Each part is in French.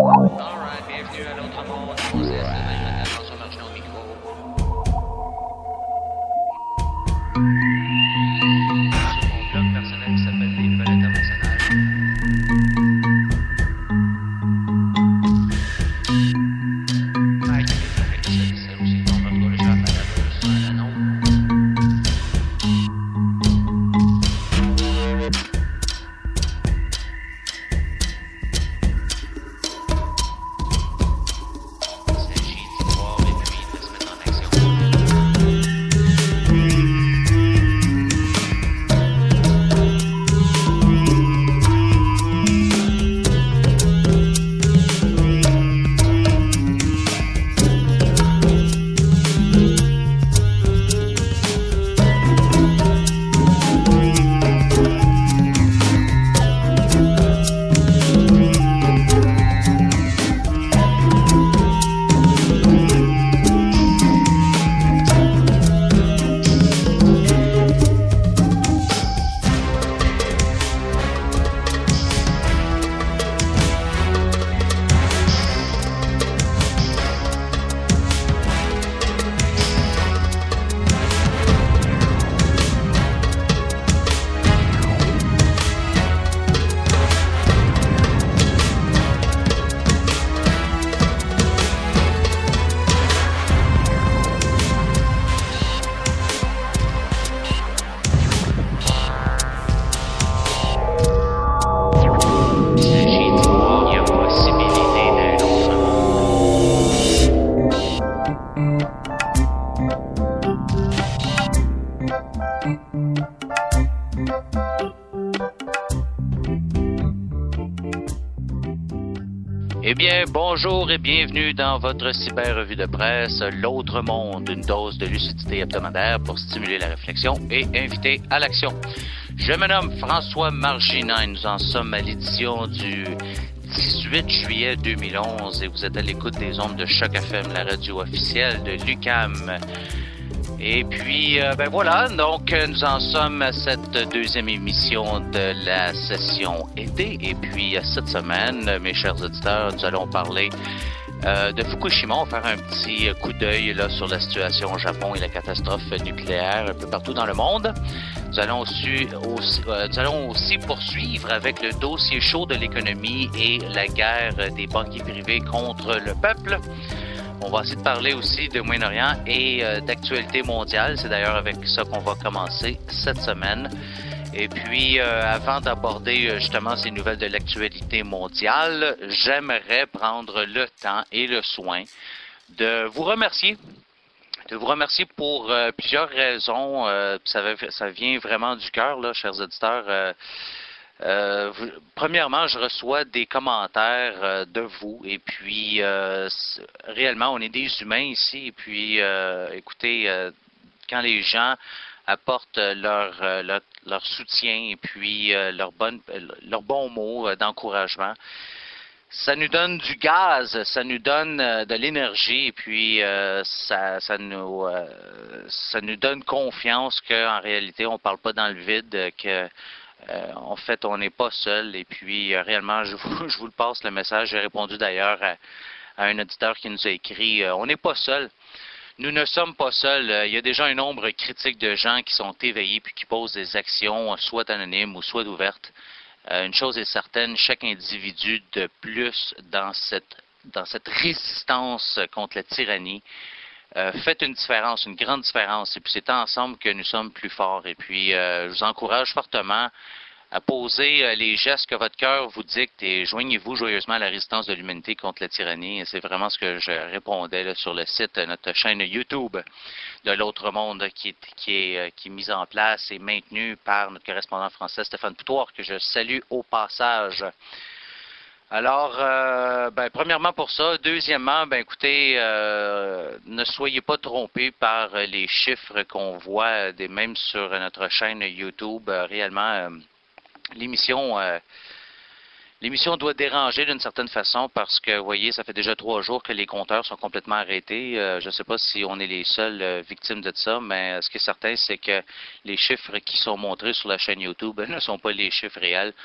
Alright, bienvenue à l'autre monde. On s'est maintenant François Marchand au micro. Sur mon blog personnel qui s'appelle Les Nouvelles Internationales. Mike, c'est aussi ton retour de Jean Malheureux sur un anneau. Eh bien, bonjour et bienvenue dans votre cyber-revue de presse, L'autre monde, une dose de lucidité hebdomadaire pour stimuler la réflexion et inviter à l'action. Je me nomme François Marginan et nous en sommes à l'édition du 18 juillet 2011 et vous êtes à l'écoute des ondes de Choc FM, la radio officielle de l'UQAM. Et puis, ben voilà, donc nous en sommes à cette deuxième émission de la session été. Et puis, cette semaine, mes chers auditeurs, nous allons parler de Fukushima. On va faire un petit coup d'œil là sur la situation au Japon et la catastrophe nucléaire un peu partout dans le monde. Nous allons aussi poursuivre avec le dossier chaud de l'économie et la guerre des banquiers privés contre le peuple. On va essayer de parler aussi de Moyen-Orient et d'actualité mondiale. C'est d'ailleurs avec ça qu'on va commencer cette semaine. Et puis, avant d'aborder justement ces nouvelles de l'actualité mondiale, j'aimerais prendre le temps et le soin de vous remercier. Pour plusieurs raisons. Ça vient vraiment du cœur, là, chers auditeurs. Premièrement, je reçois des commentaires de vous et puis réellement, on est des humains ici et puis écoutez, quand les gens apportent leur soutien et puis leurs bons mots d'encouragement, ça nous donne du gaz, ça nous donne de l'énergie et puis ça nous donne confiance qu'en réalité, on ne parle pas dans le vide, que en fait, on n'est pas seul et puis réellement, je vous le passe le message. J'ai répondu d'ailleurs à un auditeur qui nous a écrit « On n'est pas seul. Nous ne sommes pas seuls. Il y a déjà un nombre critique de gens qui sont éveillés puis qui posent des actions, soit anonymes ou soit ouvertes. Une chose est certaine, chaque individu de plus dans cette résistance contre la tyrannie fait une différence, une grande différence. Et puis c'est ensemble que nous sommes plus forts. Et puis je vous encourage fortement à poser les gestes que votre cœur vous dicte et joignez-vous joyeusement à la résistance de l'humanité contre la tyrannie. Et c'est vraiment ce que je répondais là, sur le site, notre chaîne YouTube de l'autre monde qui est mise en place et maintenue par notre correspondant français Stéphane Poutoire, que je salue au passage. Alors, premièrement pour ça. Deuxièmement, écoutez, ne soyez pas trompés par les chiffres qu'on voit, même sur notre chaîne YouTube. Réellement, l'émission doit déranger d'une certaine façon parce que, vous voyez, ça fait déjà 3 jours que les compteurs sont complètement arrêtés. Je ne sais pas si on est les seules victimes de ça, mais ce qui est certain, c'est que les chiffres qui sont montrés sur la chaîne YouTube ne sont pas les chiffres réels.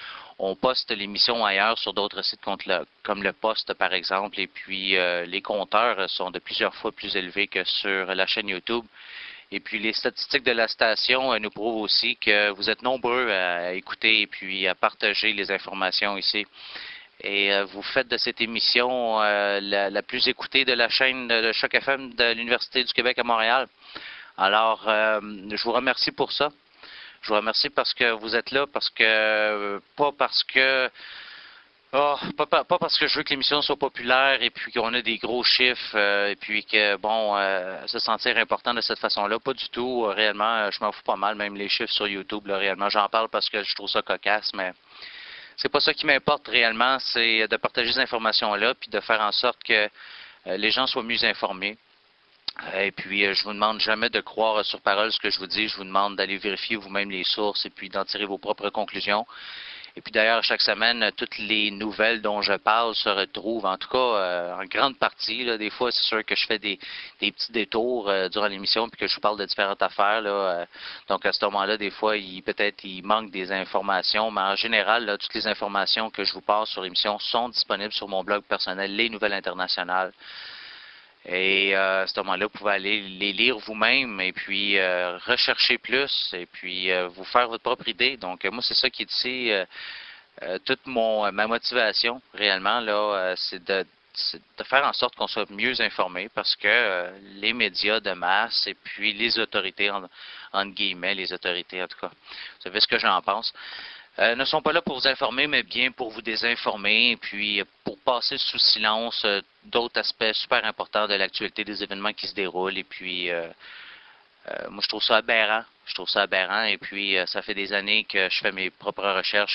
on poste l'émission ailleurs sur d'autres sites comme le Post, par exemple, et puis les compteurs sont de plusieurs fois plus élevés que sur la chaîne YouTube. Et puis les statistiques de la station nous prouvent aussi que vous êtes nombreux à écouter et puis à partager les informations ici. Et vous faites de cette émission la plus écoutée de la chaîne de Choc FM de l'Université du Québec à Montréal. Alors, je vous remercie pour ça. Je vous remercie parce que vous êtes là, pas parce que pas parce que je veux que l'émission soit populaire et puis qu'on a des gros chiffres et puis que, bon, se sentir important de cette façon-là. Pas du tout. Réellement, je m'en fous pas mal, même les chiffres sur YouTube, là, réellement. J'en parle parce que je trouve ça cocasse, mais c'est pas ça qui m'importe réellement. C'est de partager ces informations-là puis de faire en sorte que les gens soient mieux informés. Et puis, je vous demande jamais de croire sur parole ce que je vous dis. Je vous demande d'aller vérifier vous-même les sources et puis d'en tirer vos propres conclusions. Et puis d'ailleurs, chaque semaine, toutes les nouvelles dont je parle se retrouvent, en tout cas, en grande partie. Là, des fois, c'est sûr que je fais des petits détours durant l'émission puis que je vous parle de différentes affaires. Là, donc à ce moment-là, des fois, peut-être il manque des informations, mais en général, là, toutes les informations que je vous passe sur l'émission sont disponibles sur mon blog personnel, Les Nouvelles Internationales. Et à ce moment-là, vous pouvez aller les lire vous-même et puis rechercher plus et puis vous faire votre propre idée. Donc, moi, c'est ça qui est ici. Toute ma motivation, réellement, là, c'est de faire en sorte qu'on soit mieux informé parce que les médias de masse et puis les autorités, entre guillemets, les autorités, en tout cas, vous savez ce que j'en pense, ne sont pas là pour vous informer, mais bien pour vous désinformer et puis pour passer sous silence d'autres aspects super importants de l'actualité des événements qui se déroulent. Et puis, moi, je trouve ça aberrant. Je trouve ça aberrant. Et puis, ça fait des années que je fais mes propres recherches,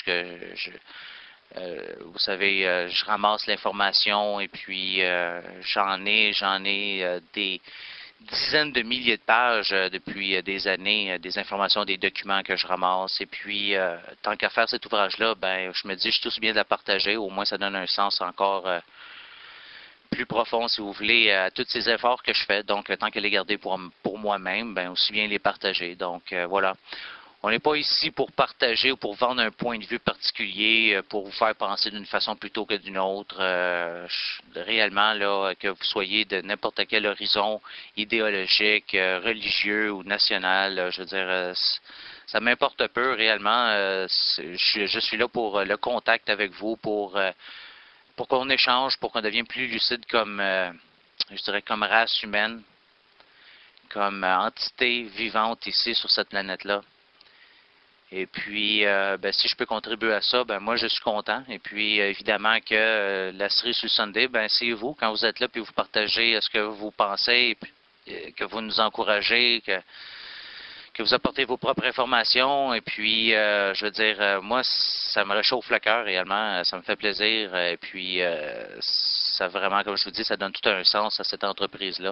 vous savez, je ramasse l'information et puis j'en ai des dizaines de milliers de pages depuis des années, des informations, des documents que je ramasse. Et puis, tant qu'à faire cet ouvrage-là, ben, je me dis, je suis aussi bien de la partager. Au moins, ça donne un sens encore plus profond, si vous voulez, à tous ces efforts que je fais. Donc, tant qu'à les garder pour moi-même, ben, aussi bien les partager. Donc, voilà. On n'est pas ici pour partager ou pour vendre un point de vue particulier, pour vous faire penser d'une façon plutôt que d'une autre. Réellement, là, que vous soyez de n'importe quel horizon idéologique, religieux ou national, je veux dire, ça m'importe peu réellement. Je suis là pour le contact avec vous, pour qu'on échange, pour qu'on devienne plus lucide comme, je dirais, comme race humaine, comme entité vivante ici sur cette planète-là. Et puis, ben, si je peux contribuer à ça, ben moi je suis content. Et puis, évidemment que la série sur Sunday, ben c'est vous, quand vous êtes là, puis vous partagez ce que vous pensez, et puis, que vous nous encouragez, que vous apportez vos propres informations. Et puis, je veux dire, moi, ça me réchauffe le cœur réellement, ça me fait plaisir. Et puis, ça vraiment, comme je vous dis, ça donne tout un sens à cette entreprise-là.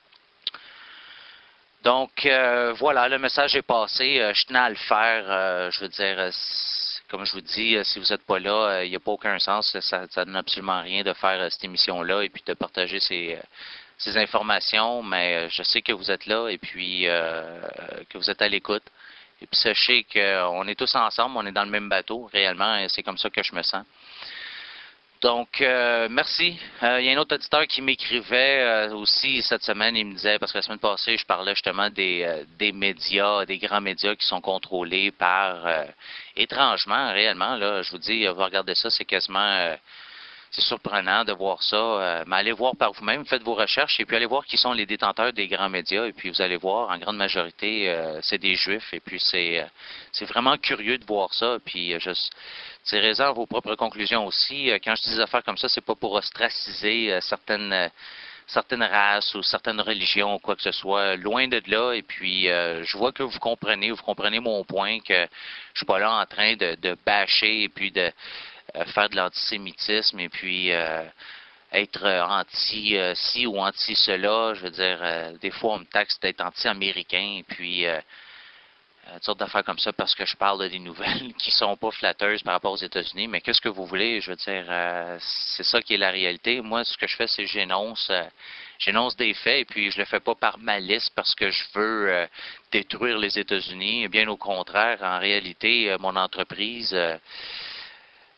Donc, voilà, le message est passé. Je tenais à le faire. Je veux dire, comme je vous dis, si vous n'êtes pas là, il n'y a pas aucun sens. Ça ne donne absolument rien de faire cette émission-là et puis de partager ces informations. Mais je sais que vous êtes là et puis que vous êtes à l'écoute. Et puis, sachez qu'on est tous ensemble, on est dans le même bateau, réellement, et c'est comme ça que je me sens. Donc, merci. Il y a un autre auditeur qui m'écrivait aussi cette semaine. Il me disait, parce que la semaine passée, je parlais justement des médias, des grands médias qui sont contrôlés par, étrangement, réellement, là, je vous dis, vous regardez ça, c'est quasiment, c'est surprenant de voir ça. Mais allez voir par vous-même, faites vos recherches et puis allez voir qui sont les détenteurs des grands médias. Et puis vous allez voir, en grande majorité, c'est des Juifs. Et puis c'est vraiment curieux de voir ça. Puis tirez-en vos propres conclusions aussi. Quand je dis des affaires comme ça, c'est pas pour ostraciser certaines races ou certaines religions ou quoi que ce soit. Loin de là. Et puis je vois que vous comprenez mon point, que je suis pas là en train de bâcher et puis de faire de l'antisémitisme et puis être anti-ci ou anti-cela. Je veux dire, des fois, on me taxe d'être anti-américain et puis toutes sortes d'affaires comme ça parce que je parle des nouvelles qui sont pas flatteuses par rapport aux États-Unis. Mais qu'est-ce que vous voulez? Je veux dire, c'est ça qui est la réalité. Moi, ce que je fais, c'est que j'énonce des faits et puis je le fais pas par malice parce que je veux détruire les États-Unis. Bien au contraire, en réalité, mon entreprise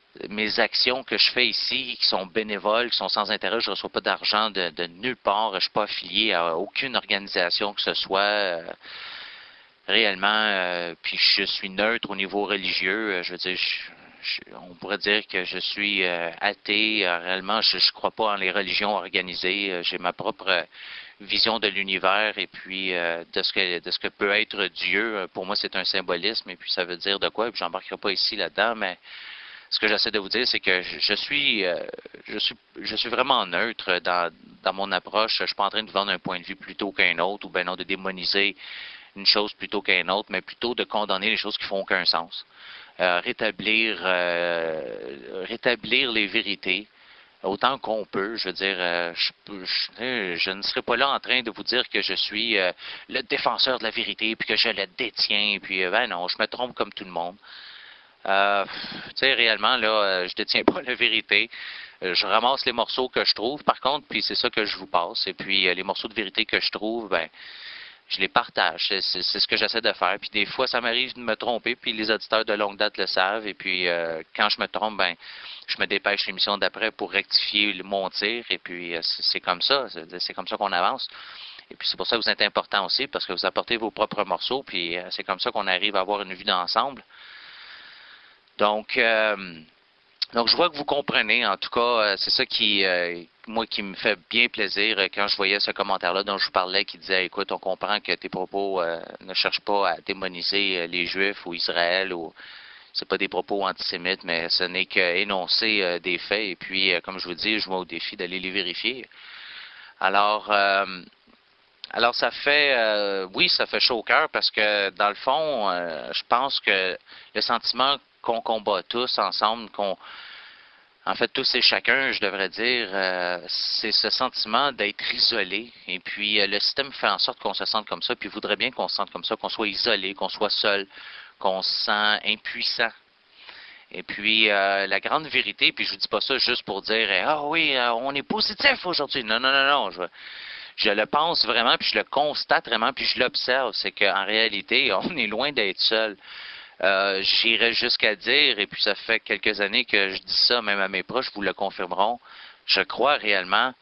mes actions que je fais ici, qui sont bénévoles, qui sont sans intérêt, je ne reçois pas d'argent de nulle part, je ne suis pas affilié à aucune organisation que ce soit réellement, puis je suis neutre au niveau religieux, je veux dire, on pourrait dire que je suis athée, réellement, je ne crois pas en les religions organisées, j'ai ma propre vision de l'univers et puis de ce que peut être Dieu. Pour moi, c'est un symbolisme et puis ça veut dire de quoi, et puis j'embarquerai pas ici là-dedans, mais ce que j'essaie de vous dire, c'est que je suis vraiment neutre dans mon approche. Je suis pas en train de vendre un point de vue plutôt qu'un autre, ou bien non de démoniser une chose plutôt qu'un autre, mais plutôt de condamner les choses qui font aucun sens. Rétablir les vérités autant qu'on peut. Je veux dire, je ne serai pas là en train de vous dire que je suis le défenseur de la vérité, puis que je la détiens, puis ben non, je me trompe comme tout le monde. Tu sais, réellement, là, je détiens pas la vérité. Je ramasse les morceaux que je trouve, par contre, puis c'est ça que je vous passe. Et puis, les morceaux de vérité que je trouve, ben, je les partage. C'est ce que j'essaie de faire. Puis des fois, ça m'arrive de me tromper, puis les auditeurs de longue date le savent. Et puis, quand je me trompe, ben, je me dépêche l'émission d'après pour rectifier mon tir. Et puis, c'est comme ça. C'est comme ça qu'on avance. Et puis, c'est pour ça que vous êtes important aussi, parce que vous apportez vos propres morceaux. Puis, c'est comme ça qu'on arrive à avoir une vue d'ensemble. Donc, je vois que vous comprenez. En tout cas, c'est ça moi, qui me fait bien plaisir quand je voyais ce commentaire-là dont je vous parlais, qui disait, écoute, on comprend que tes propos ne cherchent pas à démoniser les Juifs ou Israël, ou c'est pas des propos antisémites, mais ce n'est qu'énoncer des faits. Et puis, comme je vous dis, je vois au défi d'aller les vérifier. Alors, ça fait, oui, ça fait chaud au cœur parce que, dans le fond, je pense que le sentiment qu'on combat tous ensemble, en fait, tous et chacun, je devrais dire, c'est ce sentiment d'être isolé. Et puis, le système fait en sorte qu'on se sente comme ça, puis voudrait bien qu'on se sente comme ça, qu'on soit isolé, qu'on soit seul, qu'on se sent impuissant. Et puis, la grande vérité, puis je vous dis pas ça juste pour dire, ah oui, on est positif aujourd'hui. Non, non, non, non. Je le pense vraiment, puis je le constate vraiment, puis je l'observe. C'est qu'en réalité, on est loin d'être seul. J'irais jusqu'à dire, et puis ça fait quelques années que je dis ça, même à mes proches vous le confirmeront, je crois réellement,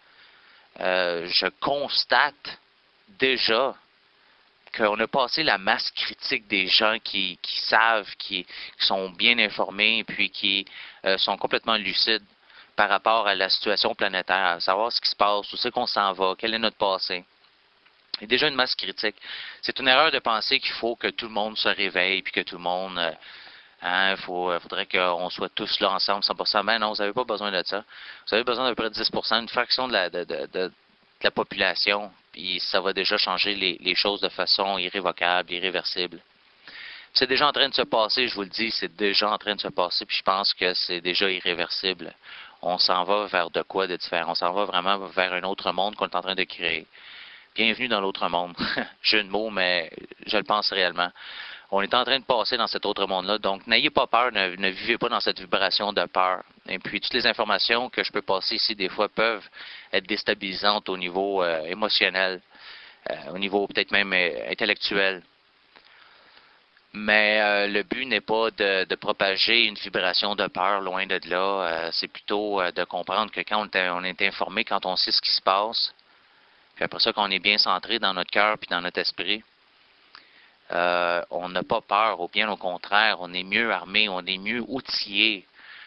je constate déjà qu'on a passé la masse critique des gens qui savent, qui sont bien informés, puis qui sont complètement lucides par rapport à la situation planétaire, à savoir ce qui se passe, où c'est qu'on s'en va, quel est notre passé. Il y a déjà une masse critique. C'est une erreur de penser qu'il faut que tout le monde se réveille, puis que tout le monde, faudrait qu'on soit tous là ensemble 100%. Ben non, vous n'avez pas besoin de ça. Vous avez besoin d'à peu près 10%, une fraction de la population, puis ça va déjà changer les choses de façon irrévocable, irréversible. C'est déjà en train de se passer, je vous le dis, c'est déjà en train de se passer, puis je pense que c'est déjà irréversible. On s'en va vers de quoi de différent? On s'en va vraiment vers un autre monde qu'on est en train de créer. Bienvenue dans l'autre monde. Jeu de mots, mais je le pense réellement. On est en train de passer dans cet autre monde-là, donc n'ayez pas peur, ne vivez pas dans cette vibration de peur. Et puis, toutes les informations que je peux passer ici, des fois, peuvent être déstabilisantes au niveau émotionnel, au niveau peut-être même intellectuel. Mais le but n'est pas de propager une vibration de peur, loin de là. C'est plutôt de comprendre que quand on est informé, quand on sait ce qui se passe, puis après ça, qu'on est bien centré dans notre cœur puis dans notre esprit, on n'a pas peur, ou bien au contraire, on est mieux armé, on est mieux outillé.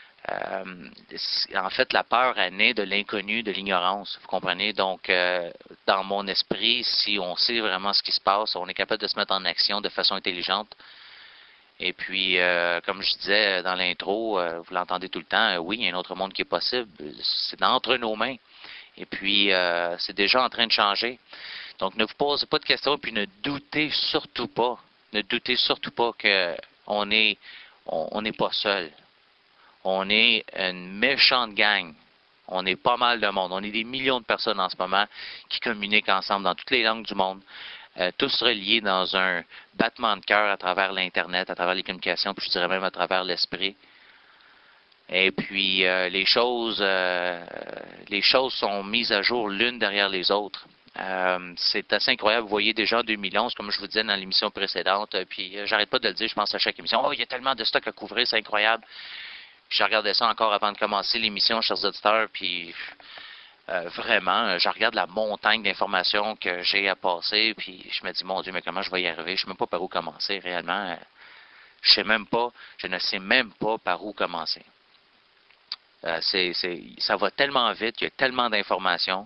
En fait, la peur, elle naît de l'inconnu, de l'ignorance, vous comprenez? Donc, dans mon esprit, si on sait vraiment ce qui se passe, on est capable de se mettre en action de façon intelligente. Et puis, comme je disais dans l'intro, vous l'entendez tout le temps, oui, il y a un autre monde qui est possible. C'est entre nos mains. Et puis, c'est déjà en train de changer. Donc, ne vous posez pas de questions, puis ne doutez surtout pas. Ne doutez surtout pas qu'on n'est pas seul. On est une méchante gang. On est pas mal de monde. On est des millions de personnes en ce moment qui communiquent ensemble dans toutes les langues du monde, tous reliés dans un battement de cœur à travers l'Internet, à travers les communications, puis je dirais même à travers l'esprit. Et puis, les choses sont mises à jour l'une derrière les autres. C'est assez incroyable. Vous voyez déjà en 2011, comme je vous disais dans l'émission précédente, puis j'arrête pas de le dire, je pense à chaque émission, oh, il y a tellement de stock à couvrir, c'est incroyable. Puis je regardais ça encore avant de commencer l'émission, chers auditeurs, puis vraiment, je regarde la montagne d'informations que j'ai à passer, puis je me dis, mon Dieu, mais comment je vais y arriver? Je ne sais même pas par où commencer, réellement. Je ne sais même pas par où commencer. Ça va tellement vite, il y a tellement d'informations.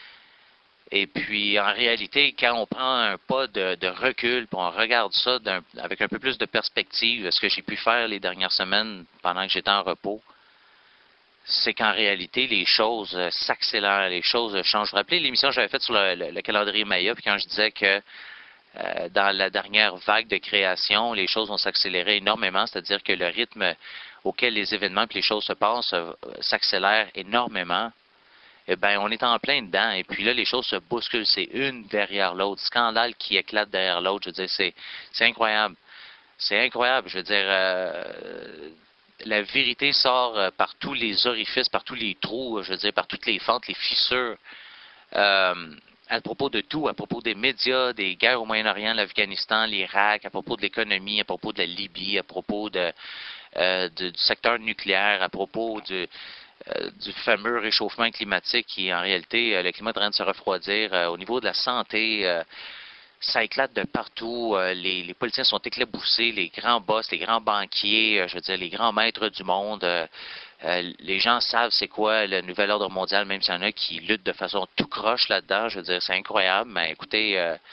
Et puis, en réalité, quand on prend un pas de recul, puis on regarde ça avec un peu plus de perspective, ce que j'ai pu faire les dernières semaines pendant que j'étais en repos, c'est qu'en réalité, les choses s'accélèrent, les choses changent. Vous vous rappelez l'émission que j'avais faite sur le calendrier Maya, puis quand je disais que dans la dernière vague de création, les choses vont s'accélérer énormément, c'est-à-dire que le rythme auquel les événements et les choses se passent s'accélère énormément. Eh bien, on est en plein dedans. Et puis là, les choses se bousculent. C'est une derrière l'autre. Scandale qui éclate derrière l'autre. Je veux dire, c'est incroyable. C'est incroyable. Je veux dire, la vérité sort par tous les orifices, par tous les trous, je veux dire, par toutes les fentes, les fissures. À propos de tout, à propos des médias, des guerres au Moyen-Orient, l'Afghanistan, l'Irak, à propos de l'économie, à propos de la Libye, à propos du secteur nucléaire, à propos du fameux réchauffement climatique qui, en réalité, le climat est en train de se refroidir. Au niveau de la santé, ça éclate de partout. Les politiciens sont éclaboussés, les grands boss, les grands banquiers, je veux dire, les grands maîtres du monde. Les gens savent c'est quoi le nouvel ordre mondial, même s'il y en a qui luttent de façon tout croche là-dedans. Je veux dire, c'est incroyable. Mais écoutez,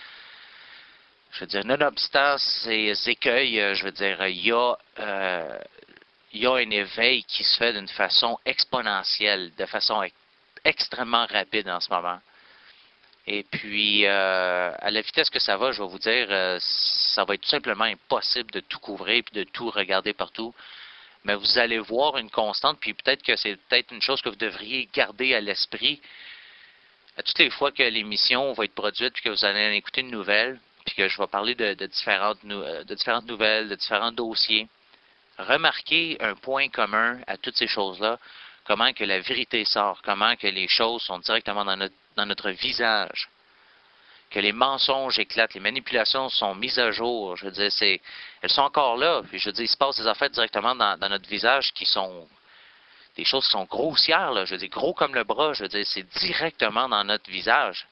je veux dire, nonobstant ces écueils, je veux dire, il y a un éveil qui se fait d'une façon exponentielle, de façon extrêmement rapide en ce moment. Et puis, à la vitesse que ça va, je vais vous dire, ça va être tout simplement impossible de tout couvrir et de tout regarder partout. Mais vous allez voir une constante, puis peut-être que c'est peut-être une chose que vous devriez garder à l'esprit. À toutes les fois que l'émission va être produite, puis que vous allez en écouter une nouvelle, puis que je vais parler de différentes nouvelles, de différents dossiers, remarquez un point commun à toutes ces choses-là, comment que la vérité sort, comment que les choses sont directement dans notre visage, que les mensonges éclatent, les manipulations sont mises à jour. Je veux dire, elles sont encore là. Puis je veux dire, il se passe des affaires directement dans notre visage qui sont des choses qui sont grossières, là. Je veux dire, gros comme le bras. Je veux dire, c'est directement dans notre visage.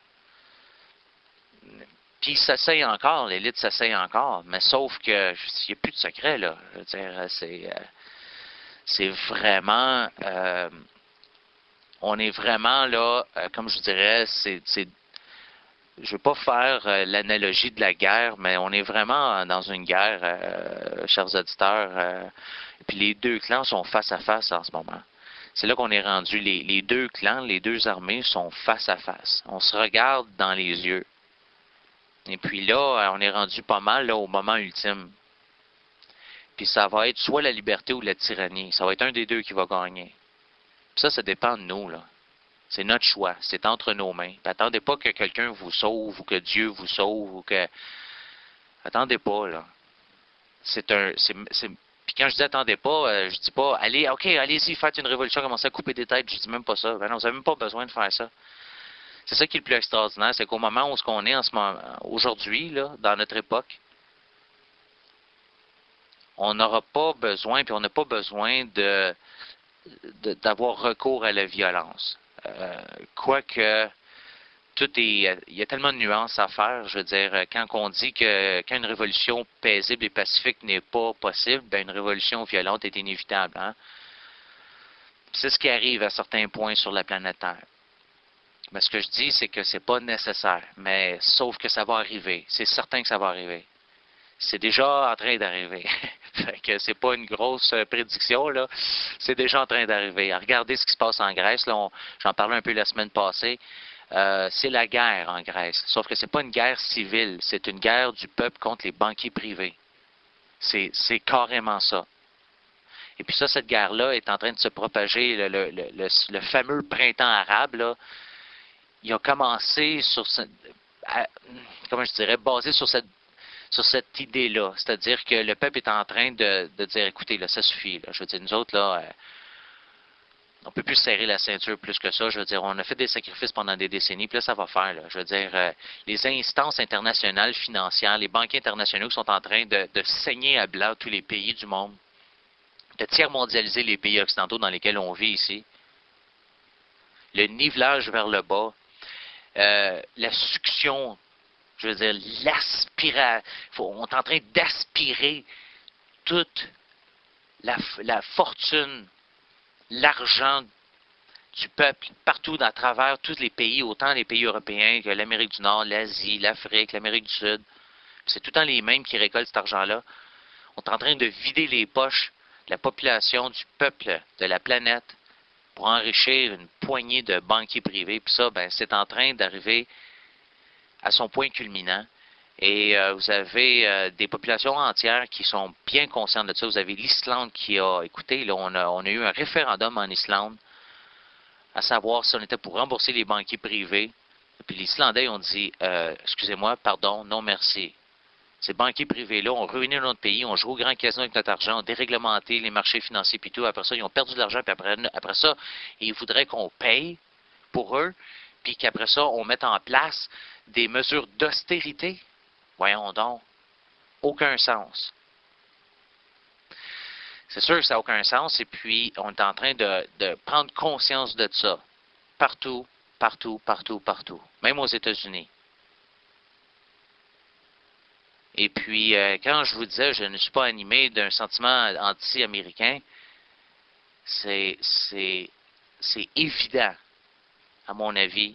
Puis il s'essaye encore, l'élite s'essaye encore, mais sauf que il n'y a plus de secret, là. Je veux dire, c'est vraiment on est vraiment là, comme je dirais, je ne veux pas faire l'analogie de la guerre, mais on est vraiment dans une guerre, chers auditeurs. Puis les deux clans sont face à face en ce moment. C'est là qu'on est rendu. Les deux clans, les deux armées sont face à face. On se regarde dans les yeux. Et puis là, on est rendu pas mal là, au moment ultime. Puis ça va être soit la liberté ou la tyrannie. Ça va être un des deux qui va gagner. Puis ça dépend de nous, là. C'est notre choix. C'est entre nos mains. Puis attendez pas que quelqu'un vous sauve ou que Dieu vous sauve ou que. Attendez pas, là. Puis quand je dis attendez pas, je dis pas allez, OK, allez-y, faites une révolution, commencez à couper des têtes. Je dis même pas ça. Ben non, vous n'avez même pas besoin de faire ça. C'est ça qui est le plus extraordinaire, c'est qu'au moment où on est en ce moment, aujourd'hui, là, dans notre époque, on n'aura pas besoin, puis on n'a pas besoin d'avoir recours à la violence. Quoique, il y a tellement de nuances à faire. Je veux dire, quand on dit que quand une révolution paisible et pacifique n'est pas possible, ben une révolution violente est inévitable. Hein? C'est ce qui arrive à certains points sur la planète Terre. Mais ce que je dis, c'est que c'est pas nécessaire. Mais sauf que ça va arriver. C'est certain que ça va arriver. C'est déjà en train d'arriver. Fait que c'est pas une grosse prédiction, là. C'est déjà en train d'arriver. Regardez ce qui se passe en Grèce. Là, j'en parlais un peu la semaine passée. C'est la guerre en Grèce. Sauf que c'est pas une guerre civile. C'est une guerre du peuple contre les banquiers privés. C'est carrément ça. Et puis ça, cette guerre-là est en train de se propager. Le fameux printemps arabe, là, il a commencé comment je dirais, basé sur cette idée-là. C'est-à-dire que le peuple est en train de dire, écoutez, là, ça suffit. Là. Je veux dire, nous autres, là, on peut plus serrer la ceinture plus que ça. Je veux dire, on a fait des sacrifices pendant des décennies, puis là, ça va faire. Là. Je veux dire, les instances internationales financières, les banquiers internationaux qui sont en train de saigner à blanc tous les pays du monde. de tiers-mondialiser les pays occidentaux dans lesquels on vit ici, le nivelage vers le bas, la succion, je veux dire, on est en train d'aspirer toute la fortune, l'argent du peuple partout à travers tous les pays, autant les pays européens que l'Amérique du Nord, l'Asie, l'Afrique, l'Amérique du Sud. C'est tout le temps les mêmes qui récoltent cet argent-là. On est en train de vider les poches de la population, du peuple, de la planète, pour enrichir une poignée de banquiers privés. Puis ça, ben, c'est en train d'arriver à son point culminant. Et vous avez des populations entières qui sont bien conscientes de ça. Vous avez l'Islande qui a, écoutez, là, on a eu un référendum en Islande à savoir si on était pour rembourser les banquiers privés. Puis les Islandais ont dit, excusez-moi, pardon, non merci. Ces banquiers privés-là ont ruiné notre pays, ont joué au grand casino avec notre argent, ont déréglementé les marchés financiers, puis tout. Après ça, ils ont perdu de l'argent, puis après ça, ils voudraient qu'on paye pour eux, puis qu'après ça, on mette en place des mesures d'austérité. Voyons donc. Aucun sens. C'est sûr que ça n'a aucun sens, et puis on est en train de prendre conscience de ça. Partout, partout, partout, partout. Même aux États-Unis. Et puis, quand je vous disais, je ne suis pas animé d'un sentiment anti-américain, c'est évident, à mon avis,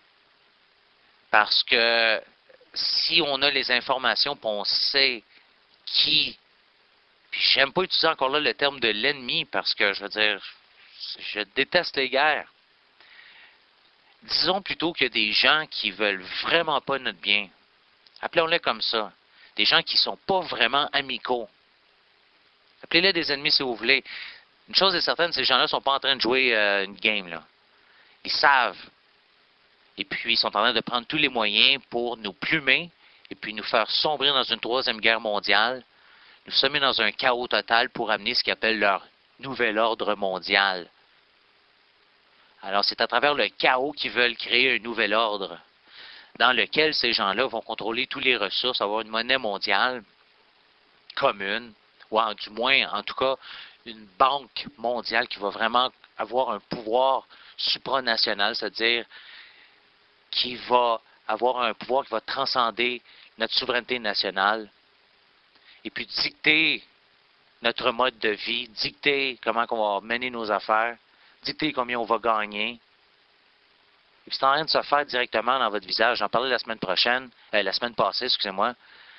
parce que si on a les informations, puis on sait qui, puis j'aime pas utiliser encore là le terme de l'ennemi, parce que, je veux dire, je déteste les guerres. Disons plutôt qu'il y a des gens qui veulent vraiment pas notre bien. Appelons-les comme ça. Des gens qui ne sont pas vraiment amicaux. Appelez-les des ennemis si vous voulez. Une chose est certaine, ces gens-là ne sont pas en train de jouer une game, là. Ils savent. Et puis, ils sont en train de prendre tous les moyens pour nous plumer et puis nous faire sombrer dans une troisième guerre mondiale, nous semer dans un chaos total pour amener ce qu'ils appellent leur nouvel ordre mondial. Alors, c'est à travers le chaos qu'ils veulent créer un nouvel ordre, dans lequel ces gens-là vont contrôler toutes les ressources, avoir une monnaie mondiale commune, ou du moins, en tout cas, une banque mondiale qui va vraiment avoir un pouvoir supranational, c'est-à-dire qui va avoir un pouvoir qui va transcender notre souveraineté nationale, et puis dicter notre mode de vie, dicter comment on va mener nos affaires, dicter combien on va gagner. Et puis c'est en train de se faire directement dans votre visage. J'en parlais la semaine passée, excusez-moi.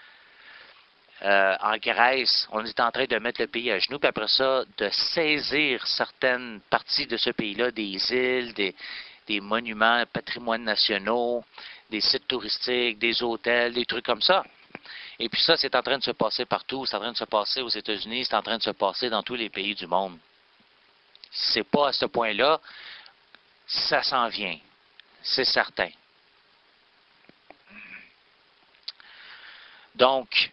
En Grèce, on est en train de mettre le pays à genoux, puis après ça, de saisir certaines parties de ce pays-là, des îles, des monuments, patrimoines nationaux, des sites touristiques, des hôtels, des trucs comme ça. Et puis ça, c'est en train de se passer partout. C'est en train de se passer aux États-Unis, c'est en train de se passer dans tous les pays du monde. Si c'est pas à ce point-là, ça s'en vient. C'est certain. Donc,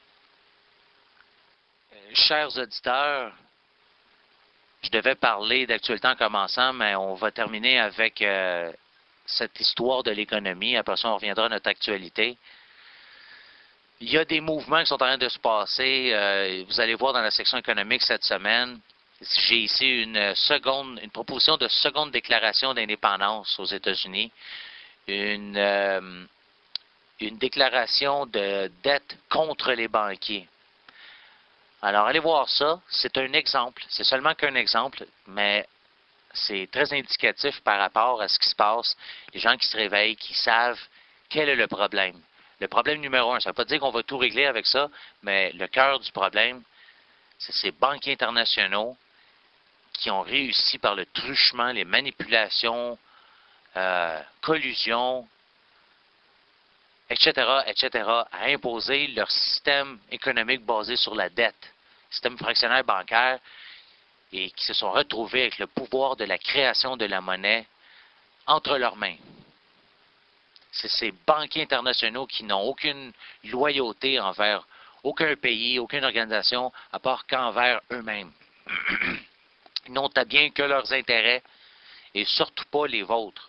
chers auditeurs, je devais parler d'actualité en commençant, mais on va terminer avec cette histoire de l'économie. Après ça, on reviendra à notre actualité. Il y a des mouvements qui sont en train de se passer. Vous allez voir dans la section économique cette semaine. J'ai ici une proposition de seconde déclaration d'indépendance aux États-Unis. Une déclaration de dette contre les banquiers. Alors, allez voir ça. C'est un exemple. C'est seulement qu'un exemple, mais c'est très indicatif par rapport à ce qui se passe. Les gens qui se réveillent, qui savent quel est le problème. Le problème numéro un, ça ne veut pas dire qu'on va tout régler avec ça, mais le cœur du problème, c'est ces banquiers internationaux qui ont réussi par le truchement, les manipulations, collusion, etc., etc., à imposer leur système économique basé sur la dette, système fractionnaire bancaire, et qui se sont retrouvés avec le pouvoir de la création de la monnaie entre leurs mains. C'est ces banquiers internationaux qui n'ont aucune loyauté envers aucun pays, aucune organisation, à part qu'envers eux-mêmes. Ils n'ont à bien que leurs intérêts et surtout pas les vôtres.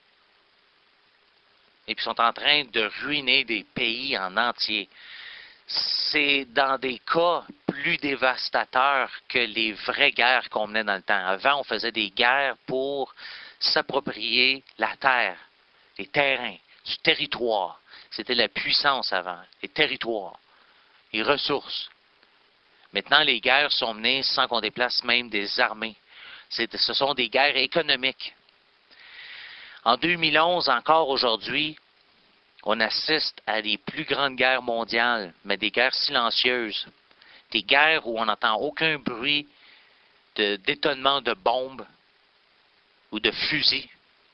Et puis sont en train de ruiner des pays en entier. C'est dans des cas plus dévastateur que les vraies guerres qu'on menait dans le temps. Avant, on faisait des guerres pour s'approprier la terre, les terrains, du territoire. C'était la puissance avant, les territoires, les ressources. Maintenant, les guerres sont menées sans qu'on déplace même des armées. Ce sont des guerres économiques. En 2011, encore aujourd'hui, on assiste à des plus grandes guerres mondiales, mais des guerres silencieuses. Des guerres où on n'entend aucun bruit de détonnement de bombes ou de fusils,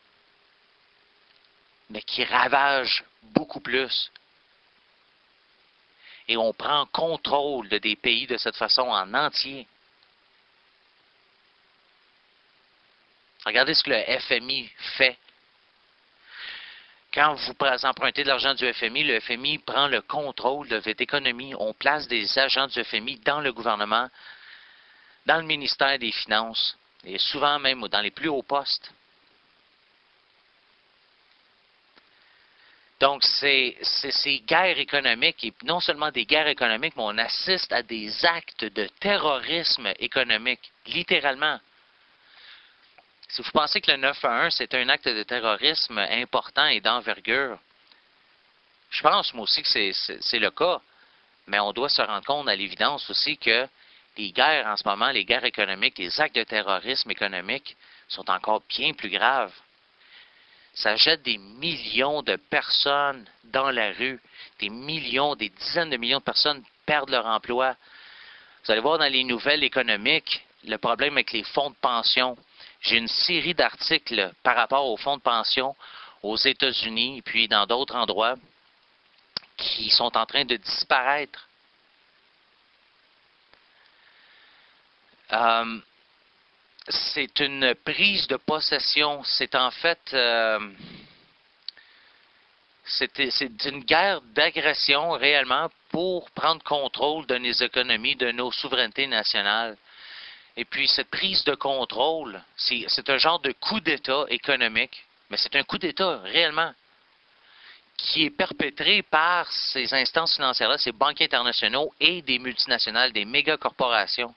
mais qui ravagent beaucoup plus. Et on prend contrôle des pays de cette façon en entier. Regardez ce que le FMI fait. Quand vous empruntez de l'argent du FMI, le FMI prend le contrôle de votre économie. On place des agents du FMI dans le gouvernement, dans le ministère des Finances, et souvent même dans les plus hauts postes. Donc, c'est ces guerres économiques, et non seulement des guerres économiques, mais on assiste à des actes de terrorisme économique, littéralement. Si vous pensez que le 9-1, c'est un acte de terrorisme important et d'envergure, je pense, moi aussi, que c'est le cas. Mais on doit se rendre compte à l'évidence aussi que les guerres en ce moment, les guerres économiques, les actes de terrorisme économique sont encore bien plus graves. Ça jette des millions de personnes dans la rue. Des millions, des dizaines de millions de personnes perdent leur emploi. Vous allez voir dans les nouvelles économiques le problème avec les fonds de pension. J'ai une série d'articles par rapport aux fonds de pension aux États-Unis et puis dans d'autres endroits qui sont en train de disparaître. C'est une prise de possession. C'est en fait c'est une guerre d'agression réellement pour prendre contrôle de nos économies, de nos souverainetés nationales. Et puis, cette prise de contrôle, c'est un genre de coup d'État économique, mais c'est un coup d'État réellement, qui est perpétré par ces instances financières-là, ces banques internationaux et des multinationales, des méga-corporations.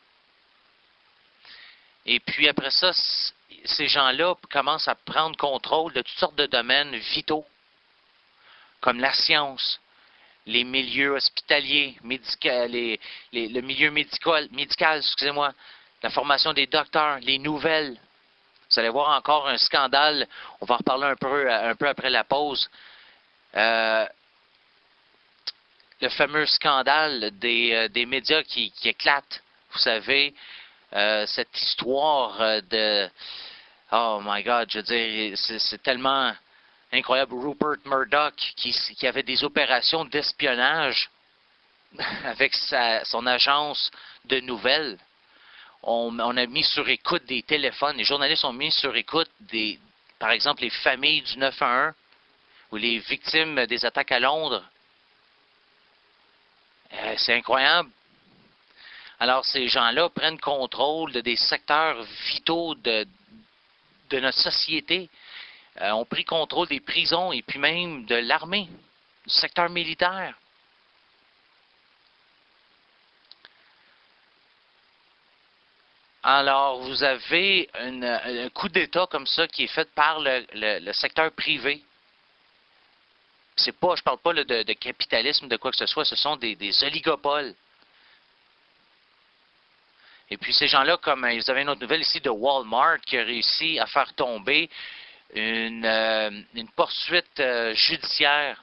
Et puis après ça, ces gens-là commencent à prendre contrôle de toutes sortes de domaines vitaux, comme la science, les milieux hospitaliers, le milieu médical, excusez-moi, la formation des docteurs, les nouvelles. Vous allez voir encore un scandale, on va en reparler un peu après la pause. Le fameux scandale des médias qui éclatent. Vous savez, cette histoire de... Oh my God, je veux dire, c'est tellement incroyable. Rupert Murdoch qui avait des opérations d'espionnage avec son agence de nouvelles. On a mis sur écoute des téléphones. Les journalistes ont mis sur écoute, par exemple, les familles du 911 ou les victimes des attaques à Londres. C'est incroyable. Alors, ces gens-là prennent contrôle des secteurs vitaux de notre société. Ont pris contrôle des prisons et puis même de l'armée, du secteur militaire. Alors, vous avez un coup d'État comme ça qui est fait par le secteur privé. Je ne parle pas de capitalisme, de quoi que ce soit, ce sont des oligopoles. Et puis ces gens-là, comme vous avez une autre nouvelle ici de Walmart qui a réussi à faire tomber une poursuite judiciaire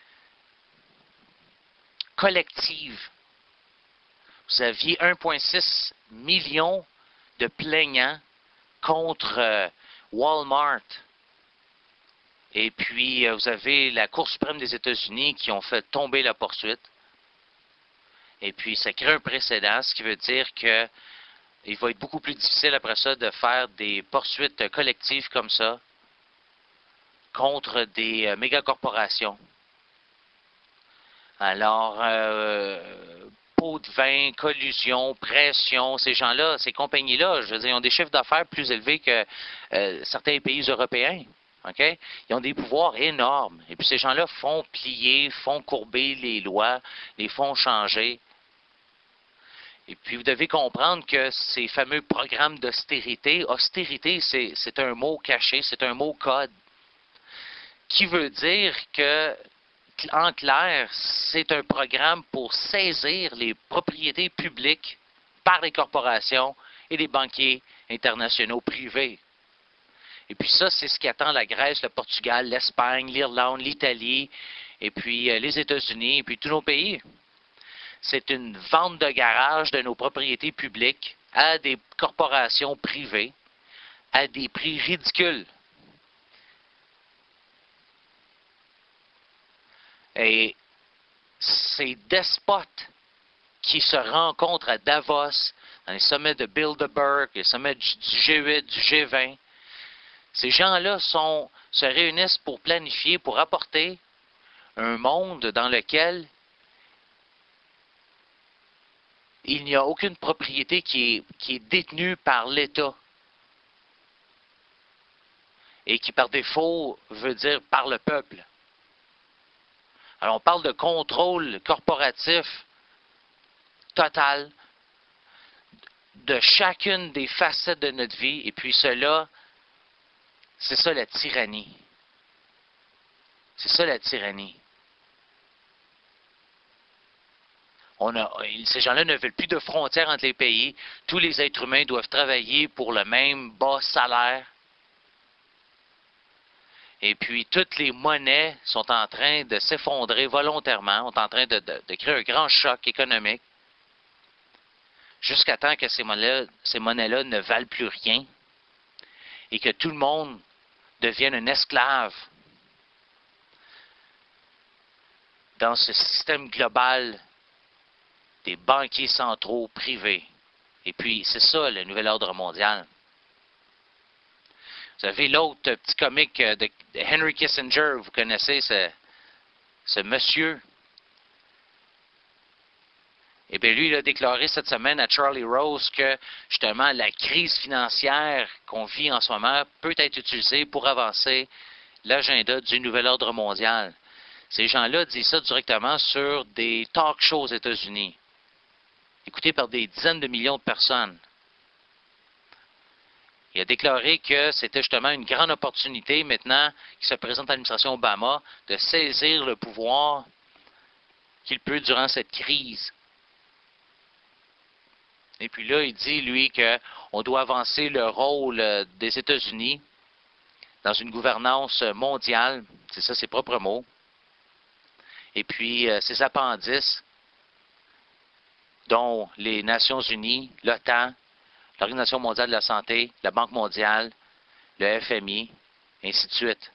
collective. Vous aviez 1,6 million de plaignants contre Walmart. Et puis, vous avez la Cour suprême des États-Unis qui ont fait tomber la poursuite. Et puis, ça crée un précédent, ce qui veut dire que il va être beaucoup plus difficile après ça de faire des poursuites collectives comme ça contre des mégacorporations. Alors, pots de vin, collusion, pression, ces gens-là, ces compagnies-là, je veux dire, ils ont des chiffres d'affaires plus élevés que certains pays européens. Okay? Ils ont des pouvoirs énormes. Et puis ces gens-là font plier, font courber les lois, les font changer. Et puis, vous devez comprendre que ces fameux programmes d'austérité, austérité, c'est un mot caché, c'est un mot code, qui veut dire que, en clair, c'est un programme pour saisir les propriétés publiques par les corporations et les banquiers internationaux privés. Et puis ça, c'est ce qui attend la Grèce, le Portugal, l'Espagne, l'Irlande, l'Italie, et puis les États-Unis, et puis tous nos pays. C'est une vente de garage de nos propriétés publiques à des corporations privées à des prix ridicules. Et ces despotes qui se rencontrent à Davos, dans les sommets de Bilderberg, les sommets du G8, du G20, ces gens-là se réunissent pour planifier, pour apporter un monde dans lequel il n'y a aucune propriété qui est détenue par l'État et qui, par défaut, veut dire par le peuple. Alors, on parle de contrôle corporatif total de chacune des facettes de notre vie, et puis cela, c'est ça la tyrannie. C'est ça la tyrannie. Ces gens-là ne veulent plus de frontières entre les pays. Tous les êtres humains doivent travailler pour le même bas salaire. Et puis, toutes les monnaies sont en train de s'effondrer volontairement, sont en train de créer un grand choc économique, jusqu'à temps que ces monnaies-là ne valent plus rien et que tout le monde devienne un esclave dans ce système global des banquiers centraux privés. Et puis, c'est ça, le nouvel ordre mondial. Vous avez l'autre petit comique de Henry Kissinger, vous connaissez ce monsieur. Et bien, lui, il a déclaré cette semaine à Charlie Rose que, justement, la crise financière qu'on vit en ce moment peut être utilisée pour avancer l'agenda du nouvel ordre mondial. Ces gens-là disent ça directement sur des talk shows aux États-Unis, écoutés par des dizaines de millions de personnes. Il a déclaré que c'était justement une grande opportunité maintenant qui se présente à l'administration Obama de saisir le pouvoir qu'il peut durant cette crise. Et puis là, il dit, lui, qu'on doit avancer le rôle des États-Unis dans une gouvernance mondiale, c'est ça ses propres mots, et puis ses appendices, dont les Nations Unies, l'OTAN, l'Organisation mondiale de la santé, la Banque mondiale, le FMI, ainsi de suite.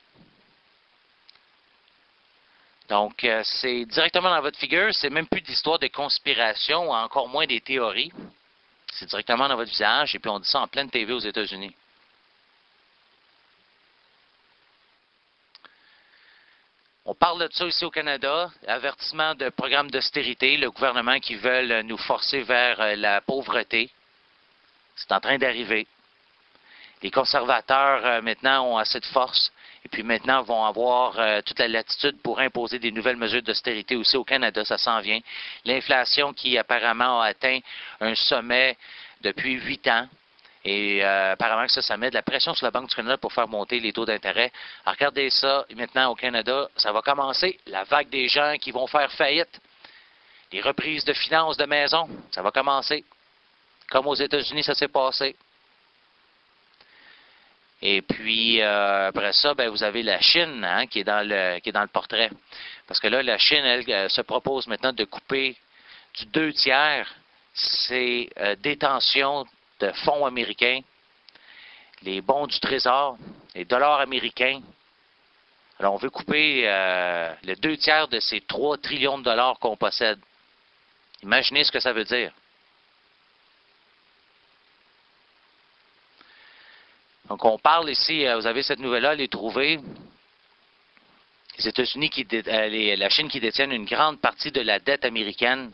Donc, c'est directement dans votre figure, c'est même plus d'histoire de conspiration, encore moins des théories. C'est directement dans votre visage, et puis on dit ça en pleine TV aux États-Unis. On parle de ça ici au Canada, avertissement de programme d'austérité, le gouvernement qui veut nous forcer vers la pauvreté. C'est en train d'arriver. Les conservateurs, maintenant, ont assez de force, et puis maintenant vont avoir toute la latitude pour imposer des nouvelles mesures d'austérité aussi au Canada, ça s'en vient. L'inflation qui apparemment a atteint un sommet depuis 8 ans, et apparemment que ça met de la pression sur la Banque du Canada pour faire monter les taux d'intérêt. Alors regardez ça, maintenant au Canada, ça va commencer, la vague des gens qui vont faire faillite, les reprises de finances de maison, ça va commencer. Comme aux États-Unis, ça s'est passé. Et puis, après ça, ben, vous avez la Chine qui est dans le portrait. Parce que là, la Chine, elle, se propose maintenant de couper du 2/3 ses détentions de fonds américains, les bons du Trésor, les dollars américains. Alors, on veut couper le 2/3 de ces 3 trillions de dollars qu'on possède. Imaginez ce que ça veut dire. Donc, on parle ici, vous avez cette nouvelle-là, les trouver. Les États-Unis, la Chine qui détiennent une grande partie de la dette américaine.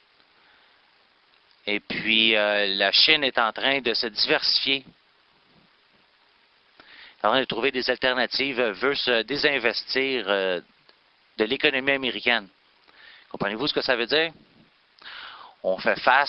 Et puis, la Chine est en train de se diversifier. Elle est en train de trouver des alternatives, veut se désinvestir de l'économie américaine. Comprenez-vous ce que ça veut dire? On fait face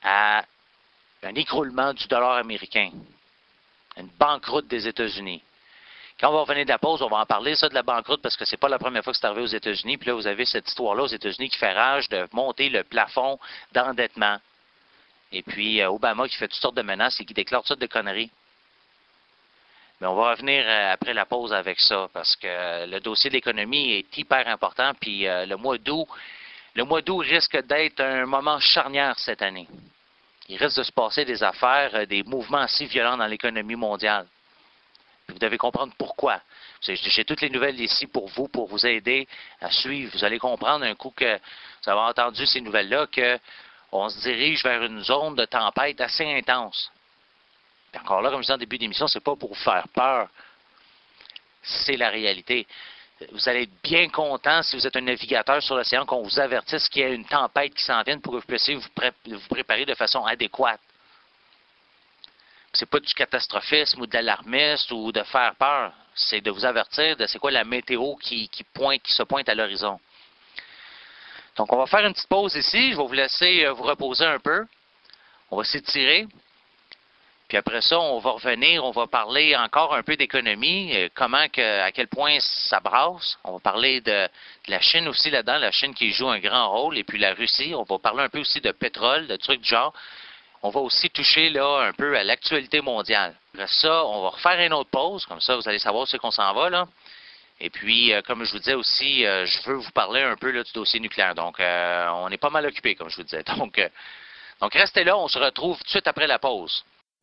à un écroulement du dollar américain, une banqueroute des États-Unis. Quand on va revenir de la pause, on va en parler, ça, de la banqueroute, parce que c'est pas la première fois que c'est arrivé aux États-Unis. Puis là, vous avez cette histoire-là aux États-Unis qui fait rage de monter le plafond d'endettement. Et puis, Obama qui fait toutes sortes de menaces et qui déclare toutes sortes de conneries. Mais on va revenir après la pause avec ça, parce que le dossier de l'économie est hyper important, puis le mois d'août risque d'être un moment charnière cette année. Il risque de se passer des affaires, des mouvements assez violents dans l'économie mondiale. Puis vous devez comprendre pourquoi. J'ai toutes les nouvelles ici pour vous aider à suivre. Vous allez comprendre un coup que vous avez entendu ces nouvelles-là, qu'on se dirige vers une zone de tempête assez intense. Puis encore là, comme je disais en début d'émission, c'est pas pour vous faire peur. C'est la réalité. Vous allez être bien content si vous êtes un navigateur sur l'océan qu'on vous avertisse qu'il y a une tempête qui s'en vient pour que vous puissiez vous préparer de façon adéquate. C'est pas du catastrophisme ou de l'alarmisme ou de faire peur. C'est de vous avertir de c'est quoi la météo qui se pointe à l'horizon. Donc, on va faire une petite pause ici. Je vais vous laisser vous reposer un peu. On va s'étirer. Puis après ça, on va revenir, on va parler encore un peu d'économie, à quel point ça brasse. On va parler de la Chine aussi là-dedans, la Chine qui joue un grand rôle, et puis la Russie. On va parler un peu aussi de pétrole, de trucs du genre. On va aussi toucher là un peu à l'actualité mondiale. Après ça, on va refaire une autre pause, comme ça vous allez savoir où c'est qu'on s'en va là. Et puis, comme je vous disais aussi, je veux vous parler un peu là, du dossier nucléaire. Donc, on est pas mal occupé, comme je vous disais. Donc, restez là, on se retrouve tout de suite après la pause.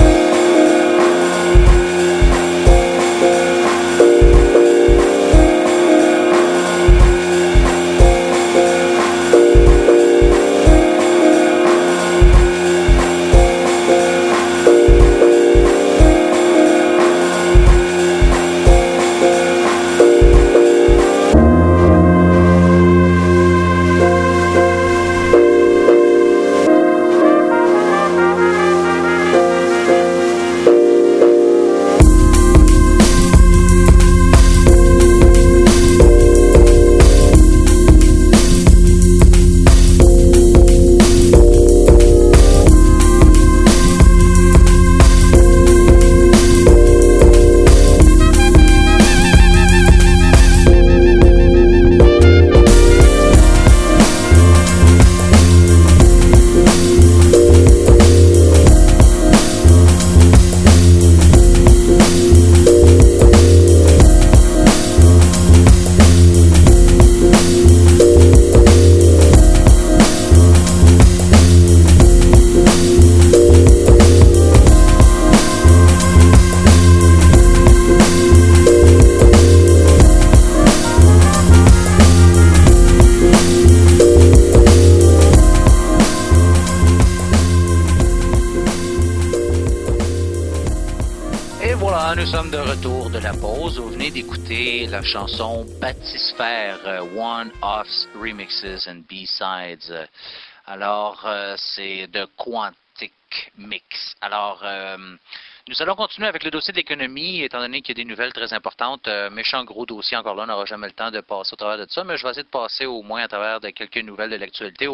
Nous sommes de retour de la pause. Vous venez d'écouter la chanson Bathysphère, One-Offs, Remixes and B-Sides. Alors, c'est de Quantic Mix. Alors, nous allons continuer avec le dossier de l'économie, étant donné qu'il y a des nouvelles très importantes. Méchant gros dossier, encore là, on n'aura jamais le temps de passer au travers de ça, mais je vais essayer de passer au moins à travers de quelques nouvelles de l'actualité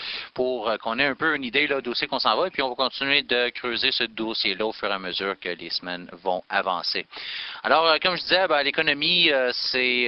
pour qu'on ait un peu une idée là, du dossier qu'on s'en va, et puis on va continuer de creuser ce dossier-là au fur et à mesure que les semaines vont avancer. Alors, comme je disais, l'économie, c'est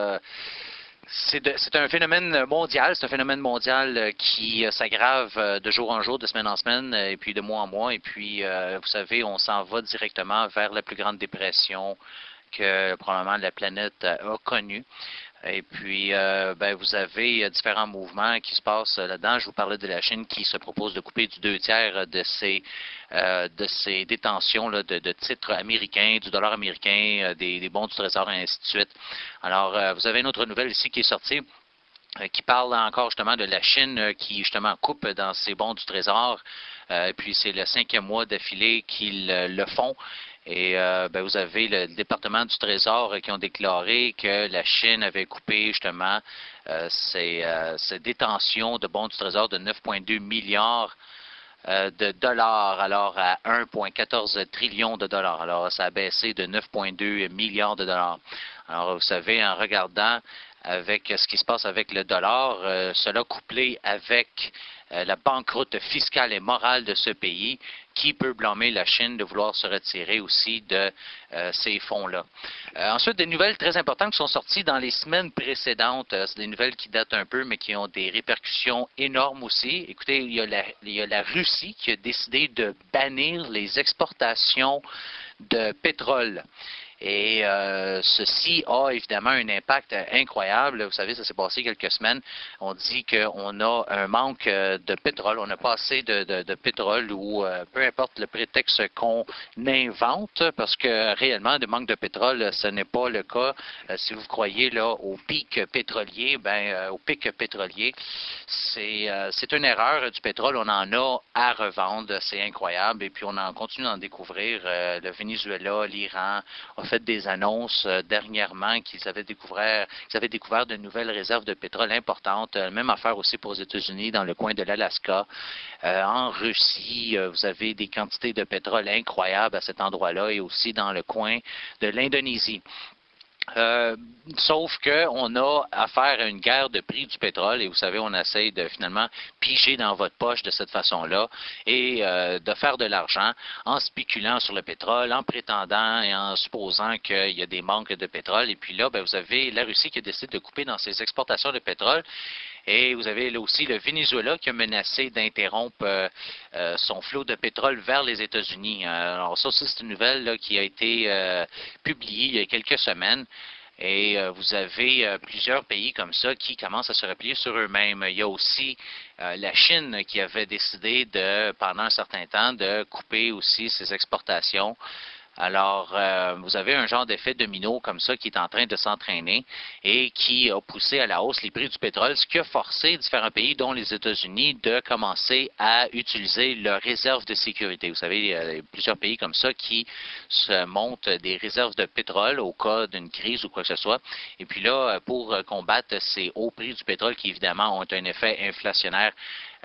un phénomène mondial. C'est un phénomène mondial qui s'aggrave de jour en jour, de semaine en semaine, et puis de mois en mois. Et puis, vous savez, on s'en va directement vers la plus grande dépression que probablement la planète a connue. Et puis, vous avez différents mouvements qui se passent là-dedans. Je vous parlais de la Chine qui se propose de couper du 2/3 de ses détentions là, de titres américains, du dollar américain, des bons du Trésor, et ainsi de suite. Alors, vous avez une autre nouvelle ici qui est sortie, qui parle encore justement de la Chine qui justement coupe dans ses bons du Trésor. Puis, c'est le 5e mois d'affilée qu'ils le font. Et vous avez le département du Trésor qui ont déclaré que la Chine avait coupé justement ses détentions de bons du Trésor de 9,2 milliards de dollars, alors à 1,14 trillion de dollars. Alors, ça a baissé de 9,2 milliards de dollars. Alors, vous savez, en regardant avec ce qui se passe avec le dollar, cela couplé avec la banqueroute fiscale et morale de ce pays, qui peut blâmer la Chine de vouloir se retirer aussi de ces fonds-là. Ensuite, des nouvelles très importantes qui sont sorties dans les semaines précédentes. C'est des nouvelles qui datent un peu, mais qui ont des répercussions énormes aussi. Écoutez, il y a la Russie qui a décidé de bannir les exportations de pétrole. Et ceci a évidemment un impact incroyable. Vous savez, ça s'est passé quelques semaines. On dit qu'on a un manque de pétrole. On n'a pas assez de pétrole ou peu importe le prétexte qu'on invente, parce que réellement, de manque de pétrole, ce n'est pas le cas. Si vous croyez là au pic pétrolier, c'est une erreur du pétrole. On en a à revendre. C'est incroyable. Et puis, on en continue d'en découvrir. Le Venezuela, l'Iran ont fait des annonces dernièrement qu'ils avaient découvert de nouvelles réserves de pétrole importantes. Même affaire aussi pour les États-Unis dans le coin de l'Alaska. En Russie, vous avez des quantités de pétrole incroyables à cet endroit-là et aussi dans le coin de l'Indonésie. Sauf qu'on a affaire à une guerre de prix du pétrole et vous savez, on essaye de finalement piger dans votre poche de cette façon-là et de faire de l'argent en spéculant sur le pétrole, en prétendant et en supposant qu'il y a des manques de pétrole. Et puis là, vous avez la Russie qui a décidé de couper dans ses exportations de pétrole. Et vous avez là aussi le Venezuela qui a menacé d'interrompre son flot de pétrole vers les États-Unis. Alors ça aussi, c'est une nouvelle là, qui a été publiée il y a quelques semaines. Et vous avez plusieurs pays comme ça qui commencent à se replier sur eux-mêmes. Il y a aussi la Chine qui avait décidé pendant un certain temps, de couper aussi ses exportations. Alors, vous avez un genre d'effet domino comme ça qui est en train de s'entraîner et qui a poussé à la hausse les prix du pétrole, ce qui a forcé différents pays, dont les États-Unis, de commencer à utiliser leurs réserves de sécurité. Vous savez, il y a plusieurs pays comme ça qui se montent des réserves de pétrole au cas d'une crise ou quoi que ce soit. Et puis là, pour combattre ces hauts prix du pétrole qui, évidemment, ont un effet inflationnaire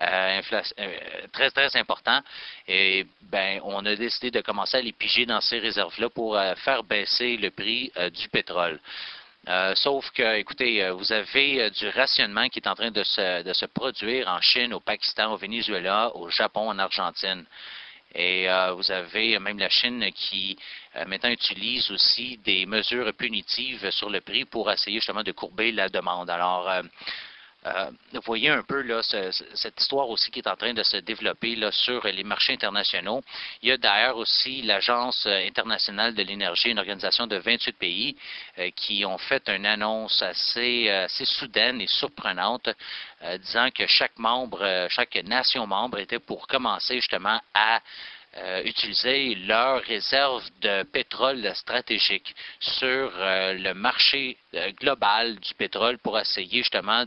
très, très important. Et on a décidé de commencer à les piger dans ces réserves-là pour faire baisser le prix du pétrole. Sauf que, écoutez, vous avez du rationnement qui est en train de se produire en Chine, au Pakistan, au Venezuela, au Japon, en Argentine. Et vous avez même la Chine qui maintenant utilise aussi des mesures punitives sur le prix pour essayer justement de courber la demande. Alors, vous voyez un peu là, cette histoire aussi qui est en train de se développer là, sur les marchés internationaux. Il y a d'ailleurs aussi l'Agence internationale de l'énergie, une organisation de 28 pays qui ont fait une annonce assez soudaine et surprenante, disant que chaque nation membre était pour commencer justement à utiliser leurs réserves de pétrole stratégique sur le marché global du pétrole pour essayer justement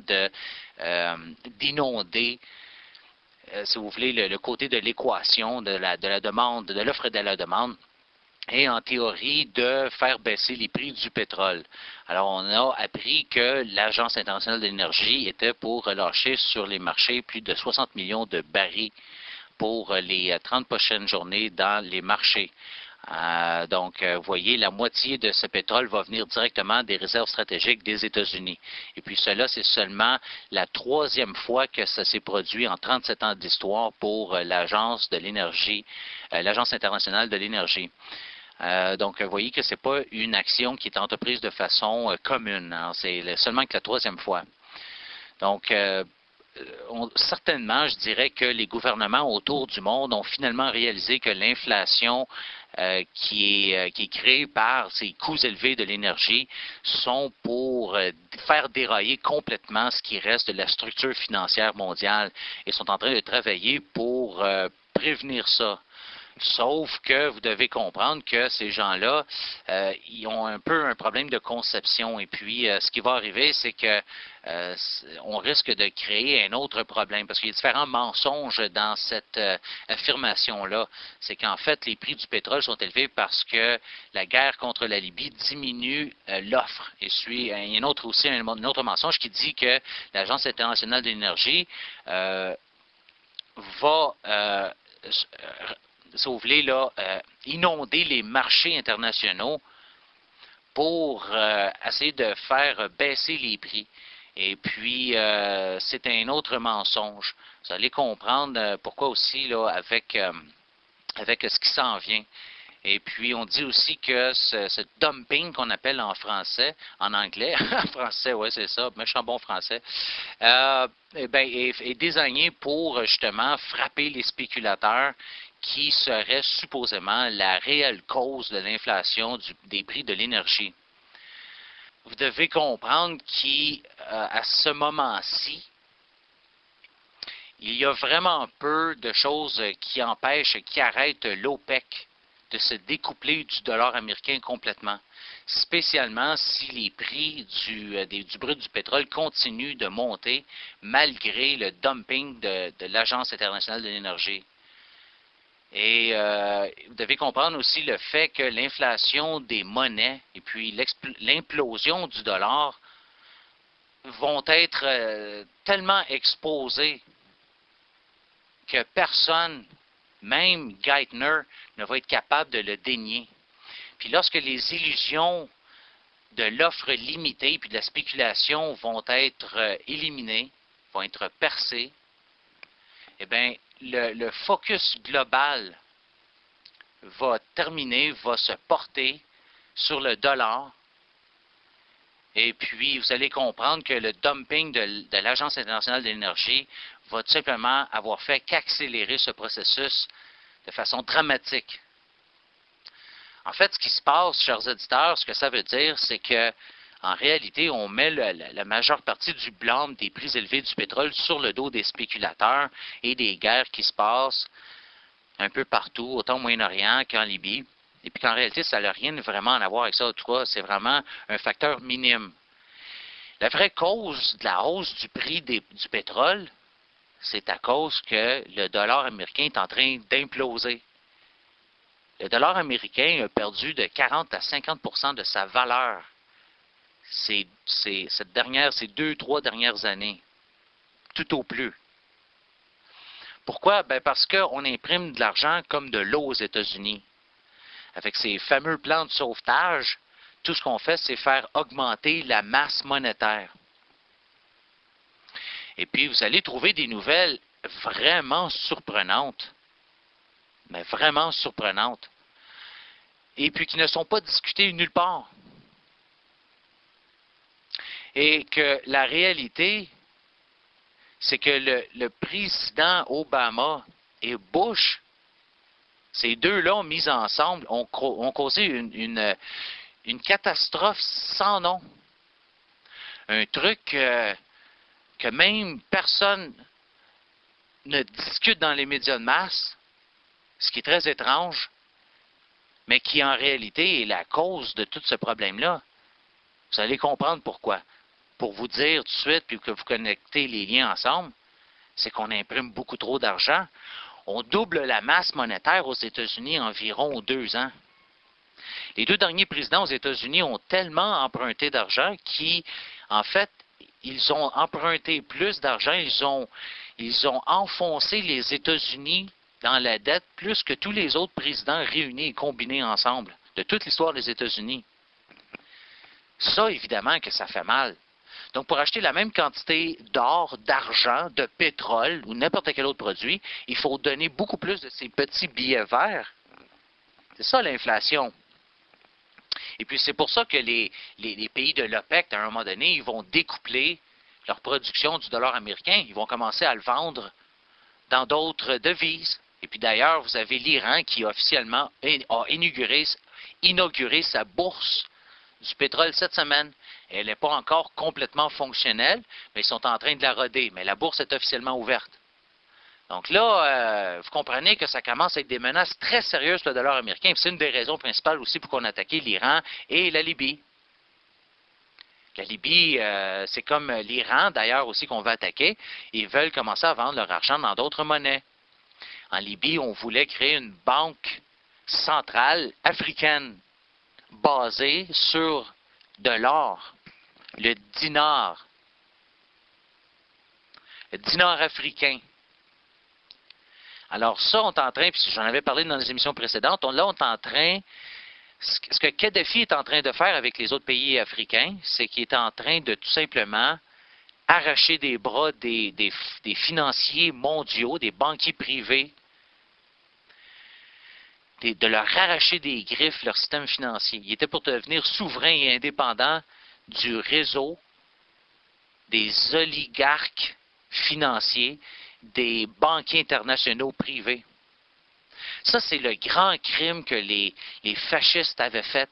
d'inonder, si vous voulez, le côté de l'équation de la demande, de l'offre et de la demande, et en théorie de faire baisser les prix du pétrole. Alors, on a appris que l'Agence internationale de l'énergie était pour relâcher sur les marchés plus de 60 millions de barils pour les 30 prochaines journées dans les marchés. Donc, vous voyez, la moitié de ce pétrole va venir directement des réserves stratégiques des États-Unis. Et puis cela, c'est seulement la troisième fois que ça s'est produit en 37 ans d'histoire pour l'Agence de l'énergie, l'Agence internationale de l'énergie. Donc, vous voyez que ce n'est pas une action qui est entreprise de façon commune. C'est seulement que la troisième fois. Donc, certainement, je dirais que les gouvernements autour du monde ont finalement réalisé que l'inflation qui est créée par ces coûts élevés de l'énergie sont pour faire dérailler complètement ce qui reste de la structure financière mondiale et sont en train de travailler pour prévenir ça. Sauf que vous devez comprendre que ces gens-là, ils ont un peu un problème de conception. Et puis, ce qui va arriver, c'est que on risque de créer un autre problème parce qu'il y a différents mensonges dans cette affirmation-là. C'est qu'en fait, les prix du pétrole sont élevés parce que la guerre contre la Libye diminue l'offre. Et il y a un autre mensonge qui dit que l'Agence internationale de l'énergie va si vous voulez, là, inonder les marchés internationaux pour essayer de faire baisser les prix. Et puis, c'est un autre mensonge. Vous allez comprendre pourquoi aussi là, avec ce qui s'en vient. Et puis, on dit aussi que ce dumping qu'on appelle en français, en anglais, en français, ouais, c'est ça, méchant bon français, eh ben, est désigné pour justement frapper les spéculateurs qui seraient supposément la réelle cause de l'inflation des prix de l'énergie. Vous devez comprendre qu'à ce moment-ci, il y a vraiment peu de choses qui empêchent, qui arrêtent l'OPEC de se découpler du dollar américain complètement, spécialement si les prix du brut du pétrole continuent de monter malgré le dumping de l'Agence internationale de l'énergie. Et vous devez comprendre aussi le fait que l'inflation des monnaies et puis l'implosion du dollar vont être tellement exposés que personne, même Geithner, ne va être capable de le dénier. Puis lorsque les illusions de l'offre limitée puis de la spéculation vont être éliminées, vont être percées, eh bien, le focus global va terminer, va se porter sur le dollar. Et puis, vous allez comprendre que le dumping de l'Agence internationale de l'énergie va tout simplement avoir fait qu'accélérer ce processus de façon dramatique. En fait, ce qui se passe, chers auditeurs, ce que ça veut dire, c'est que en réalité, on met la majeure partie du blâme des prix élevés du pétrole sur le dos des spéculateurs et des guerres qui se passent un peu partout, autant au Moyen-Orient qu'en Libye. Et puis qu'en réalité, ça n'a rien vraiment à voir avec ça. En tout cas, c'est vraiment un facteur minime. La vraie cause de la hausse du prix du pétrole, c'est à cause que le dollar américain est en train d'imploser. Le dollar américain a perdu de 40 à 50 de sa valeur ces 2-3 dernières années, tout au plus. Pourquoi? Ben parce qu'on imprime de l'argent comme de l'eau aux États-Unis. Avec ces fameux plans de sauvetage, tout ce qu'on fait, c'est faire augmenter la masse monétaire. Et puis, vous allez trouver des nouvelles vraiment surprenantes, mais vraiment surprenantes, et puis qui ne sont pas discutées nulle part. Et que la réalité, c'est que le président Obama et Bush, ces deux-là mis ensemble, ont causé une catastrophe sans nom. Un truc que même personne ne discute dans les médias de masse, ce qui est très étrange, mais qui en réalité est la cause de tout ce problème-là. Vous allez comprendre pourquoi. Pour vous dire tout de suite, puis que vous connectez les liens ensemble, c'est qu'on imprime beaucoup trop d'argent. On double la masse monétaire aux États-Unis en environ 2 ans. Les 2 derniers présidents aux États-Unis ont tellement emprunté d'argent qu'en fait, ils ont emprunté plus d'argent, ils ont enfoncé les États-Unis dans la dette plus que tous les autres présidents réunis et combinés ensemble de toute l'histoire des États-Unis. Ça, évidemment, que ça fait mal. Donc, pour acheter la même quantité d'or, d'argent, de pétrole ou n'importe quel autre produit, il faut donner beaucoup plus de ces petits billets verts. C'est ça l'inflation. Et puis, c'est pour ça que les pays de l'OPEC, à un moment donné, ils vont découpler leur production du dollar américain. Ils vont commencer à le vendre dans d'autres devises. Et puis, d'ailleurs, vous avez l'Iran qui officiellement a inauguré sa bourse du pétrole cette semaine. Elle n'est pas encore complètement fonctionnelle, mais ils sont en train de la roder. Mais la bourse est officiellement ouverte. Donc là, vous comprenez que ça commence à être des menaces très sérieuses pour le dollar américain. C'est une des raisons principales aussi pour qu'on a attaqué l'Iran et la Libye. La Libye, c'est comme l'Iran, d'ailleurs, aussi qu'on va attaquer. Ils veulent commencer à vendre leur argent dans d'autres monnaies. En Libye, on voulait créer une banque centrale africaine basée sur de l'or, le dinar africain. Alors ça, on est en train, puis j'en avais parlé dans les émissions précédentes, là, on est en train Ce que Kadhafi est en train de faire avec les autres pays africains, c'est qu'il est en train de tout simplement arracher des bras des financiers mondiaux, des banquiers privés, de leur arracher des griffes leur système financier. Il était pour devenir souverain et indépendant du réseau des oligarques financiers, des banquiers internationaux privés. Ça, c'est le grand crime que les fascistes avaient fait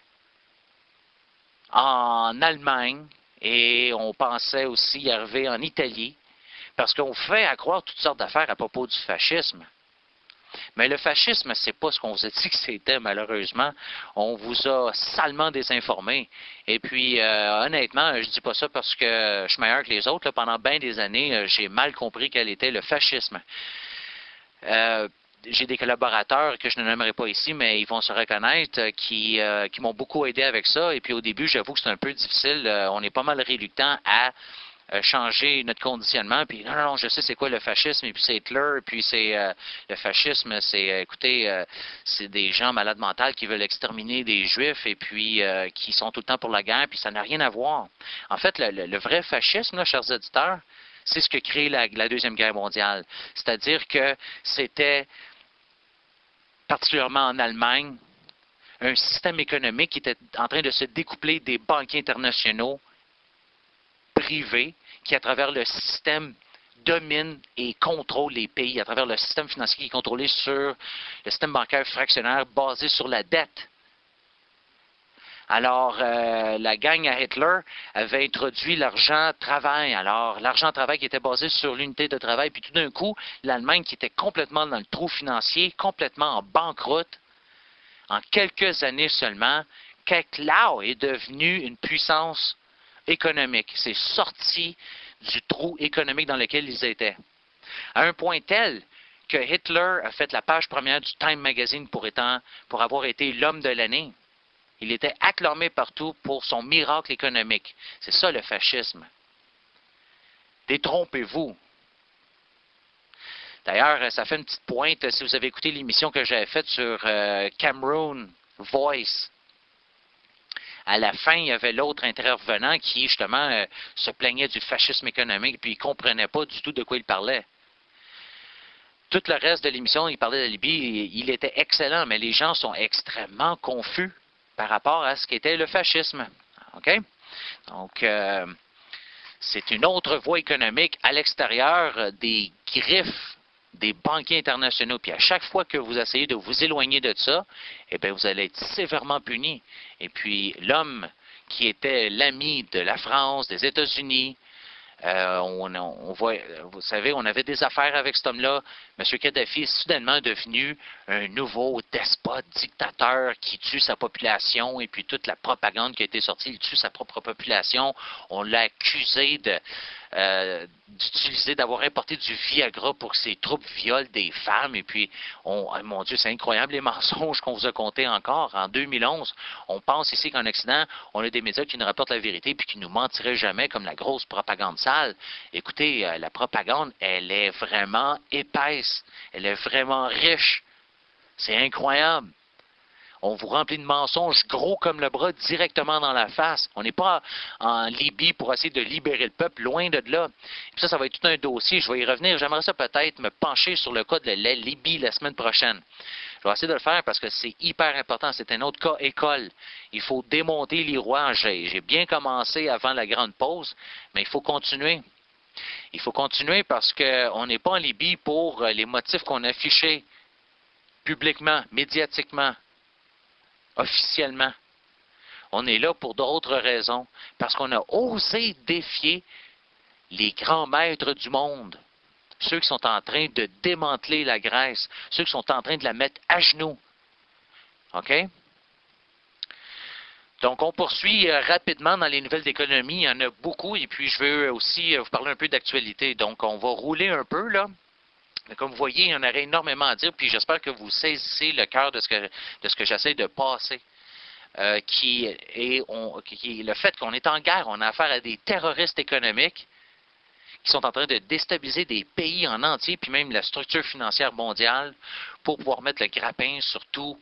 en Allemagne et on pensait aussi y arriver en Italie, parce qu'on fait à croire toutes sortes d'affaires à propos du fascisme. Mais le fascisme, c'est pas ce qu'on vous a dit que c'était, malheureusement. On vous a salement désinformé. Et puis, honnêtement, je dis pas ça parce que je suis meilleur que les autres. Là, pendant bien des années, j'ai mal compris quel était le fascisme. J'ai des collaborateurs que je ne nommerai pas ici, mais ils vont se reconnaître, qui m'ont beaucoup aidé avec ça. Et puis au début, j'avoue que c'est un peu difficile. On est pas mal réluctant à changer notre conditionnement. Puis non, je sais c'est quoi le fascisme, et puis c'est Hitler, et puis c'est le fascisme, c'est, écoutez, c'est des gens malades mentales qui veulent exterminer des Juifs, et puis qui sont tout le temps pour la guerre, puis ça n'a rien à voir. En fait, le vrai fascisme, là, chers auditeurs, c'est ce que crée la Deuxième Guerre mondiale. C'est-à-dire que c'était particulièrement en Allemagne, un système économique qui était en train de se découpler des banquiers internationaux privés qui, à travers le système, dominent et contrôlent les pays, à travers le système financier qui est contrôlé sur le système bancaire fractionnaire basé sur la dette. Alors, la gang à Hitler avait introduit l'argent-travail. Alors, l'argent-travail qui était basé sur l'unité de travail. Puis tout d'un coup, l'Allemagne qui était complètement dans le trou financier, complètement en banqueroute, en quelques années seulement, Keklau est devenu une puissance économique. C'est sorti du trou économique dans lequel ils étaient. À un point tel que Hitler a fait la page première du Time Magazine pour avoir été l'homme de l'année. Il était acclamé partout pour son miracle économique. C'est ça le fascisme. Détrompez-vous. D'ailleurs, ça fait une petite pointe, si vous avez écouté l'émission que j'avais faite sur Cameroon Voice. À la fin, il y avait l'autre intervenant qui, justement, se plaignait du fascisme économique, puis il ne comprenait pas du tout de quoi il parlait. Tout le reste de l'émission, il parlait de la Libye, il était excellent, mais les gens sont extrêmement confus par rapport à ce qu'était le fascisme. OK? Donc, c'est une autre voie économique à l'extérieur des griffes des banquiers internationaux. Puis à chaque fois que vous essayez de vous éloigner de ça, eh bien, vous allez être sévèrement puni. Et puis, l'homme qui était l'ami de la France, des États-Unis, vous savez, on avait des affaires avec cet homme-là. M. Kadhafi est soudainement devenu un nouveau despote, dictateur qui tue sa population et puis toute la propagande qui a été sortie, il tue sa propre population. On l'a accusé d'utiliser, d'avoir importé du Viagra pour que ses troupes violent des femmes. Et puis, mon Dieu, c'est incroyable les mensonges qu'on vous a comptés encore. En 2011, on pense ici qu'en Occident, on a des médias qui nous rapportent la vérité puis qui nous mentiraient jamais comme la grosse propagande sale. Écoutez, la propagande, elle est vraiment épaisse. Elle est vraiment riche. C'est incroyable. On vous remplit de mensonges gros comme le bras directement dans la face. On n'est pas en Libye pour essayer de libérer le peuple, loin de là. Et puis ça va être tout un dossier. Je vais y revenir. J'aimerais ça peut-être me pencher sur le cas de la Libye la semaine prochaine. Je vais essayer de le faire parce que c'est hyper important. C'est un autre cas école. Il faut démonter les rouages. J'ai bien commencé avant la grande pause, mais il faut continuer. Il faut continuer parce qu'on n'est pas en Libye pour les motifs qu'on a affichés publiquement, médiatiquement, officiellement. On est là pour d'autres raisons, parce qu'on a osé défier les grands maîtres du monde, ceux qui sont en train de démanteler la Grèce, ceux qui sont en train de la mettre à genoux. OK? Donc, on poursuit rapidement dans les nouvelles d'économie. Il y en a beaucoup, et puis je veux aussi vous parler un peu d'actualité. Donc, on va rouler un peu, là. Mais comme vous voyez, il y en aurait énormément à dire, puis j'espère que vous saisissez le cœur de ce que j'essaie de passer, qui est le fait qu'on est en guerre, on a affaire à des terroristes économiques qui sont en train de déstabiliser des pays en entier, puis même la structure financière mondiale, pour pouvoir mettre le grappin sur tous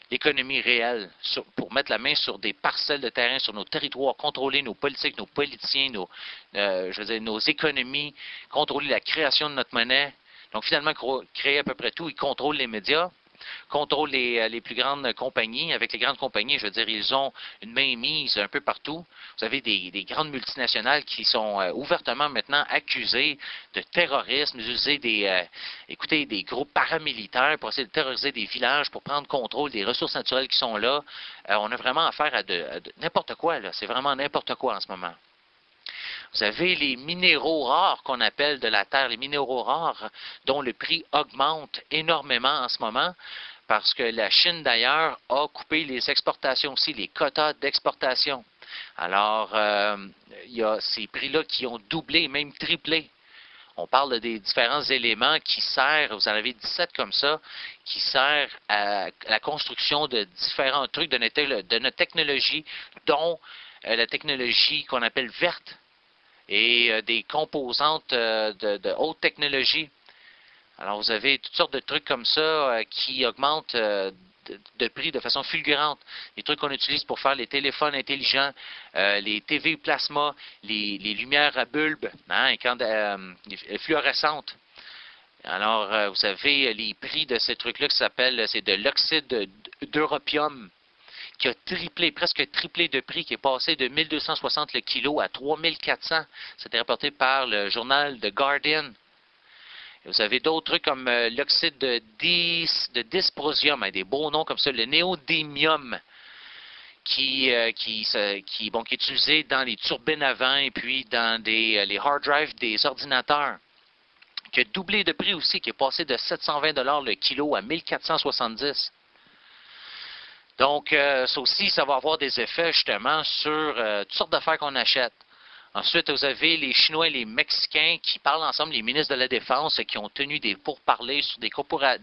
l'économie réelle, pour mettre la main sur des parcelles de terrain, sur nos territoires, contrôler nos politiques, nos politiciens, je veux dire, nos économies, contrôler la création de notre monnaie. Donc finalement, créer à peu près tout. Ils contrôlent les médias, contrôlent les plus grandes compagnies. Avec les grandes compagnies, je veux dire, ils ont une mainmise un peu partout. Vous avez des grandes multinationales qui sont ouvertement maintenant accusées de terrorisme, d'utiliser écoutez, des groupes paramilitaires pour essayer de terroriser des villages, pour prendre contrôle des ressources naturelles qui sont là. On a vraiment affaire à de n'importe quoi, là. C'est vraiment n'importe quoi en ce moment. Vous avez les minéraux rares qu'on appelle de la Terre, les minéraux rares dont le prix augmente énormément en ce moment parce que la Chine d'ailleurs a coupé les exportations aussi, les quotas d'exportation. Alors, il y a ces prix-là qui ont doublé, même triplé. On parle des différents éléments qui servent, vous en avez 17 comme ça, qui servent à la construction de différents trucs de notre technologie, dont la technologie qu'on appelle verte et des composantes de haute technologie. Alors, vous avez toutes sortes de trucs comme ça qui augmentent de prix de façon fulgurante. Les trucs qu'on utilise pour faire les téléphones intelligents, les TV plasma, les lumières à bulbes, hein, les fluorescentes. Alors, vous avez les prix de ces trucs-là qui s'appellent, c'est de l'oxyde d'europium, qui a triplé, presque triplé de prix, qui est passé de 1260 le kilo à 3400. C'était rapporté par le journal The Guardian. Et vous avez d'autres trucs comme l'oxyde de dysprosium, hein, des beaux noms comme ça, le néodymium, qui est utilisé dans les turbines à vent et puis dans les hard drives des ordinateurs, qui a doublé de prix aussi, qui est passé de 720 $ le kilo à 1470. Donc, ça aussi, ça va avoir des effets justement sur toutes sortes d'affaires qu'on achète. Ensuite, vous avez les Chinois et les Mexicains qui parlent ensemble, les ministres de la Défense, qui ont tenu des pourparlers sur des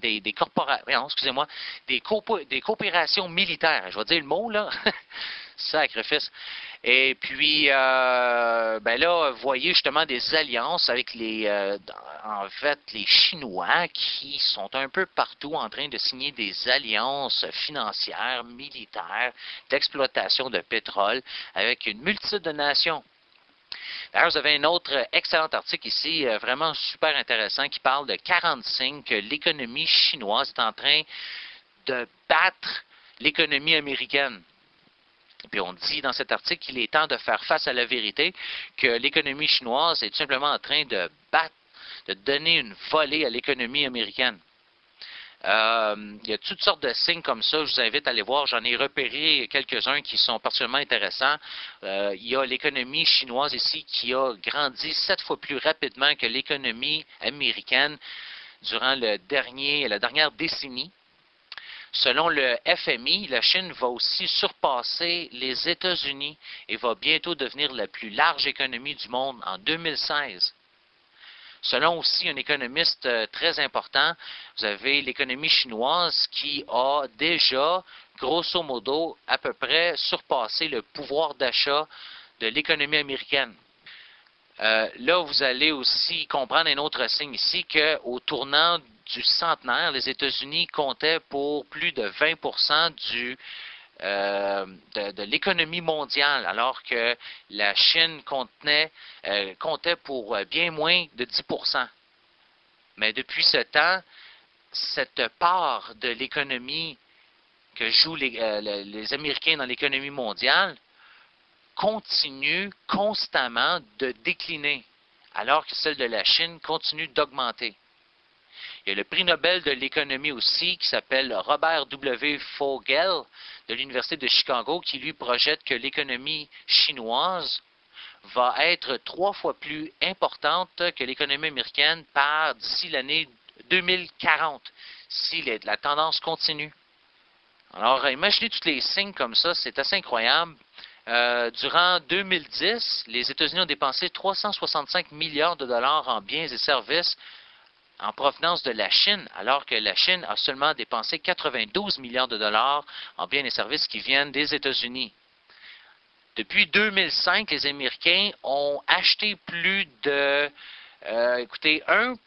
coopérations militaires. Je vais dire le mot, là. Sacrifice. Et puis, ben là, vous voyez justement des alliances avec les Chinois qui sont un peu partout en train de signer des alliances financières, militaires, d'exploitation de pétrole avec une multitude de nations. D'ailleurs, vous avez un autre excellent article ici, vraiment super intéressant, qui parle de 40 signes que l'économie chinoise est en train de battre l'économie américaine. Puis on dit dans cet article qu'il est temps de faire face à la vérité, que l'économie chinoise est tout simplement en train de donner une volée à l'économie américaine. Il y a toutes sortes de signes comme ça, je vous invite à aller voir, j'en ai repéré quelques-uns qui sont particulièrement intéressants. Il y a l'économie chinoise ici qui a grandi 7 fois plus rapidement que l'économie américaine durant la dernière décennie. Selon le FMI, la Chine va aussi surpasser les États-Unis et va bientôt devenir la plus large économie du monde en 2016. Selon aussi un économiste très important, vous avez l'économie chinoise qui a déjà, grosso modo, à peu près surpassé le pouvoir d'achat de l'économie américaine. Là, vous allez aussi comprendre un autre signe ici qu'au tournant du centenaire, les États-Unis comptaient pour plus de 20% de l'économie mondiale, alors que la Chine comptait pour bien moins de 10%. Mais depuis ce temps, cette part de l'économie que jouent les Américains dans l'économie mondiale continue constamment de décliner, alors que celle de la Chine continue d'augmenter. Il y a le prix Nobel de l'économie aussi, qui s'appelle Robert W. Fogel, de l'Université de Chicago, qui lui projette que l'économie chinoise va être 3 fois plus importante que l'économie américaine d'ici l'année 2040, si la tendance continue. Alors, imaginez tous les signes comme ça, c'est assez incroyable. Durant 2010, les États-Unis ont dépensé 365 milliards de dollars en biens et services en provenance de la Chine, alors que la Chine a seulement dépensé 92 milliards de dollars en biens et services qui viennent des États-Unis. Depuis 2005, les Américains ont acheté plus de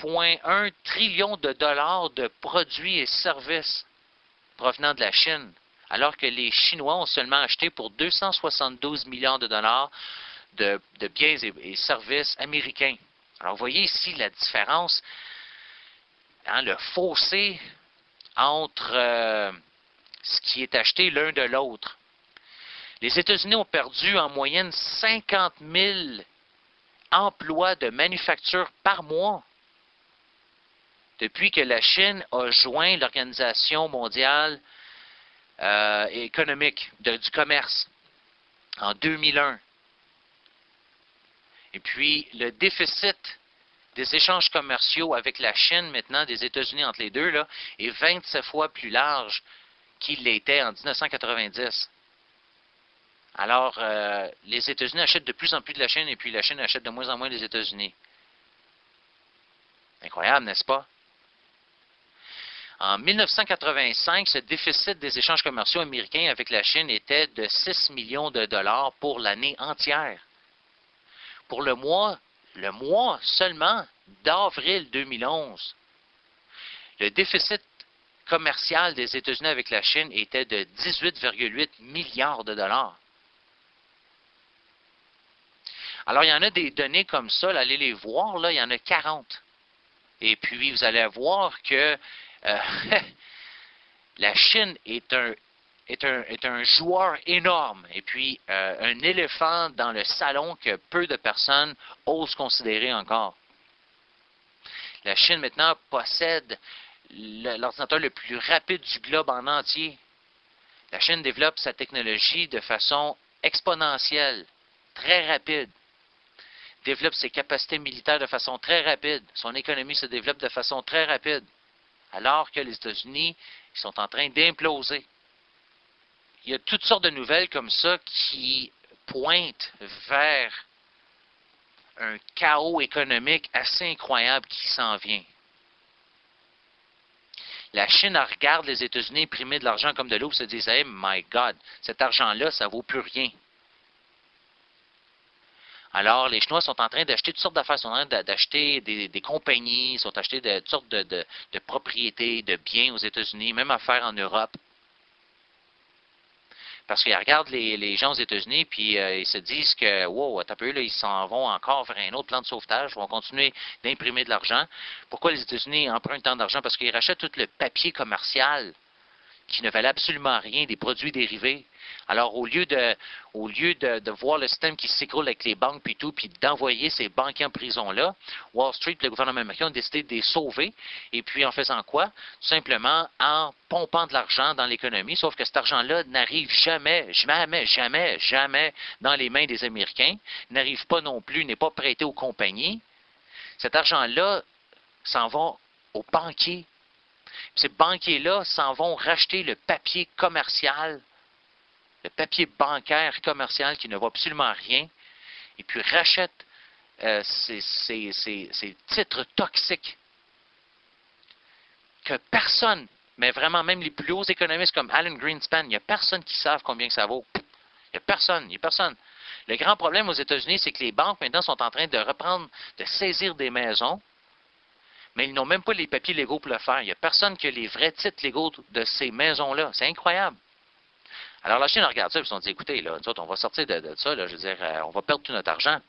1,1 trillion de dollars de produits et services provenant de la Chine. alors que les Chinois ont seulement acheté pour 272 milliards de dollars de biens et services américains. Alors, vous voyez ici la différence, hein, le fossé entre ce qui est acheté l'un de l'autre. Les États-Unis ont perdu en moyenne 50 000 emplois de manufacture par mois depuis que la Chine a joint l'Organisation mondiale économique du commerce en 2001. Et puis, le déficit des échanges commerciaux avec la Chine, maintenant, des États-Unis entre les deux, là, est 27 fois plus large qu'il l'était en 1990. Alors, les États-Unis achètent de plus en plus de la Chine et puis la Chine achète de moins en moins des États-Unis. Incroyable, n'est-ce pas? En 1985, ce déficit des échanges commerciaux américains avec la Chine était de 6 millions de dollars pour l'année entière. Pour le mois seulement d'avril 2011, le déficit commercial des États-Unis avec la Chine était de 18,8 milliards de dollars. Alors, il y en a des données comme ça, là, allez les voir, là, il y en a 40. Et puis, vous allez voir que la Chine est un joueur énorme et puis un éléphant dans le salon que peu de personnes osent considérer encore. La Chine maintenant possède l'ordinateur le plus rapide du globe en entier. La Chine développe sa technologie de façon exponentielle, très rapide. Développe ses capacités militaires de façon très rapide. Son économie se développe de façon très rapide. Alors que les États-Unis sont en train d'imploser. Il y a toutes sortes de nouvelles comme ça qui pointent vers un chaos économique assez incroyable qui s'en vient. La Chine regarde les États-Unis imprimer de l'argent comme de l'eau et se dit « Hey, my God, cet argent-là, ça ne vaut plus rien. » Alors, les Chinois sont en train d'acheter toutes sortes d'affaires, ils sont en train d'acheter des compagnies, ils sont achetés toutes sortes de propriétés, de biens aux États-Unis, même affaires en Europe. Parce qu'ils regardent les gens aux États-Unis, puis ils se disent que, wow, attends un peu, là, ils s'en vont encore vers un autre plan de sauvetage, ils vont continuer d'imprimer de l'argent. Pourquoi les États-Unis empruntent tant d'argent? Parce qu'ils rachètent tout le papier commercial qui ne valait absolument rien, des produits dérivés. Alors, au lieu de voir le système qui s'écroule avec les banques puis tout, puis d'envoyer ces banquiers en prison là, Wall Street, le gouvernement américain a décidé de les sauver. Et puis, en faisant quoi? Tout simplement en pompant de l'argent dans l'économie, sauf que cet argent-là n'arrive jamais dans les mains des Américains, n'arrive pas non plus, n'est pas prêté aux compagnies. Cet argent-là s'en va aux banquiers. Ces banquiers-là s'en vont racheter le papier commercial, le papier bancaire commercial qui ne vaut absolument rien, et puis rachètent ces titres toxiques que personne, mais vraiment même les plus hauts économistes comme Alan Greenspan, il n'y a personne qui savent combien que ça vaut. Il n'y a personne. Le grand problème aux États-Unis, c'est que les banques maintenant sont en train de saisir des maisons, mais ils n'ont même pas les papiers légaux pour le faire. Il n'y a personne qui a les vrais titres légaux de ces maisons-là. C'est incroyable. Alors la Chine regarde ça et ils se sont dit, écoutez, là, on va sortir de ça, là, je veux dire, on va perdre tout notre argent.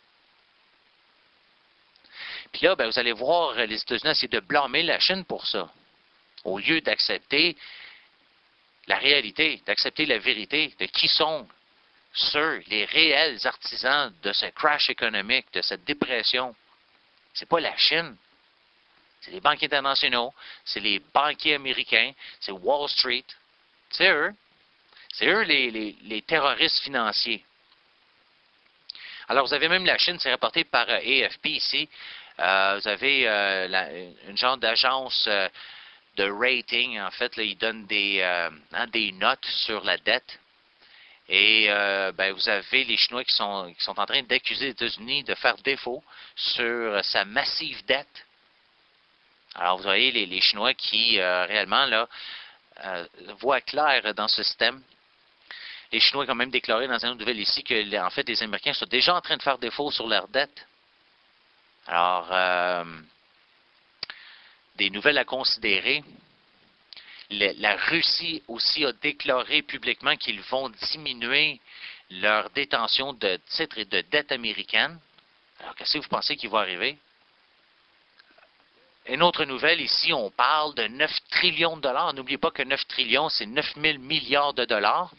Puis là, vous allez voir les États-Unis essayer de blâmer la Chine pour ça, au lieu d'accepter la réalité, d'accepter la vérité de qui sont ceux, les réels artisans de ce crash économique, de cette dépression. C'est pas la Chine. C'est les banquiers internationaux, c'est les banquiers américains, c'est Wall Street. C'est eux. C'est eux les terroristes financiers. Alors, vous avez même la Chine, c'est rapporté par AFP ici. Vous avez une genre d'agence de rating, en fait. Là, ils donnent des notes sur la dette. Et vous avez les Chinois qui sont en train d'accuser les États-Unis de faire défaut sur sa massive dette. Alors, vous voyez les Chinois qui, réellement, là, voient clair dans ce système. Les Chinois ont quand même déclaré dans une autre nouvelle ici que, en fait, les Américains sont déjà en train de faire défaut sur leur dette. Alors, des nouvelles à considérer. La Russie aussi a déclaré publiquement qu'ils vont diminuer leur détention de titres et de dettes américaines. Alors, qu'est-ce que vous pensez qui va arriver? Une autre nouvelle ici, on parle de 9 trillions de dollars. N'oubliez pas que 9 trillions, c'est 9 000 milliards de dollars.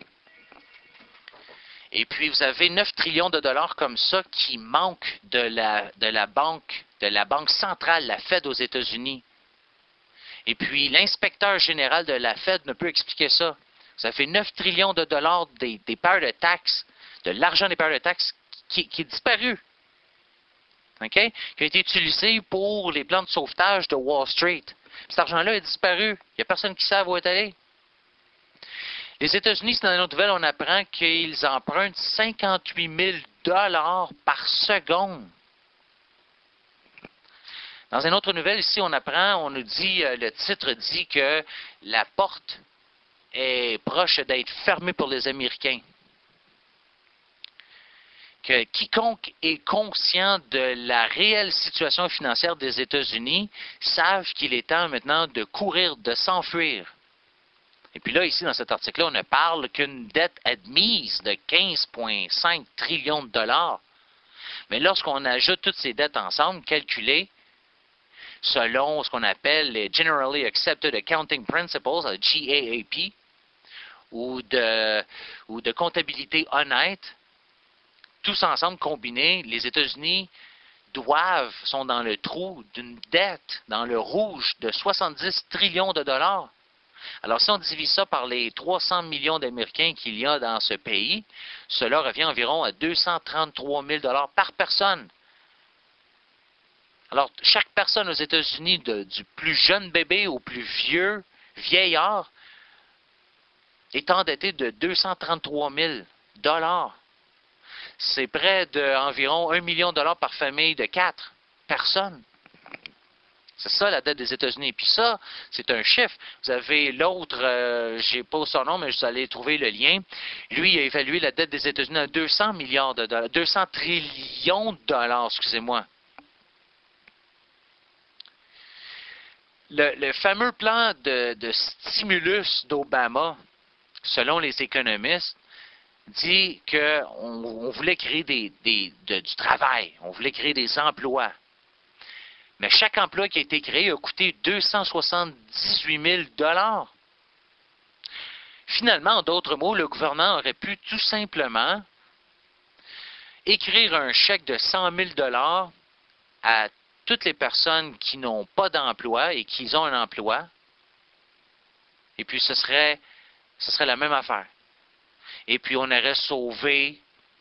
Et puis, vous avez 9 trillions de dollars comme ça qui manquent de la banque centrale, la Fed aux États-Unis. Et puis, l'inspecteur général de la Fed ne peut expliquer ça. Ça fait 9 trillions de dollars des paires de taxes, de l'argent des paires de taxes qui est disparu. Okay? Qui a été utilisé pour les plans de sauvetage de Wall Street. Cet argent-là est disparu. Il n'y a personne qui sait où est allé. Les États-Unis, dans une autre nouvelle, on apprend qu'ils empruntent 58 000 dollars par seconde. Dans une autre nouvelle, ici, on nous dit, le titre dit que la porte est proche d'être fermée pour les Américains. Que quiconque est conscient de la réelle situation financière des États-Unis savent qu'il est temps maintenant de courir, de s'enfuir. Et puis là, ici, dans cet article-là, on ne parle qu'une dette admise de 15,5 trillions de dollars. Mais lorsqu'on ajoute toutes ces dettes ensemble, calculées selon ce qu'on appelle les Generally Accepted Accounting Principles, GAAP, ou de comptabilité honnête, tous ensemble combinés, les États-Unis sont dans le trou d'une dette, dans le rouge, de 70 trillions de dollars. Alors, si on divise ça par les 300 millions d'Américains qu'il y a dans ce pays, cela revient environ à 233 000 dollars par personne. Alors, chaque personne aux États-Unis, du plus jeune bébé au plus vieux vieillard, est endetté de 233 000 dollars. C'est près d'environ 1 million de dollars par famille de 4 personnes. C'est ça la dette des États-Unis. Puis ça, c'est un chiffre. Vous avez l'autre, je n'ai pas son nom, mais vous allez trouver le lien. Lui, il a évalué la dette des États-Unis à 200 milliards de dollars, 200 trillions de dollars, excusez-moi. Le fameux plan de stimulus d'Obama, selon les économistes, dit qu'on voulait créer du travail, on voulait créer des emplois. Mais chaque emploi qui a été créé a coûté 278 000 dollars. Finalement, en d'autres mots, le gouvernement aurait pu tout simplement écrire un chèque de 100 000 dollars à toutes les personnes qui n'ont pas d'emploi et qui ont un emploi. Et puis, ce serait la même affaire. Et puis, on aurait sauvé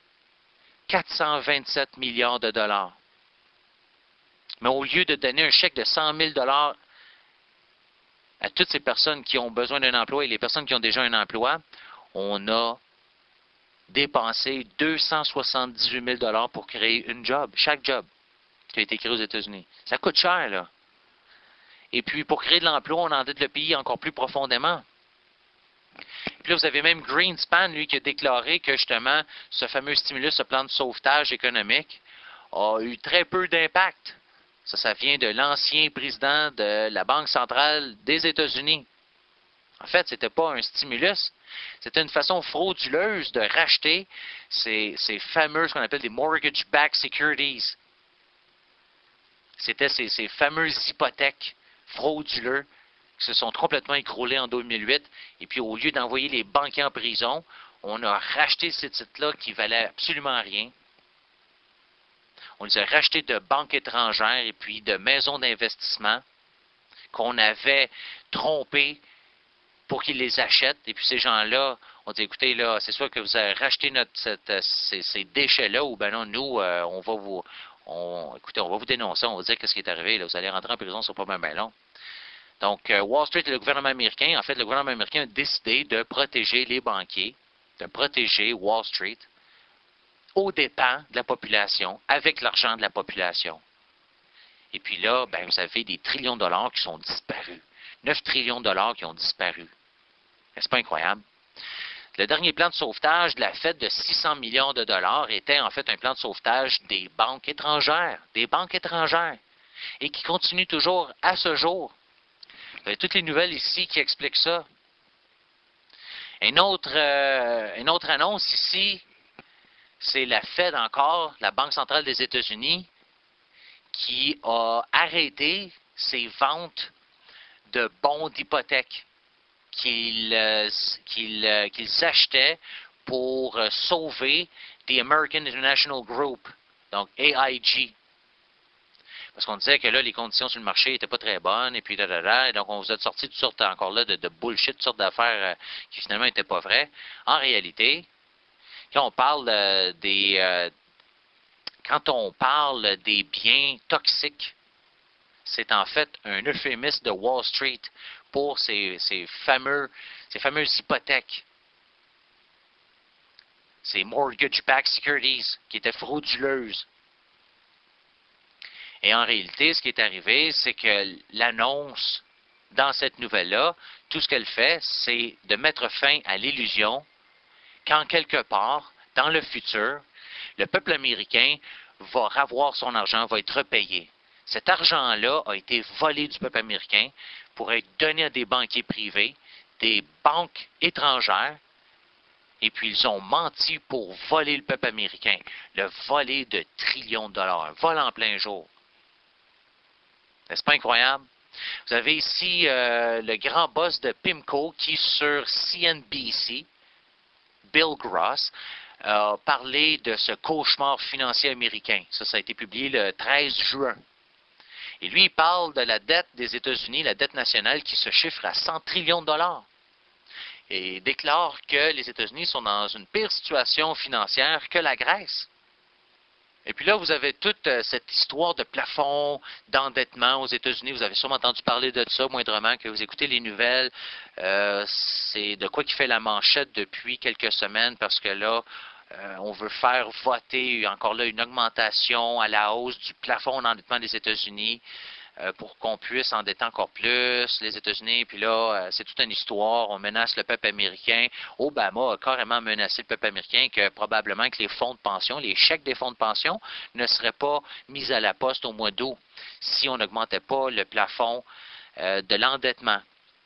427 milliards de dollars. Mais au lieu de donner un chèque de 100 000 dollars à toutes ces personnes qui ont besoin d'un emploi et les personnes qui ont déjà un emploi, on a dépensé 278 000 dollars pour créer une job, chaque job qui a été créé aux États-Unis. Ça coûte cher, là. Et puis, pour créer de l'emploi, on endette le pays encore plus profondément. Puis là, vous avez même Greenspan, lui, qui a déclaré que, justement, ce fameux stimulus, ce plan de sauvetage économique, a eu très peu d'impact. Ça vient de l'ancien président de la Banque centrale des États-Unis. En fait, ce n'était pas un stimulus. C'était une façon frauduleuse de racheter ces fameux, ce qu'on appelle des mortgage-backed securities. C'était ces fameuses hypothèques frauduleuses qui se sont complètement écroulées en 2008. Et puis, au lieu d'envoyer les banquiers en prison, on a racheté ces titres-là qui valaient absolument rien. On les a rachetés de banques étrangères et puis de maisons d'investissement qu'on avait trompées pour qu'ils les achètent. Et puis ces gens-là ont dit, écoutez, là, c'est sûr que vous avez racheté ces déchets-là, ou ben non, nous, on va vous dénoncer, on va vous dire qu'est-ce qui est arrivé. Là, vous allez rentrer en prison, ce sera pas bien long. Donc, Wall Street et le gouvernement américain, en fait, le gouvernement américain a décidé de protéger les banquiers, de protéger Wall Street, aux dépens de la population, avec l'argent de la population. Et puis là, ben, vous avez des trillions de dollars qui sont disparus. 9 trillions de dollars qui ont disparu. N'est-ce pas incroyable? Le dernier plan de sauvetage de la Fed de 600 millions de dollars était en fait un plan de sauvetage des banques étrangères. Des banques étrangères. Et qui continue toujours à ce jour. Vous avez toutes les nouvelles ici qui expliquent ça. Une autre annonce ici, c'est la Fed encore, la Banque centrale des États-Unis, qui a arrêté ses ventes de bons d'hypothèque qu'ils achetaient pour sauver the American International Group, donc AIG. Parce qu'on disait que là, les conditions sur le marché n'étaient pas très bonnes, et puis et donc on vous a sorti toutes sortes encore là de bullshit, toutes sortes d'affaires qui finalement n'étaient pas vraies. En réalité, quand on parle des biens toxiques, c'est en fait un euphémisme de Wall Street pour ces fameuses hypothèques, ces mortgage-backed securities qui étaient frauduleuses. Et en réalité, ce qui est arrivé, c'est que l'annonce dans cette nouvelle-là, tout ce qu'elle fait, c'est de mettre fin à l'illusion qu'en quelque part, dans le futur, le peuple américain va avoir son argent, va être repayé. Cet argent-là a été volé du peuple américain pour être donné à des banquiers privés, des banques étrangères, et puis ils ont menti pour voler le peuple américain, le voler de trillions de dollars, un vol en plein jour. N'est-ce pas incroyable? Vous avez ici le grand boss de PIMCO qui, sur CNBC, Bill Gross, a parlé de ce cauchemar financier américain. Ça a été publié le 13 juin. Et lui, il parle de la dette des États-Unis, la dette nationale qui se chiffre à 100 trillions de dollars. Et déclare que les États-Unis sont dans une pire situation financière que la Grèce. Et puis là, vous avez toute cette histoire de plafond, d'endettement aux États-Unis. Vous avez sûrement entendu parler de ça, moindrement, que vous écoutez les nouvelles. C'est de quoi qui fait la manchette depuis quelques semaines, parce que là, on veut faire voter encore là une augmentation à la hausse du plafond d'endettement des États-Unis pour qu'on puisse endetter encore plus les États-Unis. Puis là, c'est toute une histoire. On menace le peuple américain. Obama a carrément menacé le peuple américain que probablement que les fonds de pension, les chèques des fonds de pension ne seraient pas mis à la poste au mois d'août si on n'augmentait pas le plafond de l'endettement,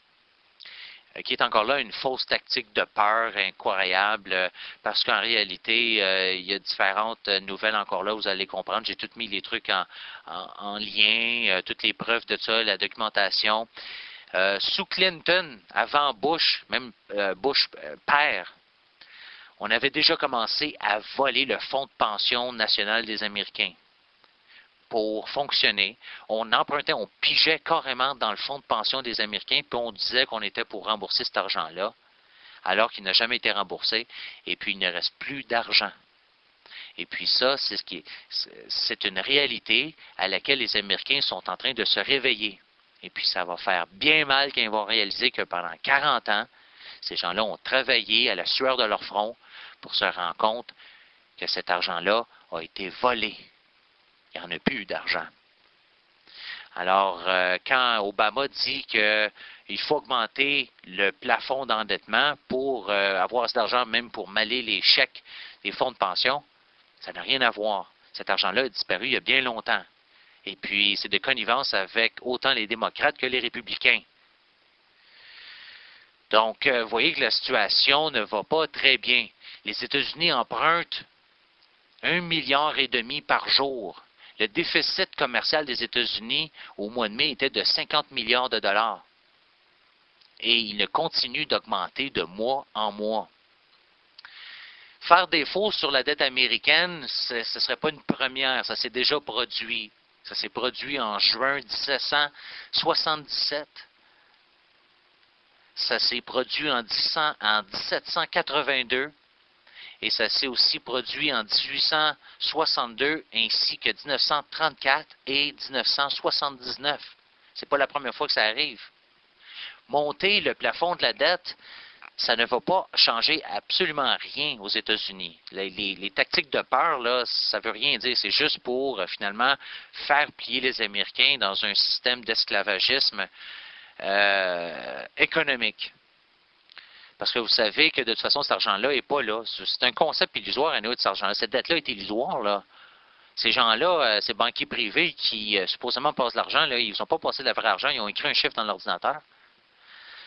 qui est encore là une fausse tactique de peur incroyable, parce qu'en réalité, il y a différentes nouvelles encore là, vous allez comprendre. J'ai tout mis les trucs en lien, toutes les preuves de ça, la documentation. Sous Clinton, avant Bush, même Bush père, on avait déjà commencé à voler le fonds de pension national des Américains. Pour fonctionner, on empruntait, on pigeait carrément dans le fonds de pension des Américains, puis on disait qu'on était pour rembourser cet argent-là, alors qu'il n'a jamais été remboursé, et puis il ne reste plus d'argent. Et puis ça, c'est une réalité à laquelle les Américains sont en train de se réveiller. Et puis ça va faire bien mal quand ils vont réaliser que pendant 40 ans, ces gens-là ont travaillé à la sueur de leur front pour se rendre compte que cet argent-là a été volé. Il n'y en a plus d'argent. Alors, quand Obama dit qu'il faut augmenter le plafond d'endettement pour avoir cet argent, même pour maler les chèques des fonds de pension, ça n'a rien à voir. Cet argent-là a disparu il y a bien longtemps. Et puis, c'est de connivence avec autant les démocrates que les républicains. Donc, vous voyez que la situation ne va pas très bien. Les États-Unis empruntent 1,5 milliard par jour. Le déficit commercial des États-Unis au mois de mai était de 50 milliards de dollars. Et il ne continue d'augmenter de mois en mois. Faire défaut sur la dette américaine, ce ne serait pas une première, ça s'est déjà produit. Ça s'est produit en juin 1777. Ça s'est produit en 1782. Et ça s'est aussi produit en 1862 ainsi que 1934 et 1979. C'est pas la première fois que ça arrive. Monter le plafond de la dette, ça ne va pas changer absolument rien aux États-Unis. Les tactiques de peur, là, ça veut rien dire. C'est juste pour finalement faire plier les Américains dans un système d'esclavagisme économique. Parce que vous savez que de toute façon, cet argent-là n'est pas là. C'est un concept illusoire à nous de cet argent-là. Cette dette-là est illusoire, là. Ces gens-là, ces banquiers privés qui supposément passent de l'argent, là, ils n'ont pas passé de vrai argent, ils ont écrit un chiffre dans l'ordinateur.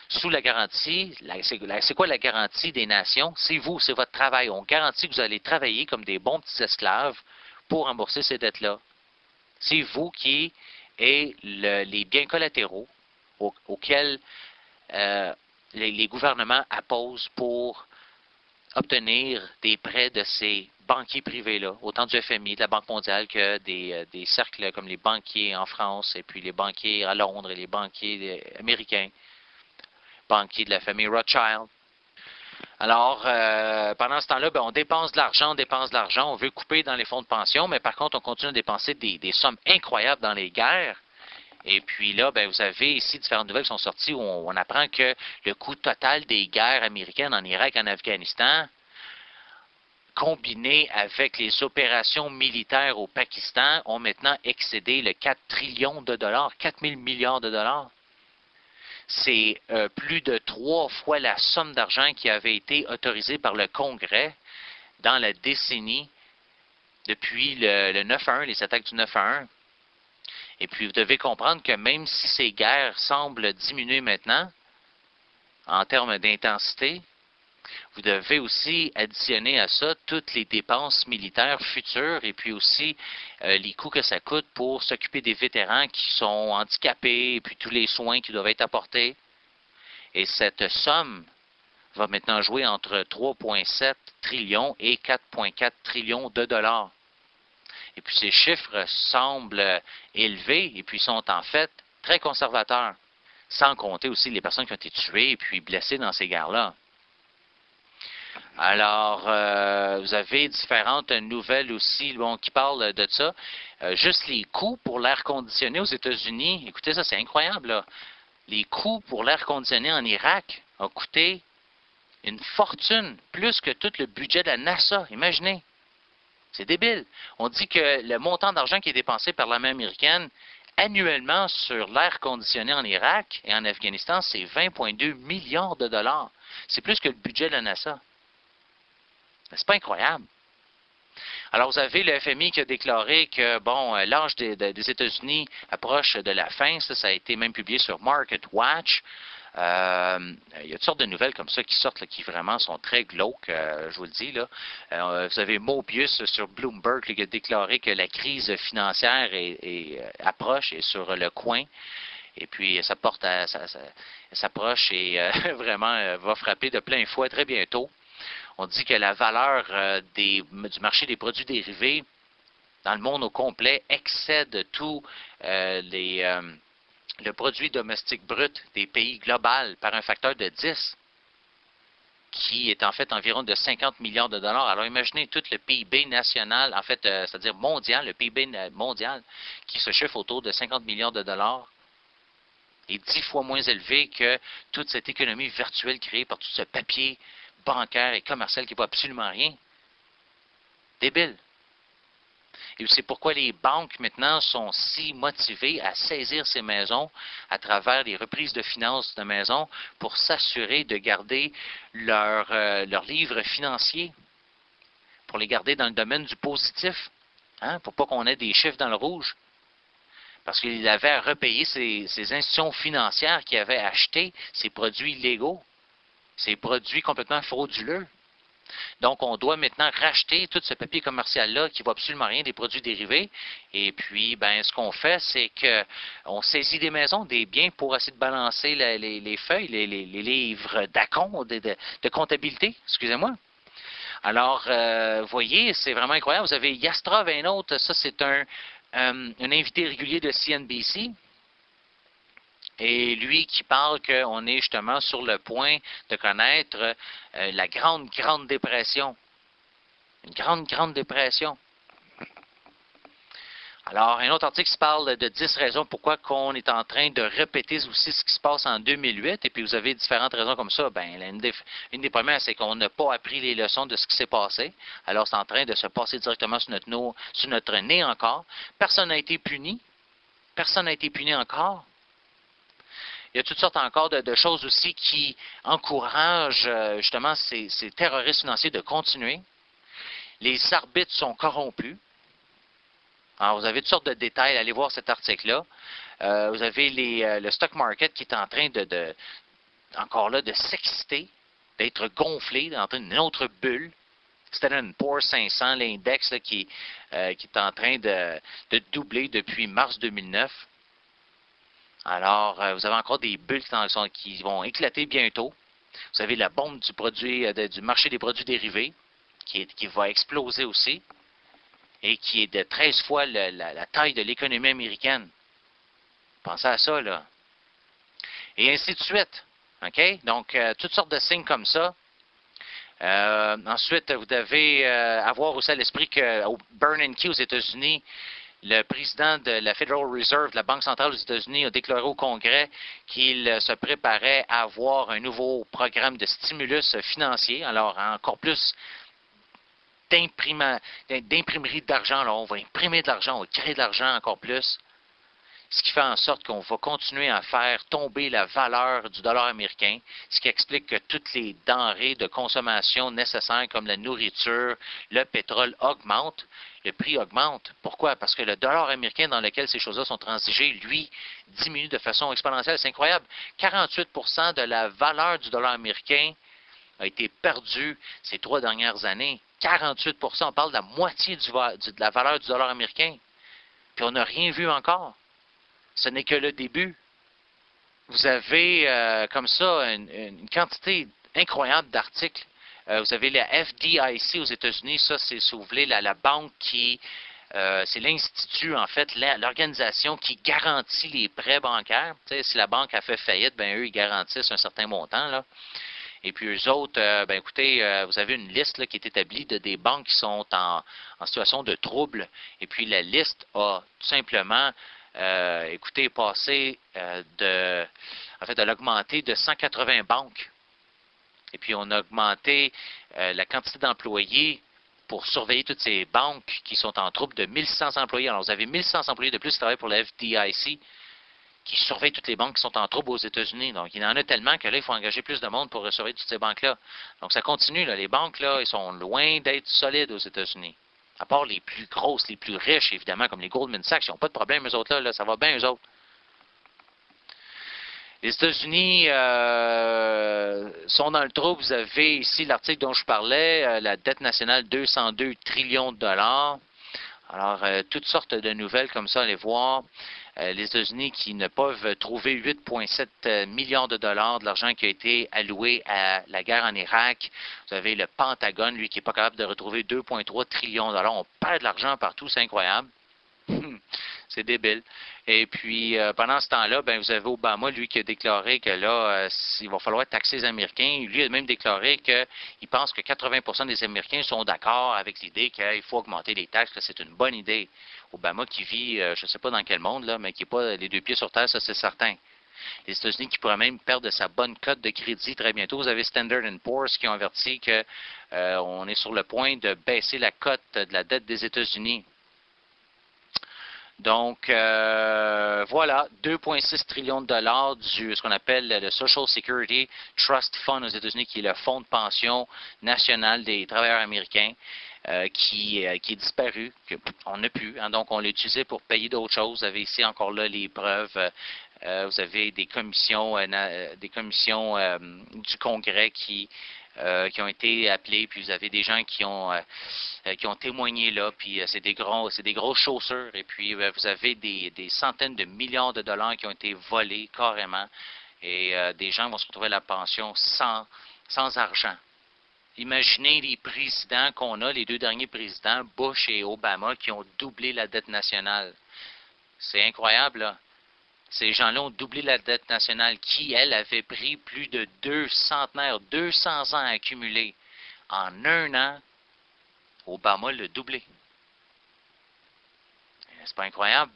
sous la garantie. C'est quoi la garantie des nations? C'est vous, c'est votre travail. On garantit que vous allez travailler comme des bons petits esclaves pour rembourser ces dettes-là. C'est vous qui êtes les biens collatéraux auxquels les gouvernements apposent pour obtenir des prêts de ces banquiers privés-là, autant du FMI, de la Banque mondiale que des cercles comme les banquiers en France et puis les banquiers à Londres et les banquiers américains, banquiers de la famille Rothschild. Alors, pendant ce temps-là, ben, on dépense de l'argent, on veut couper dans les fonds de pension, mais par contre, on continue à dépenser des sommes incroyables dans les guerres. Et puis là, ben, vous avez ici différentes nouvelles qui sont sorties où on apprend que le coût total des guerres américaines en Irak et en Afghanistan, combiné avec les opérations militaires au Pakistan, ont maintenant excédé le 4 trillions de dollars, 4 000 milliards de dollars. C'est plus de 3 fois la somme d'argent qui avait été autorisée par le Congrès dans la décennie depuis le 9/11, les attaques du 9/11. Et puis, vous devez comprendre que même si ces guerres semblent diminuer maintenant, en termes d'intensité, vous devez aussi additionner à ça toutes les dépenses militaires futures et puis aussi les coûts que ça coûte pour s'occuper des vétérans qui sont handicapés et puis tous les soins qui doivent être apportés. Et cette somme va maintenant jouer entre 3,7 trillions et 4,4 trillions de dollars. Et puis ces chiffres semblent élevés et puis sont en fait très conservateurs, sans compter aussi les personnes qui ont été tuées et puis blessées dans ces guerres-là. Alors, vous avez différentes nouvelles aussi qui parlent de ça. Juste les coûts pour l'air conditionné aux États-Unis, écoutez ça, c'est incroyable, là. Les coûts pour l'air conditionné en Irak ont coûté une fortune, plus que tout le budget de la NASA, imaginez. C'est débile. On dit que le montant d'argent qui est dépensé par l'armée américaine annuellement sur l'air conditionné en Irak et en Afghanistan, c'est 20,2 milliards de dollars. C'est plus que le budget de la NASA. C'est pas incroyable. Alors, vous avez le FMI qui a déclaré que, bon, l'âge des États-Unis approche de la fin. Ça a été même publié sur MarketWatch. Il y a toutes sortes de nouvelles comme ça qui sortent, là, qui vraiment sont très glauques, je vous le dis. Là. Vous avez Mobius sur Bloomberg qui a déclaré que la crise financière approche et sur le coin. Et puis, ça s'approche et vraiment va frapper de plein fouet très bientôt. On dit que la valeur du marché des produits dérivés dans le monde au complet excède tout le produit domestique brut des pays global par un facteur de 10, qui est en fait environ de 50 milliards de dollars. Alors imaginez tout le PIB national, en fait, c'est-à-dire mondial, le PIB mondial, qui se chiffre autour de 50 milliards de dollars, est 10 fois moins élevé que toute cette économie virtuelle créée par tout ce papier bancaire et commercial qui ne vaut absolument rien. Débile. Et c'est pourquoi les banques maintenant sont si motivées à saisir ces maisons à travers les reprises de finances de maisons pour s'assurer de garder leurs livres financiers, pour les garder dans le domaine du positif, hein, pour pas qu'on ait des chiffres dans le rouge. Parce qu'il avait à repayer ces institutions financières qui avaient acheté ces produits illégaux, ces produits complètement frauduleux. Donc, on doit maintenant racheter tout ce papier commercial-là qui ne vaut absolument rien, des produits dérivés. Et puis, ben, ce qu'on fait, c'est qu'on saisit des maisons, des biens pour essayer de balancer les feuilles, les livres d'acompte, de comptabilité, excusez-moi. Alors, vous voyez, c'est vraiment incroyable. Vous avez Yastrov et un autre, ça c'est un invité régulier de CNBC. Et lui qui parle qu'on est justement sur le point de connaître la grande, grande dépression. Une grande, grande dépression. Alors, un autre article qui parle de 10 raisons pourquoi on est en train de répéter aussi ce qui se passe en 2008. Et puis, vous avez différentes raisons comme ça. Ben, une des premières, c'est qu'on n'a pas appris les leçons de ce qui s'est passé. Alors, c'est en train de se passer directement sur notre nez encore. Personne n'a été puni. Personne n'a été puni encore. Il y a toutes sortes encore de choses aussi qui encouragent justement ces terroristes financiers de continuer. Les arbitres sont corrompus. Alors, vous avez toutes sortes de détails. Allez voir cet article-là. Vous avez le stock market qui est en train de encore là, de s'exciter, d'être gonflé, d'entrer dans une autre bulle. Standard & Poor's 500, l'index qui est en train de doubler depuis mars 2009. Alors, vous avez encore des bulles qui vont éclater bientôt. Vous avez la bombe du marché des produits dérivés qui va exploser aussi et qui est de 13 fois la taille de l'économie américaine. Pensez à ça, là. Et ainsi de suite. OK? Donc, toutes sortes de signes comme ça. Ensuite, vous devez avoir aussi à l'esprit qu'au Bernanke aux États-Unis, le président de la Federal Reserve, de la Banque centrale aux États-Unis, a déclaré au Congrès qu'il se préparait à avoir un nouveau programme de stimulus financier. Alors, encore plus d'imprimerie d'argent. On va imprimer de l'argent, on va créer de l'argent encore plus. Ce qui fait en sorte qu'on va continuer à faire tomber la valeur du dollar américain, ce qui explique que toutes les denrées de consommation nécessaires comme la nourriture, le pétrole augmentent, le prix augmente. Pourquoi? Parce que le dollar américain dans lequel ces choses-là sont transigées, lui, diminue de façon exponentielle. C'est incroyable. 48% de la valeur du dollar américain a été perdue ces 3 dernières années. 48%, on parle de la moitié de la valeur du dollar américain. Puis on n'a rien vu encore. Ce n'est que le début. Vous avez comme ça une quantité incroyable d'articles. Vous avez la FDIC aux États-Unis, ça c'est, si vous voulez, la banque qui, c'est l'institut, en fait, l'organisation qui garantit les prêts bancaires. Tu sais, si la banque a fait faillite, ben eux, ils garantissent un certain montant, là. Et puis eux autres, ben écoutez, vous avez une liste là, qui est établie de des banques qui sont en situation de trouble. Et puis la liste a tout simplement écoutez, passé de l'augmenter de 180 banques. Et puis, on a augmenté la quantité d'employés pour surveiller toutes ces banques qui sont en trouble de 1100 employés. Alors, vous avez 1100 employés de plus qui travaillent pour la FDIC qui surveillent toutes les banques qui sont en trouble aux États-Unis. Donc, il y en a tellement que là, il faut engager plus de monde pour surveiller toutes ces banques-là. Donc, ça continue. Là. Les banques, là, ils sont loin d'être solides aux États-Unis. À part les plus grosses, les plus riches, évidemment, comme les Goldman Sachs, ils n'ont pas de problème, eux autres, là, ça va bien, eux autres. Les États-Unis sont dans le trou. Vous avez ici l'article dont je parlais, la dette nationale, 202 trillions de dollars. Alors, toutes sortes de nouvelles comme ça, allez voir. Les États-Unis qui ne peuvent trouver 8,7 milliards de dollars de l'argent qui a été alloué à la guerre en Irak. Vous avez le Pentagone, lui, qui n'est pas capable de retrouver 2,3 trillions de dollars. On perd de l'argent partout, c'est incroyable. C'est débile. Et puis, pendant ce temps-là, ben, vous avez Obama, lui, qui a déclaré que là, il va falloir taxer les Américains. Lui a même déclaré qu'il pense que 80% des Américains sont d'accord avec l'idée qu'il faut augmenter les taxes, que c'est une bonne idée. Obama qui vit, je ne sais pas dans quel monde, là, mais qui n'est pas les deux pieds sur terre, ça c'est certain. Les États-Unis qui pourraient même perdre sa bonne cote de crédit très bientôt. Vous avez Standard & Poor's qui ont averti qu'on est sur le point de baisser la cote de la dette des États-Unis. Donc, voilà, 2,6 trillions de dollars ce qu'on appelle le Social Security Trust Fund aux États-Unis, qui est le fonds de pension national des travailleurs américains, qui est disparu, qu'on n'a plus. Hein, donc, on l'a utilisé pour payer d'autres choses. Vous avez ici encore là les preuves. Vous avez des commissions du Congrès qui ont été appelés, puis vous avez des gens qui ont témoigné là, puis c'est des grosses chaussures, et puis vous avez des centaines de millions de dollars qui ont été volés carrément, et des gens vont se retrouver à la pension sans argent. Imaginez les présidents qu'on a, les deux derniers présidents, Bush et Obama, qui ont doublé la dette nationale. C'est incroyable, là. Ces gens-là ont doublé la dette nationale qui, elle, avait pris plus de 200 ans accumulés. En un an, Obama l'a doublé. C'est pas incroyable?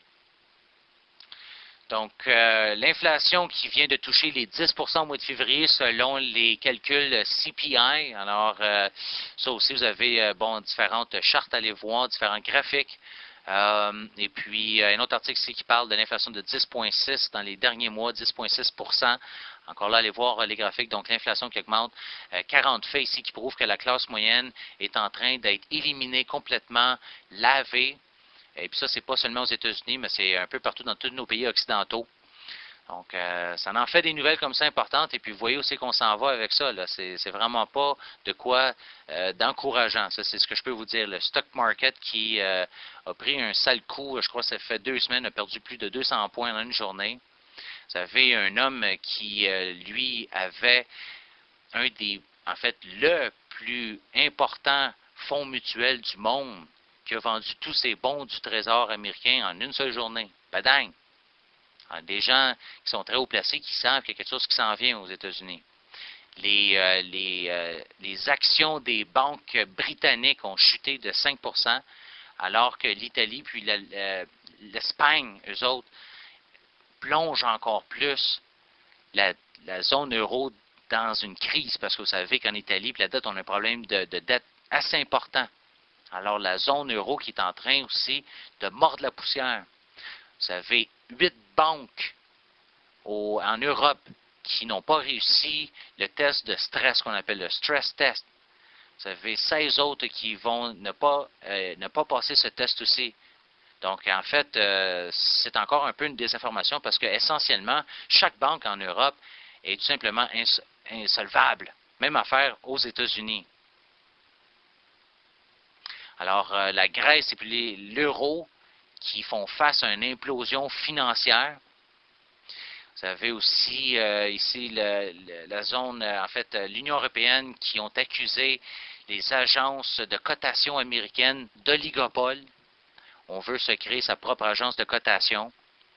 Donc, l'inflation qui vient de toucher les 10% au mois de février selon les calculs CPI. Alors, ça aussi, vous avez différentes chartes à aller voir, différents graphiques. Et puis, un autre article ici qui parle de l'inflation de 10,6 dans les derniers mois, 10,6%. Encore là, allez voir les graphiques. Donc, l'inflation qui augmente. 40 faits ici qui prouvent que la classe moyenne est en train d'être éliminée complètement, lavée. Et puis ça, c'est pas seulement aux États-Unis, mais c'est un peu partout dans tous nos pays occidentaux. Donc, ça en fait des nouvelles comme ça importantes, et puis vous voyez aussi qu'on s'en va avec ça. Là. C'est vraiment pas de quoi d'encourageant. Ça, c'est ce que je peux vous dire. Le stock market qui a pris un sale coup, je crois que ça fait 2 semaines, a perdu plus de 200 points en une journée. Vous avez un homme qui, lui, avait en fait, le plus important fonds mutuel du monde, qui a vendu tous ses bons du Trésor américain en une seule journée. Badang! Des gens qui sont très haut placés, qui savent qu'il y a quelque chose qui s'en vient aux États-Unis. Les actions des banques britanniques ont chuté de 5%, alors que l'Italie puis l'Espagne, eux autres, plongent encore plus la zone euro dans une crise, parce que vous savez qu'en Italie, puis la dette, on a un problème de dette assez important. Alors, la zone euro qui est en train aussi de mordre la poussière. Vous avez 8 banques en Europe qui n'ont pas réussi le test de stress qu'on appelle le stress test. Vous avez 16 autres qui vont ne pas passer ce test aussi. Donc, en fait, c'est encore un peu une désinformation parce que essentiellement, chaque banque en Europe est tout simplement insolvable. Même affaire aux États-Unis. Alors, la Grèce et puis l'euro qui font face à une implosion financière. Vous avez aussi ici la zone, en fait, l'Union européenne qui ont accusé les agences de cotation américaines d'oligopole. On veut se créer sa propre agence de cotation.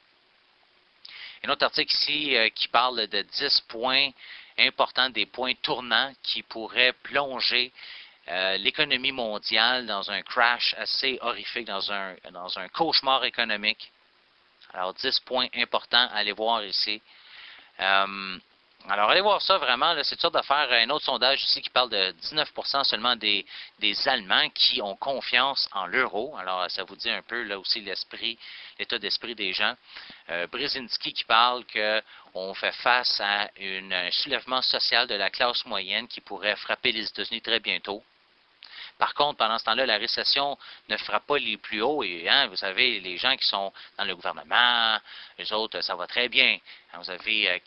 Un autre article ici qui parle de 10 points importants, des points tournants qui pourraient plonger l'économie mondiale dans un crash assez horrifique, dans un cauchemar économique. Alors, 10 points importants à aller voir ici. Alors, allez voir ça vraiment. C'est une sorte de faire un autre sondage ici qui parle de 19% seulement des Allemands qui ont confiance en l'euro. Alors, ça vous dit un peu là aussi l'état d'esprit des gens. Brzezinski qui parle qu'on fait face à un soulèvement social de la classe moyenne qui pourrait frapper les États-Unis très bientôt. Par contre, pendant ce temps-là, la récession ne frappe pas les plus hauts. Et vous savez, les gens qui sont dans le gouvernement, les autres, ça va très bien. Vous avez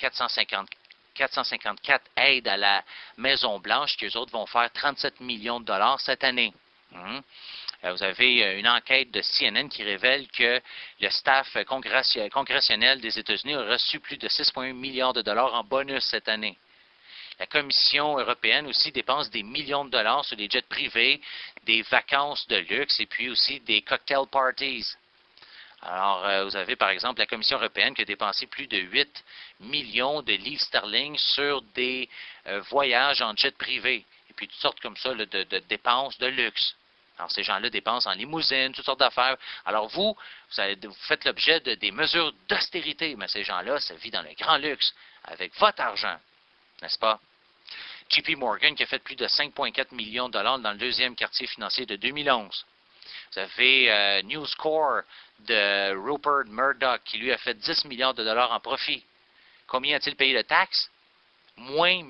454 aides à la Maison-Blanche qui, eux autres, vont faire 37 millions de dollars cette année. Vous avez une enquête de CNN qui révèle que le staff congressionnel des États-Unis a reçu plus de 6,1 milliards de dollars en bonus cette année. La Commission européenne aussi dépense des millions de dollars sur des jets privés, des vacances de luxe et puis aussi des cocktail parties. Alors, vous avez par exemple la Commission européenne qui a dépensé plus de 8 millions de livres sterling sur des voyages en jet privé. Et puis toutes sortes comme ça là, de dépenses de luxe. Alors, ces gens-là dépensent en limousine, toutes sortes d'affaires. Alors, vous faites l'objet de des mesures d'austérité, mais ces gens-là, ça vit dans le grand luxe, avec votre argent, n'est-ce pas? JP Morgan qui a fait plus de 5,4 millions de dollars dans le deuxième quartier financier de 2011. Vous avez News Corp de Rupert Murdoch qui lui a fait 10 milliards de dollars en profit. Combien a-t-il payé de taxes? Moins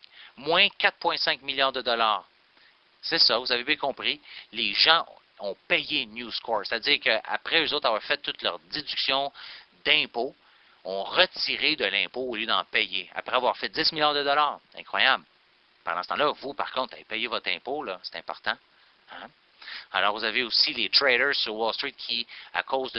4,5 milliards de dollars. C'est ça, vous avez bien compris. Les gens ont payé News Corp. C'est-à-dire qu'après eux autres avoir fait toute leur déduction d'impôts, ont retiré de l'impôt au lieu d'en payer. Après avoir fait 10 milliards de dollars. Incroyable. Pendant ce temps-là, vous, par contre, avez payé votre impôt, là, c'est important. Hein? Alors, vous avez aussi les traders sur Wall Street qui, à cause de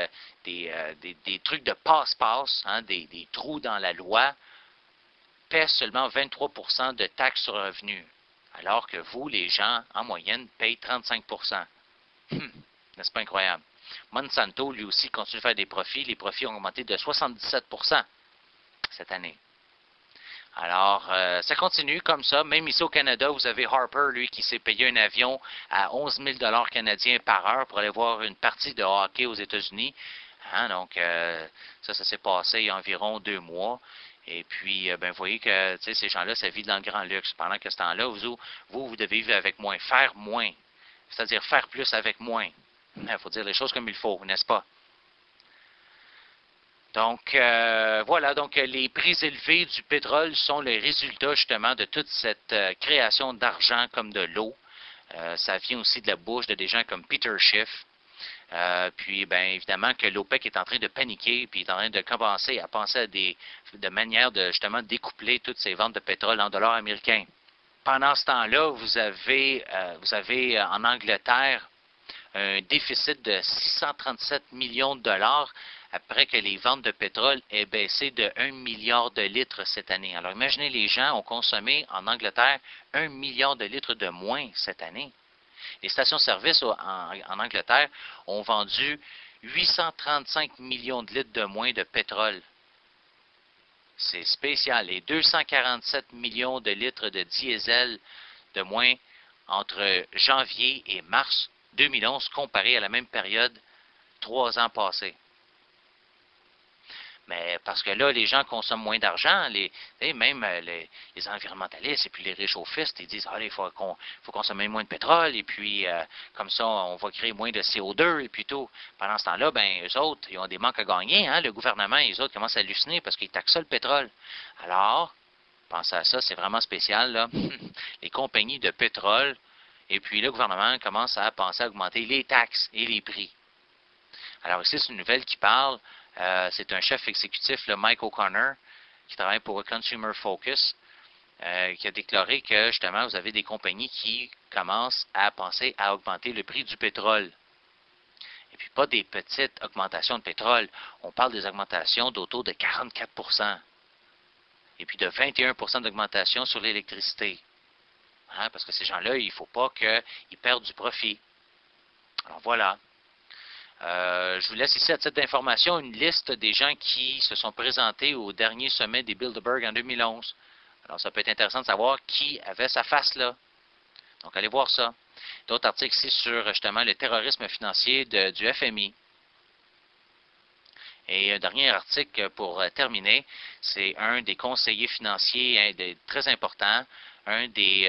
des trucs de passe-passe, hein, des trous dans la loi, paient seulement 23% de taxes sur revenus. Alors que vous, les gens, en moyenne, payent 35%. N'est-ce pas incroyable? Monsanto, lui aussi, continue de faire des profits. Les profits ont augmenté de 77% cette année. Alors, ça continue comme ça. Même ici au Canada, vous avez Harper, lui, qui s'est payé un avion à 11 000 $ canadiens par heure pour aller voir une partie de hockey aux États-Unis. Hein, donc, ça s'est passé il y a environ 2 mois. Et puis, vous voyez que ces gens-là, ça vit dans le grand luxe. Pendant que ce temps-là, vous devez vivre avec moins, faire moins. C'est-à-dire faire plus avec moins. Il faut dire les choses comme il faut, n'est-ce pas? Donc, voilà, donc les prix élevés du pétrole sont le résultat justement de toute cette création d'argent comme de l'eau. Ça vient aussi de la bouche de des gens comme Peter Schiff. Puis, bien évidemment, que l'OPEC est en train de paniquer, puis est en train de commencer à penser à de manières de justement découpler toutes ces ventes de pétrole en dollars américains. Pendant ce temps-là, vous avez en Angleterre un déficit de 637 millions de dollars après que les ventes de pétrole aient baissé de 1 milliard de litres cette année. Alors imaginez, les gens ont consommé en Angleterre 1 milliard de litres de moins cette année. Les stations-service en Angleterre ont vendu 835 millions de litres de moins de pétrole. C'est spécial. Et 247 millions de litres de diesel de moins entre janvier et mars 2011 comparé à la même période 3 ans passés. Mais parce que là, les gens consomment moins d'argent, même les environnementalistes et puis les réchauffistes, ils disent, il faut consommer moins de pétrole, et puis comme ça, on va créer moins de CO2, et puis tout. Pendant ce temps-là, ben, eux autres, ils ont des manques à gagner, hein, le gouvernement, et eux autres commencent à halluciner parce qu'ils taxent ça le pétrole. Alors, pensez à ça, c'est vraiment spécial, là. Les compagnies de pétrole, et puis le gouvernement commence à penser à augmenter les taxes et les prix. Alors ici, c'est une nouvelle qui parle. C'est un chef exécutif, le Mike O'Connor, qui travaille pour Consumer Focus, qui a déclaré que justement, vous avez des compagnies qui commencent à penser à augmenter le prix du pétrole. Et puis pas des petites augmentations de pétrole. On parle des augmentations d'autour de 44%. Et puis de 21% d'augmentation sur l'électricité. Hein, parce que ces gens-là, il ne faut pas qu'ils perdent du profit. Alors voilà. Je vous laisse ici à titre d'information une liste des gens qui se sont présentés au dernier sommet des Bilderberg en 2011. Alors, ça peut être intéressant de savoir qui avait sa face là. Donc, allez voir ça. D'autres articles ici sur justement le terrorisme financier du FMI. Et un dernier article pour terminer, c'est un des conseillers financiers très importants, des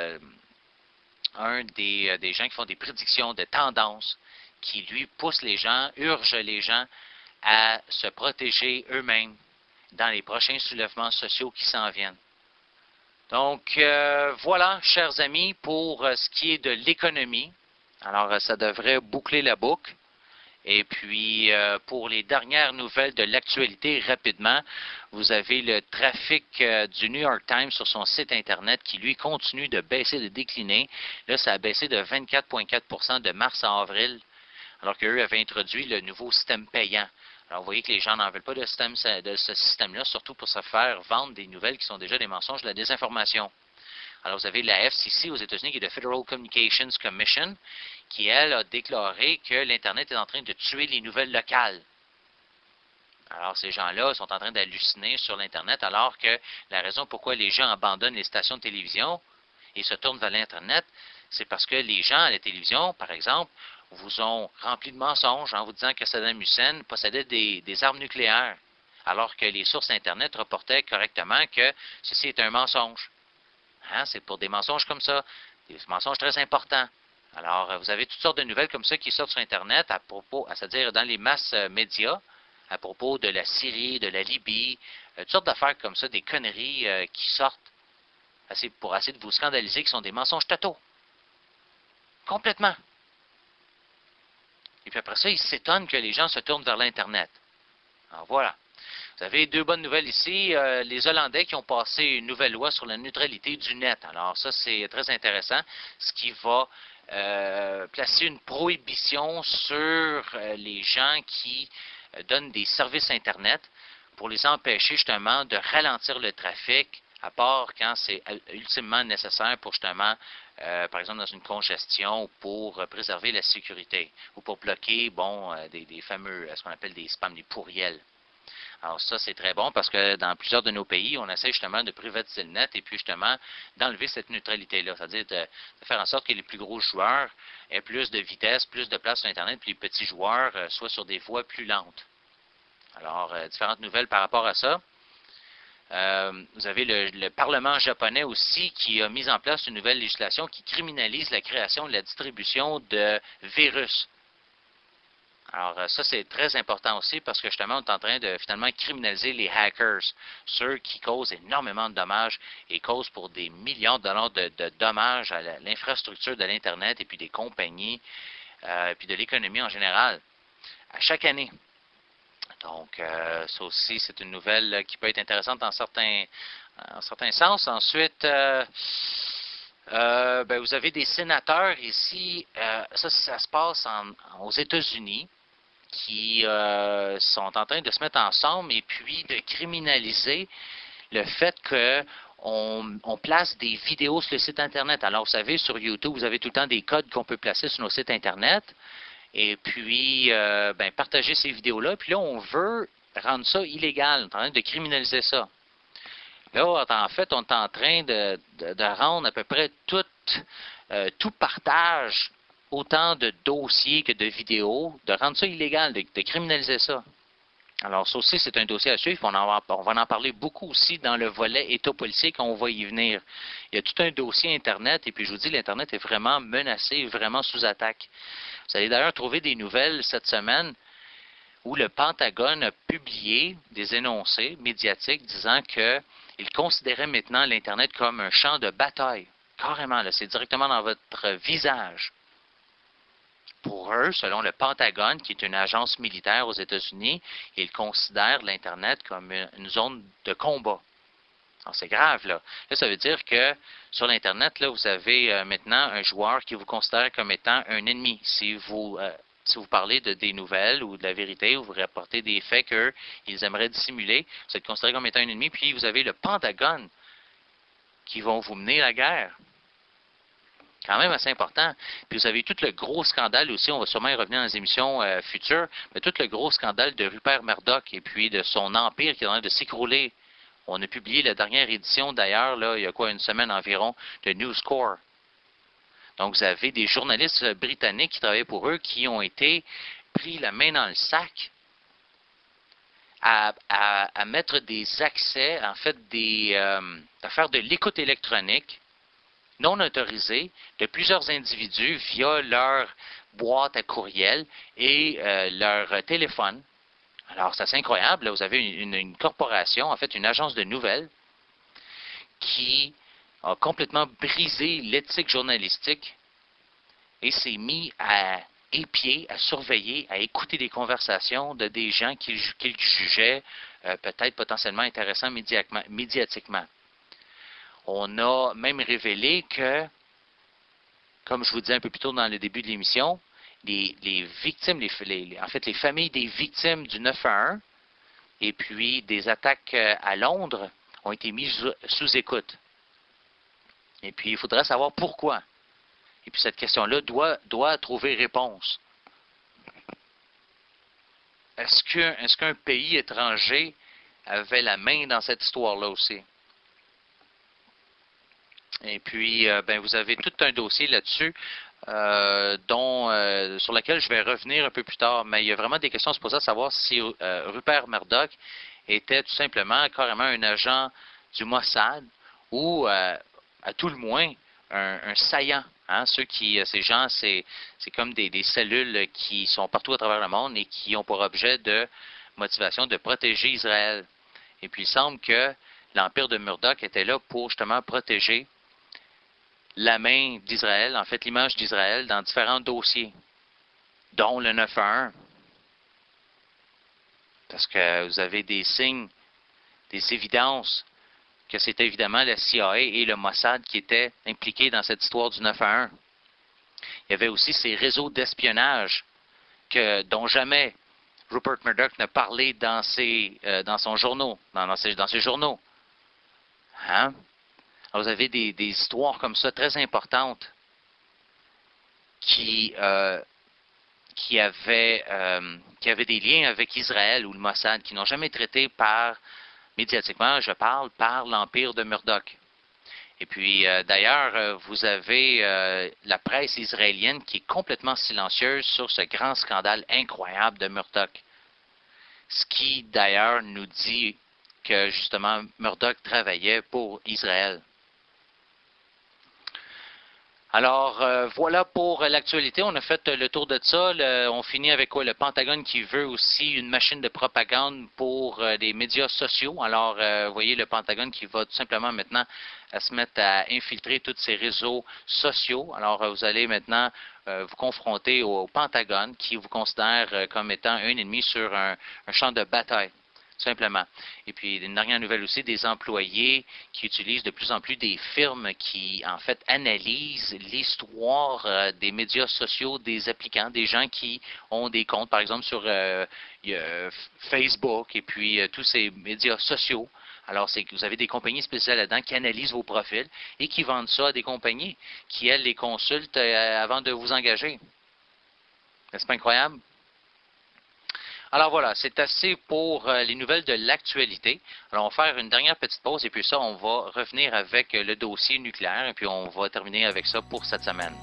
gens qui font des prédictions de tendances, qui, lui, pousse les gens, urge les gens à se protéger eux-mêmes dans les prochains soulèvements sociaux qui s'en viennent. Donc, voilà, chers amis, pour ce qui est de l'économie. Alors, ça devrait boucler la boucle. Et puis, pour les dernières nouvelles de l'actualité, rapidement, vous avez le trafic du New York Times sur son site Internet qui, lui, continue de baisser, de décliner. Là, ça a baissé de 24,4% de mars à avril, alors qu'eux avaient introduit le nouveau système payant. Alors, vous voyez que les gens n'en veulent pas de ce système-là, surtout pour se faire vendre des nouvelles qui sont déjà des mensonges, de la désinformation. Alors, vous avez la FCC aux États-Unis, qui est la Federal Communications Commission, qui, elle, a déclaré que l'Internet est en train de tuer les nouvelles locales. Alors, ces gens-là sont en train d'halluciner sur l'Internet, alors que la raison pourquoi les gens abandonnent les stations de télévision et se tournent vers l'Internet, c'est parce que les gens à la télévision, par exemple, vous ont rempli de mensonges en vous disant que Saddam Hussein possédait des armes nucléaires, alors que les sources Internet reportaient correctement que ceci est un mensonge. Hein, c'est pour des mensonges comme ça, des mensonges très importants. Alors, vous avez toutes sortes de nouvelles comme ça qui sortent sur Internet à propos, c'est-à-dire dans les masses médias, à propos de la Syrie, de la Libye, toutes sortes d'affaires comme ça, des conneries qui sortent pour essayer de vous scandaliser, qui sont des mensonges totaux. Complètement. Et puis après ça, ils s'étonnent que les gens se tournent vers l'Internet. Alors voilà. Vous avez deux bonnes nouvelles ici. Les Hollandais qui ont passé une nouvelle loi sur la neutralité du net. Alors ça, c'est très intéressant. Ce qui va placer une prohibition sur les gens qui donnent des services Internet pour les empêcher justement de ralentir le trafic, à part quand c'est ultimement nécessaire pour justement, par exemple, dans une congestion ou pour préserver la sécurité ou pour bloquer, des fameux, ce qu'on appelle des spams, des pourriels. Alors ça, c'est très bon parce que dans plusieurs de nos pays, on essaie justement de privatiser le net et puis justement d'enlever cette neutralité-là, c'est-à-dire de faire en sorte que les plus gros joueurs aient plus de vitesse, plus de place sur Internet, puis les petits joueurs soient sur des voies plus lentes. Alors, différentes nouvelles par rapport à ça. Vous avez le Parlement japonais aussi qui a mis en place une nouvelle législation qui criminalise la création et la distribution de virus. Alors, ça, c'est très important aussi parce que justement, on est en train de finalement criminaliser les hackers, ceux qui causent énormément de dommages et causent pour des millions de dollars de dommages à l'infrastructure de l'Internet et puis des compagnies et puis de l'économie en général, à chaque année. Donc, ça aussi, c'est une nouvelle qui peut être intéressante en certains sens. Ensuite, ben, vous avez des sénateurs ici, ça se passe aux États-Unis, qui sont en train de se mettre ensemble et puis de criminaliser le fait que on place des vidéos sur le site Internet. Alors, vous savez, sur YouTube, vous avez tout le temps des codes qu'on peut placer sur nos sites Internet. Et puis, ben, partager ces vidéos-là. Puis là, on veut rendre ça illégal. On est en train de criminaliser ça. Là, en fait, on est en train de rendre à peu près tout partage, autant de dossiers que de vidéos, de rendre ça illégal, de criminaliser ça. Alors, ça aussi, c'est un dossier à suivre. On va en parler beaucoup aussi dans le volet État policier quand on va y venir. Il y a tout un dossier Internet, et puis je vous dis, l'Internet est vraiment menacé, vraiment sous attaque. Vous allez d'ailleurs trouver des nouvelles cette semaine où le Pentagone a publié des énoncés médiatiques disant qu'il considérait maintenant l'Internet comme un champ de bataille. Carrément, là, c'est directement dans votre visage. Pour eux, selon le Pentagone, qui est une agence militaire aux États-Unis, ils considèrent l'Internet comme une zone de combat. Alors, c'est grave, là. Là, ça veut dire que sur l'Internet, là, vous avez maintenant un joueur qui vous considère comme étant un ennemi. Si vous parlez des nouvelles ou de la vérité, ou vous rapportez des faits qu'ils aimeraient dissimuler, vous êtes considéré comme étant un ennemi, puis vous avez le Pentagone qui vont vous mener la guerre. Quand même assez important. Puis vous avez tout le gros scandale aussi, on va sûrement y revenir dans les émissions futures, mais tout le gros scandale de Rupert Murdoch et puis de son empire qui est en train de s'écrouler. On a publié la dernière édition d'ailleurs, là, il y a une semaine environ, de News Corp. Donc vous avez des journalistes britanniques qui travaillaient pour eux qui ont été pris la main dans le sac à mettre des accès, en fait, à faire de l'écoute électronique non autorisée de plusieurs individus via leur boîte à courriel et leur téléphone. Alors, c'est assez incroyable. Là, vous avez une corporation, en fait, une agence de nouvelles qui a complètement brisé l'éthique journalistique et s'est mis à épier, à surveiller, à écouter des conversations de des gens qu'il jugeait peut-être potentiellement intéressants médiatiquement. On a même révélé que, comme je vous disais un peu plus tôt dans le début de l'émission, les victimes, en fait les familles des victimes du 9/11 et puis des attaques à Londres ont été mises sous écoute. Et puis il faudrait savoir pourquoi. Et puis cette question-là doit trouver réponse. Est-ce qu'un pays étranger avait la main dans cette histoire-là aussi? Et puis, ben, vous avez tout un dossier là-dessus sur lequel je vais revenir un peu plus tard. Mais il y a vraiment des questions à se poser à savoir si Rupert Murdoch était tout simplement carrément un agent du Mossad ou, à tout le moins, un saillant. Hein? Ces gens, c'est comme des cellules qui sont partout à travers le monde et qui ont pour objet de motivation de protéger Israël. Et puis, il semble que l'empire de Murdoch était là pour justement protéger la main d'Israël, en fait l'image d'Israël dans différents dossiers, dont le 9/11. Parce que vous avez des signes, des évidences que c'était évidemment la CIA et le Mossad qui étaient impliqués dans cette histoire du 9/11. Il y avait aussi ces réseaux d'espionnage dont jamais Rupert Murdoch n'a parlé dans ses journaux. Hein? Alors, vous avez des histoires comme ça très importantes qui avaient des liens avec Israël ou le Mossad, qui n'ont jamais été traités médiatiquement, je parle, par l'empire de Murdoch. Et puis, d'ailleurs, vous avez la presse israélienne qui est complètement silencieuse sur ce grand scandale incroyable de Murdoch. Ce qui, d'ailleurs, nous dit que, justement, Murdoch travaillait pour Israël. Alors, voilà pour l'actualité. On a fait le tour de ça. On finit avec quoi? Le Pentagone qui veut aussi une machine de propagande pour les médias sociaux. Alors, vous voyez le Pentagone qui va tout simplement maintenant se mettre à infiltrer tous ces réseaux sociaux. Alors, vous allez maintenant vous confronter au Pentagone qui vous considère comme étant un ennemi sur un champ de bataille. Simplement. Et puis, une dernière nouvelle aussi, des employés qui utilisent de plus en plus des firmes qui, en fait, analysent l'histoire des médias sociaux des applicants, des gens qui ont des comptes, par exemple, sur Facebook et puis tous ces médias sociaux. Alors, c'est que vous avez des compagnies spéciales là-dedans qui analysent vos profils et qui vendent ça à des compagnies qui, elles, les consultent avant de vous engager. N'est-ce pas incroyable? Alors voilà, c'est assez pour les nouvelles de l'actualité. Alors on va faire une dernière petite pause et puis ça, on va revenir avec le dossier nucléaire et puis on va terminer avec ça pour cette semaine.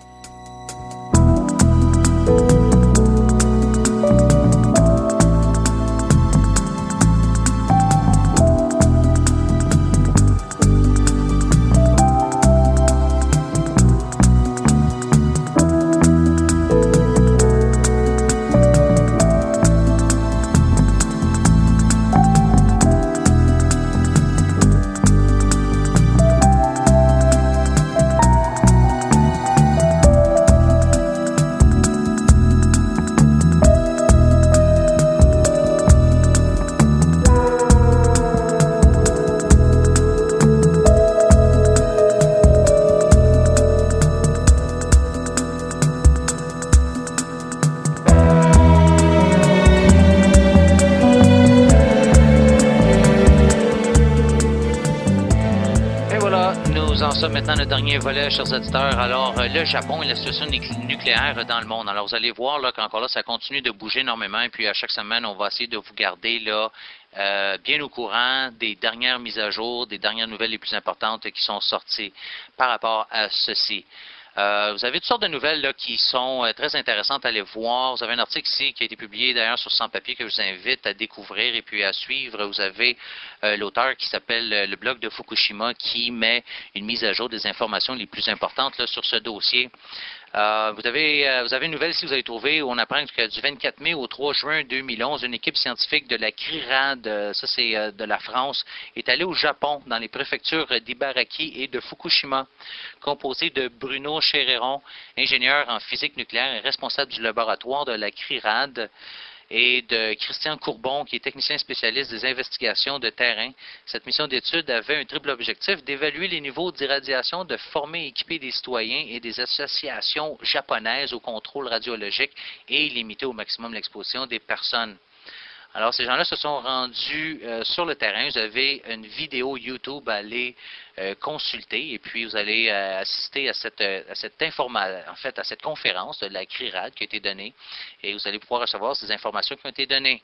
Maintenant, le dernier volet, chers auditeurs. Alors, le Japon et la situation nucléaire dans le monde. Alors, vous allez voir là, qu'encore là, ça continue de bouger énormément. Et puis, à chaque semaine, on va essayer de vous garder là bien au courant des dernières mises à jour, des dernières nouvelles les plus importantes qui sont sorties par rapport à ceci. Vous avez toutes sortes de nouvelles là, qui sont très intéressantes à aller voir. Vous avez un article ici qui a été publié d'ailleurs sur Sans Papier que je vous invite à découvrir et puis à suivre. Vous avez l'auteur qui s'appelle le blog de Fukushima qui met une mise à jour des informations les plus importantes là, sur ce dossier. Vous avez une nouvelle si vous avez trouvé où on apprend que du 24 mai au 3 juin 2011, une équipe scientifique de la CRIRAD, ça c'est de la France, est allée au Japon dans les préfectures d'Ibaraki et de Fukushima, composée de Bruno Chereron, ingénieur en physique nucléaire et responsable du laboratoire de la CRIRAD, et de Christian Courbon, qui est technicien spécialiste des investigations de terrain. Cette mission d'étude avait un triple objectif d'évaluer les niveaux d'irradiation, de former et équiper des citoyens et des associations japonaises au contrôle radiologique et limiter au maximum l'exposition des personnes. Alors, ces gens-là se sont rendus sur le terrain. Vous avez une vidéo YouTube à aller consulter et puis vous allez assister à cette information, en fait, à cette conférence de la CRIRAD qui a été donnée et vous allez pouvoir recevoir ces informations qui ont été données.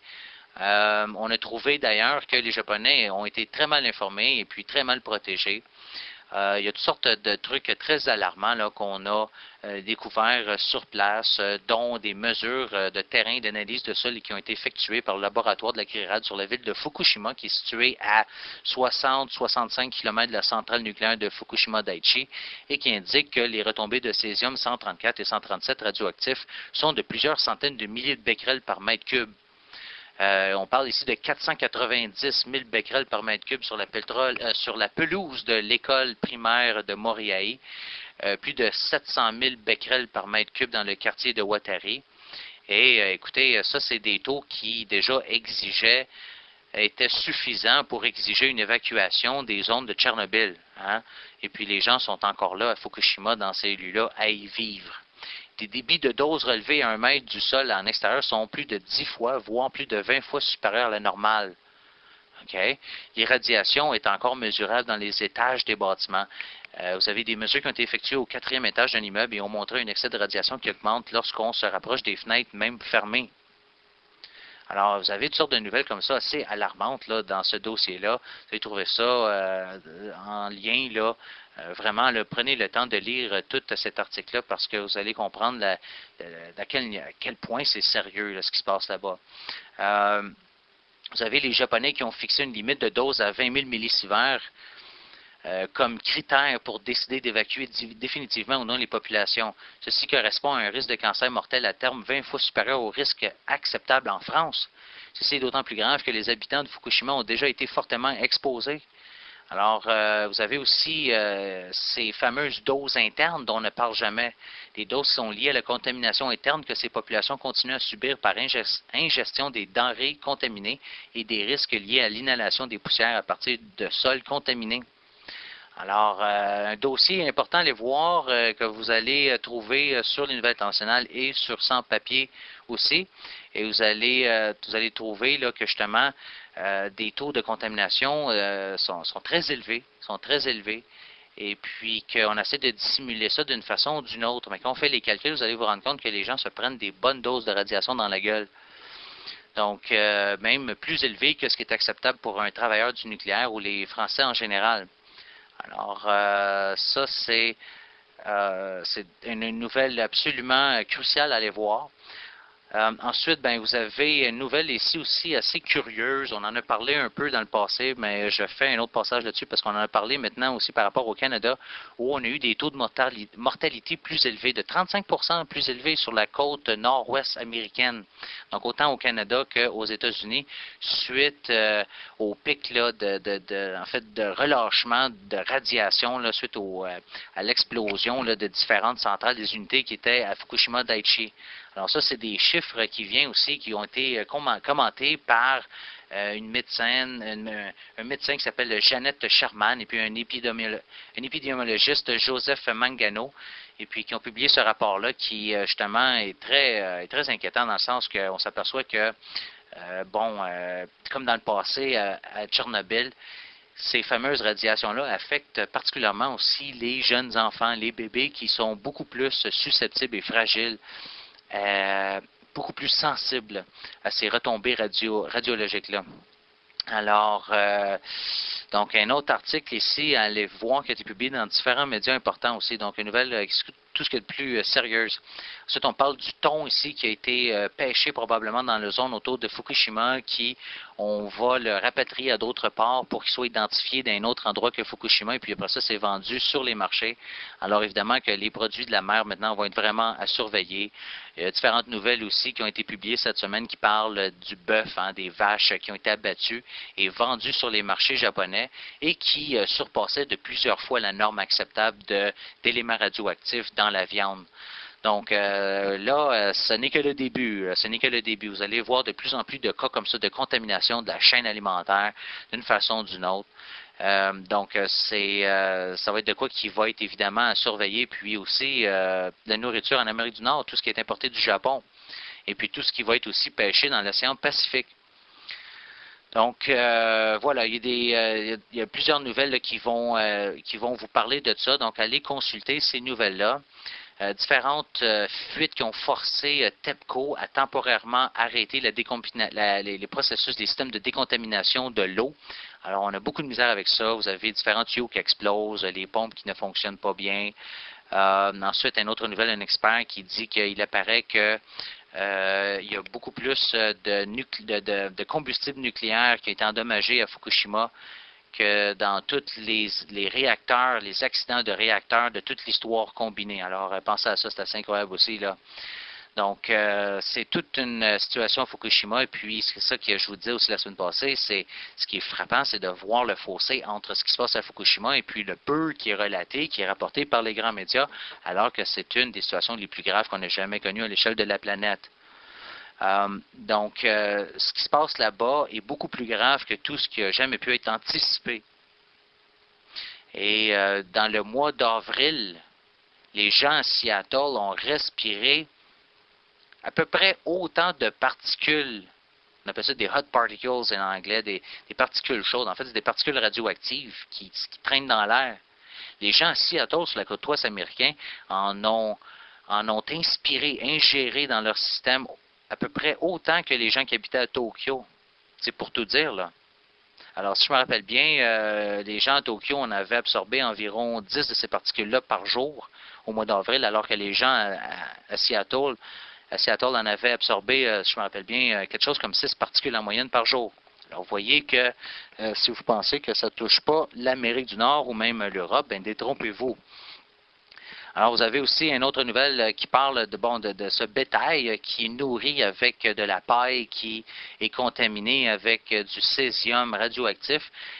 On a trouvé d'ailleurs que les Japonais ont été très mal informés et puis très mal protégés. Il y a toutes sortes de trucs très alarmants là, qu'on a découverts sur place, dont des mesures de terrain d'analyse de sol qui ont été effectuées par le laboratoire de la CRIRAD sur la ville de Fukushima, qui est située à 60-65 km de la centrale nucléaire de Fukushima Daiichi, et qui indique que les retombées de césium 134 et 137 radioactifs sont de plusieurs centaines de milliers de becquerels par mètre cube. On parle ici de 490 000 becquerels par mètre cube sur la pelouse de l'école primaire de Moriai, plus de 700 000 becquerels par mètre cube dans le quartier de Watari. Et écoutez, ça c'est des taux qui déjà étaient suffisants pour exiger une évacuation des zones de Tchernobyl. Hein? Et puis les gens sont encore là à Fukushima dans ces lieux-là à y vivre. Des débits de doses relevés à 1 mètre du sol en extérieur sont plus de 10 fois, voire plus de 20 fois supérieurs à la normale. Okay? L'irradiation est encore mesurable dans les étages des bâtiments. Vous avez des mesures qui ont été effectuées au 4e étage d'un immeuble et ont montré un excès de radiation qui augmente lorsqu'on se rapproche des fenêtres, même fermées. Alors, vous avez toutes sortes de nouvelles comme ça, assez alarmantes là, dans ce dossier-là. Vous allez trouver ça en lien, là, vraiment, là, prenez le temps de lire tout cet article-là parce que vous allez comprendre à quel point c'est sérieux là, ce qui se passe là-bas. Vous avez les Japonais qui ont fixé une limite de dose à 20 000 millisieverts comme critère pour décider d'évacuer définitivement ou non les populations. Ceci correspond à un risque de cancer mortel à terme 20 fois supérieur au risque acceptable en France. Ceci est d'autant plus grave que les habitants de Fukushima ont déjà été fortement exposés. Alors, vous avez aussi ces fameuses doses internes dont on ne parle jamais. Les doses sont liées à la contamination interne que ces populations continuent à subir par ingestion des denrées contaminées et des risques liés à l'inhalation des poussières à partir de sols contaminés. Alors, un dossier important à aller voir que vous allez trouver sur les nouvelles internationales et sur Sans Papier aussi. Et vous allez trouver là, que justement des taux de contamination sont très élevés, et puis qu'on essaie de dissimuler ça d'une façon ou d'une autre. Mais quand on fait les calculs, vous allez vous rendre compte que les gens se prennent des bonnes doses de radiation dans la gueule. Donc, même plus élevées que ce qui est acceptable pour un travailleur du nucléaire ou les Français en général. Alors, ça, c'est une nouvelle absolument cruciale à aller voir. Ensuite, ben, vous avez une nouvelle ici aussi assez curieuse. On en a parlé un peu dans le passé, mais je fais un autre passage là-dessus parce qu'on en a parlé maintenant aussi par rapport au Canada, où on a eu des taux de mortalité plus élevés, de 35% plus élevés sur la côte nord-ouest américaine. Donc, autant au Canada qu'aux États-Unis, suite au pic là, en fait, de relâchement de radiation là, suite à l'explosion de différentes centrales des unités qui étaient à Fukushima Daiichi. Alors ça, c'est des chiffres qui viennent aussi, qui ont été commentés par un médecin qui s'appelle Jeannette Sherman et puis un épidémiologiste, Joseph Mangano, et puis qui ont publié ce rapport-là qui, justement, est très inquiétant dans le sens qu'on s'aperçoit que, comme dans le passé à Tchernobyl, ces fameuses radiations-là affectent particulièrement aussi les jeunes enfants, les bébés qui sont beaucoup plus susceptibles et fragiles, beaucoup plus sensibles à ces retombées radiologiques-là. Alors, donc un autre article ici, allez voir, qui a été publié dans différents médias importants aussi, donc une nouvelle tout ce qui est de plus sérieuse. Ensuite, on parle du thon ici qui a été pêché probablement dans la zone autour de Fukushima, qui on va le rapatrier à d'autres parts pour qu'il soit identifié d'un autre endroit que Fukushima, et puis après ça, c'est vendu sur les marchés. Alors évidemment que les produits de la mer maintenant vont être vraiment à surveiller. Il y a différentes nouvelles aussi qui ont été publiées cette semaine qui parlent du bœuf, des vaches qui ont été abattues et vendues sur les marchés japonais et qui surpassaient de plusieurs fois la norme acceptable d'éléments radioactifs dans la viande. Donc là, ce n'est que le début. Ce n'est que le début. Vous allez voir de plus en plus de cas comme ça de contamination de la chaîne alimentaire d'une façon ou d'une autre. Donc, ça va être de quoi qui va être évidemment à surveiller. Puis aussi, la nourriture en Amérique du Nord, tout ce qui est importé du Japon. Et puis tout ce qui va être aussi pêché dans l'océan Pacifique. Donc, voilà, il y a plusieurs nouvelles là, qui vont vous parler de ça. Donc, allez consulter ces nouvelles-là. Différentes fuites qui ont forcé TEPCO à temporairement arrêter les processus des systèmes de décontamination de l'eau. Alors, on a beaucoup de misère avec ça. Vous avez différents tuyaux qui explosent, les pompes qui ne fonctionnent pas bien. Ensuite, une autre nouvelle, un expert qui dit qu'il apparaît que il y a beaucoup plus de combustible nucléaire qui a été endommagé à Fukushima que dans tous les réacteurs, les accidents de réacteurs de toute l'histoire combinée. Alors, pensez à ça, c'est assez incroyable aussi, là. Donc, c'est toute une situation à Fukushima, et puis c'est ça que je vous disais aussi la semaine passée, c'est ce qui est frappant, c'est de voir le fossé entre ce qui se passe à Fukushima et puis le peu qui est relaté, qui est rapporté par les grands médias, alors que c'est une des situations les plus graves qu'on ait jamais connues à l'échelle de la planète. Donc, ce qui se passe là-bas est beaucoup plus grave que tout ce qui a jamais pu être anticipé. Et dans le mois d'avril, les gens à Seattle ont respiré à peu près autant de particules. On appelle ça des hot particles en anglais, des particules chaudes. En fait, c'est des particules radioactives qui traînent dans l'air. Les gens à Seattle, sur la côte ouest américaine, en ont inspiré, ingéré dans leur système à peu près autant que les gens qui habitaient à Tokyo. C'est pour tout dire, là. Alors, si je me rappelle bien, les gens à Tokyo, on avait absorbé environ 10 de ces particules-là par jour au mois d'avril, alors que les gens à Seattle en avaient absorbé, si je me rappelle bien, quelque chose comme 6 particules en moyenne par jour. Alors, vous voyez que si vous pensez que ça ne touche pas l'Amérique du Nord ou même l'Europe, bien, détrompez-vous. Alors, vous avez aussi une autre nouvelle qui parle de ce bétail qui est nourri avec de la paille qui est contaminée avec du césium radioactif,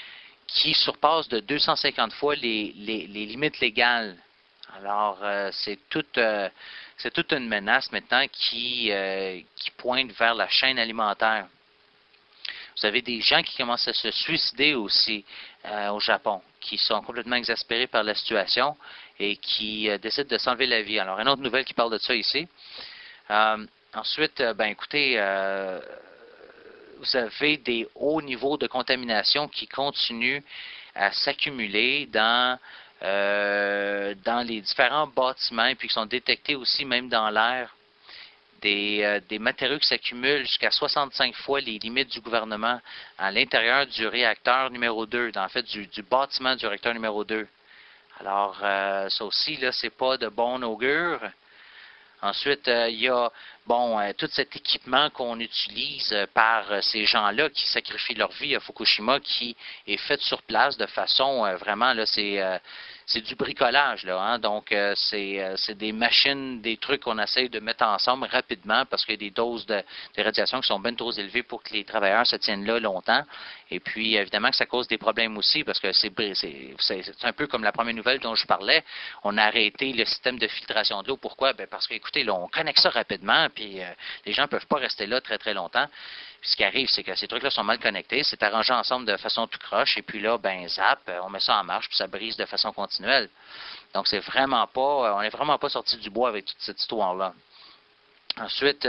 qui surpasse de 250 fois les limites légales. Alors, c'est toute une menace maintenant qui pointe vers la chaîne alimentaire. Vous avez des gens qui commencent à se suicider aussi au Japon, qui sont complètement exaspérés par la situation et qui décident de s'enlever la vie. Alors, une autre nouvelle qui parle de ça ici. Ensuite, ben écoutez, vous avez des hauts niveaux de contamination qui continuent à s'accumuler dans les différents bâtiments et puis qui sont détectés aussi même dans l'air. Des matériaux qui s'accumulent jusqu'à 65 fois les limites du gouvernement à l'intérieur du réacteur numéro 2, en fait du bâtiment du réacteur numéro 2. Alors, ça aussi, là, c'est pas de bon augure. Ensuite, il y a tout cet équipement qu'on utilise par ces gens-là qui sacrifient leur vie à Fukushima, qui est fait sur place de façon vraiment, là, c'est du bricolage, là, hein? Donc, c'est des machines, des trucs qu'on essaye de mettre ensemble rapidement parce qu'il y a des doses de radiation qui sont bien trop élevées pour que les travailleurs se tiennent là longtemps. Et puis, évidemment que ça cause des problèmes aussi parce que c'est un peu comme la première nouvelle dont je parlais. On a arrêté le système de filtration de l'eau. Pourquoi? Ben parce que, écoutez, là, on connecte ça rapidement, puis les gens ne peuvent pas rester là très, très longtemps. Puis ce qui arrive, c'est que ces trucs-là sont mal connectés, c'est arrangé ensemble de façon tout croche, et puis là, ben zap, on met ça en marche, puis ça brise de façon continuelle. Donc, c'est vraiment pas, on n'est vraiment pas sorti du bois avec toute cette histoire-là. Ensuite,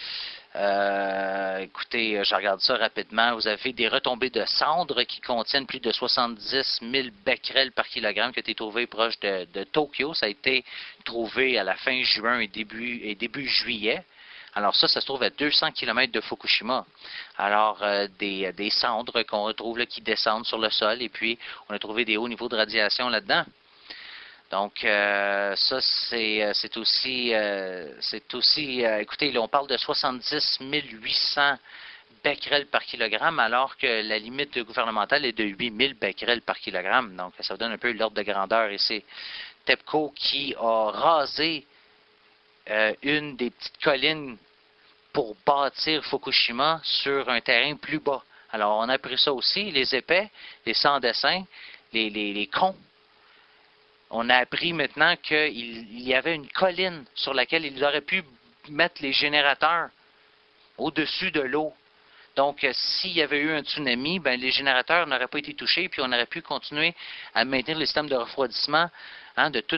écoutez, je regarde ça rapidement. Vous avez des retombées de cendres qui contiennent plus de 70 000 becquerels par kilogramme qui ont été trouvés proche de Tokyo. Ça a été trouvé à la fin juin et début juillet. Alors ça se trouve à 200 km de Fukushima. Alors, des cendres qu'on retrouve là, qui descendent sur le sol et puis on a trouvé des hauts niveaux de radiation là-dedans. Donc, ça, c'est aussi, écoutez, là, on parle de 70 800 becquerels par kilogramme, alors que la limite gouvernementale est de 8 000 becquerels par kilogramme. Donc, ça vous donne un peu l'ordre de grandeur. Et c'est TEPCO qui a rasé une des petites collines pour bâtir Fukushima sur un terrain plus bas. Alors, on a appris ça aussi, les épais, les sans-dessin, les cons. On a appris maintenant qu'il y avait une colline sur laquelle ils auraient pu mettre les générateurs au-dessus de l'eau. Donc, s'il y avait eu un tsunami, ben, les générateurs n'auraient pas été touchés, puis on aurait pu continuer à maintenir le système de refroidissement de tout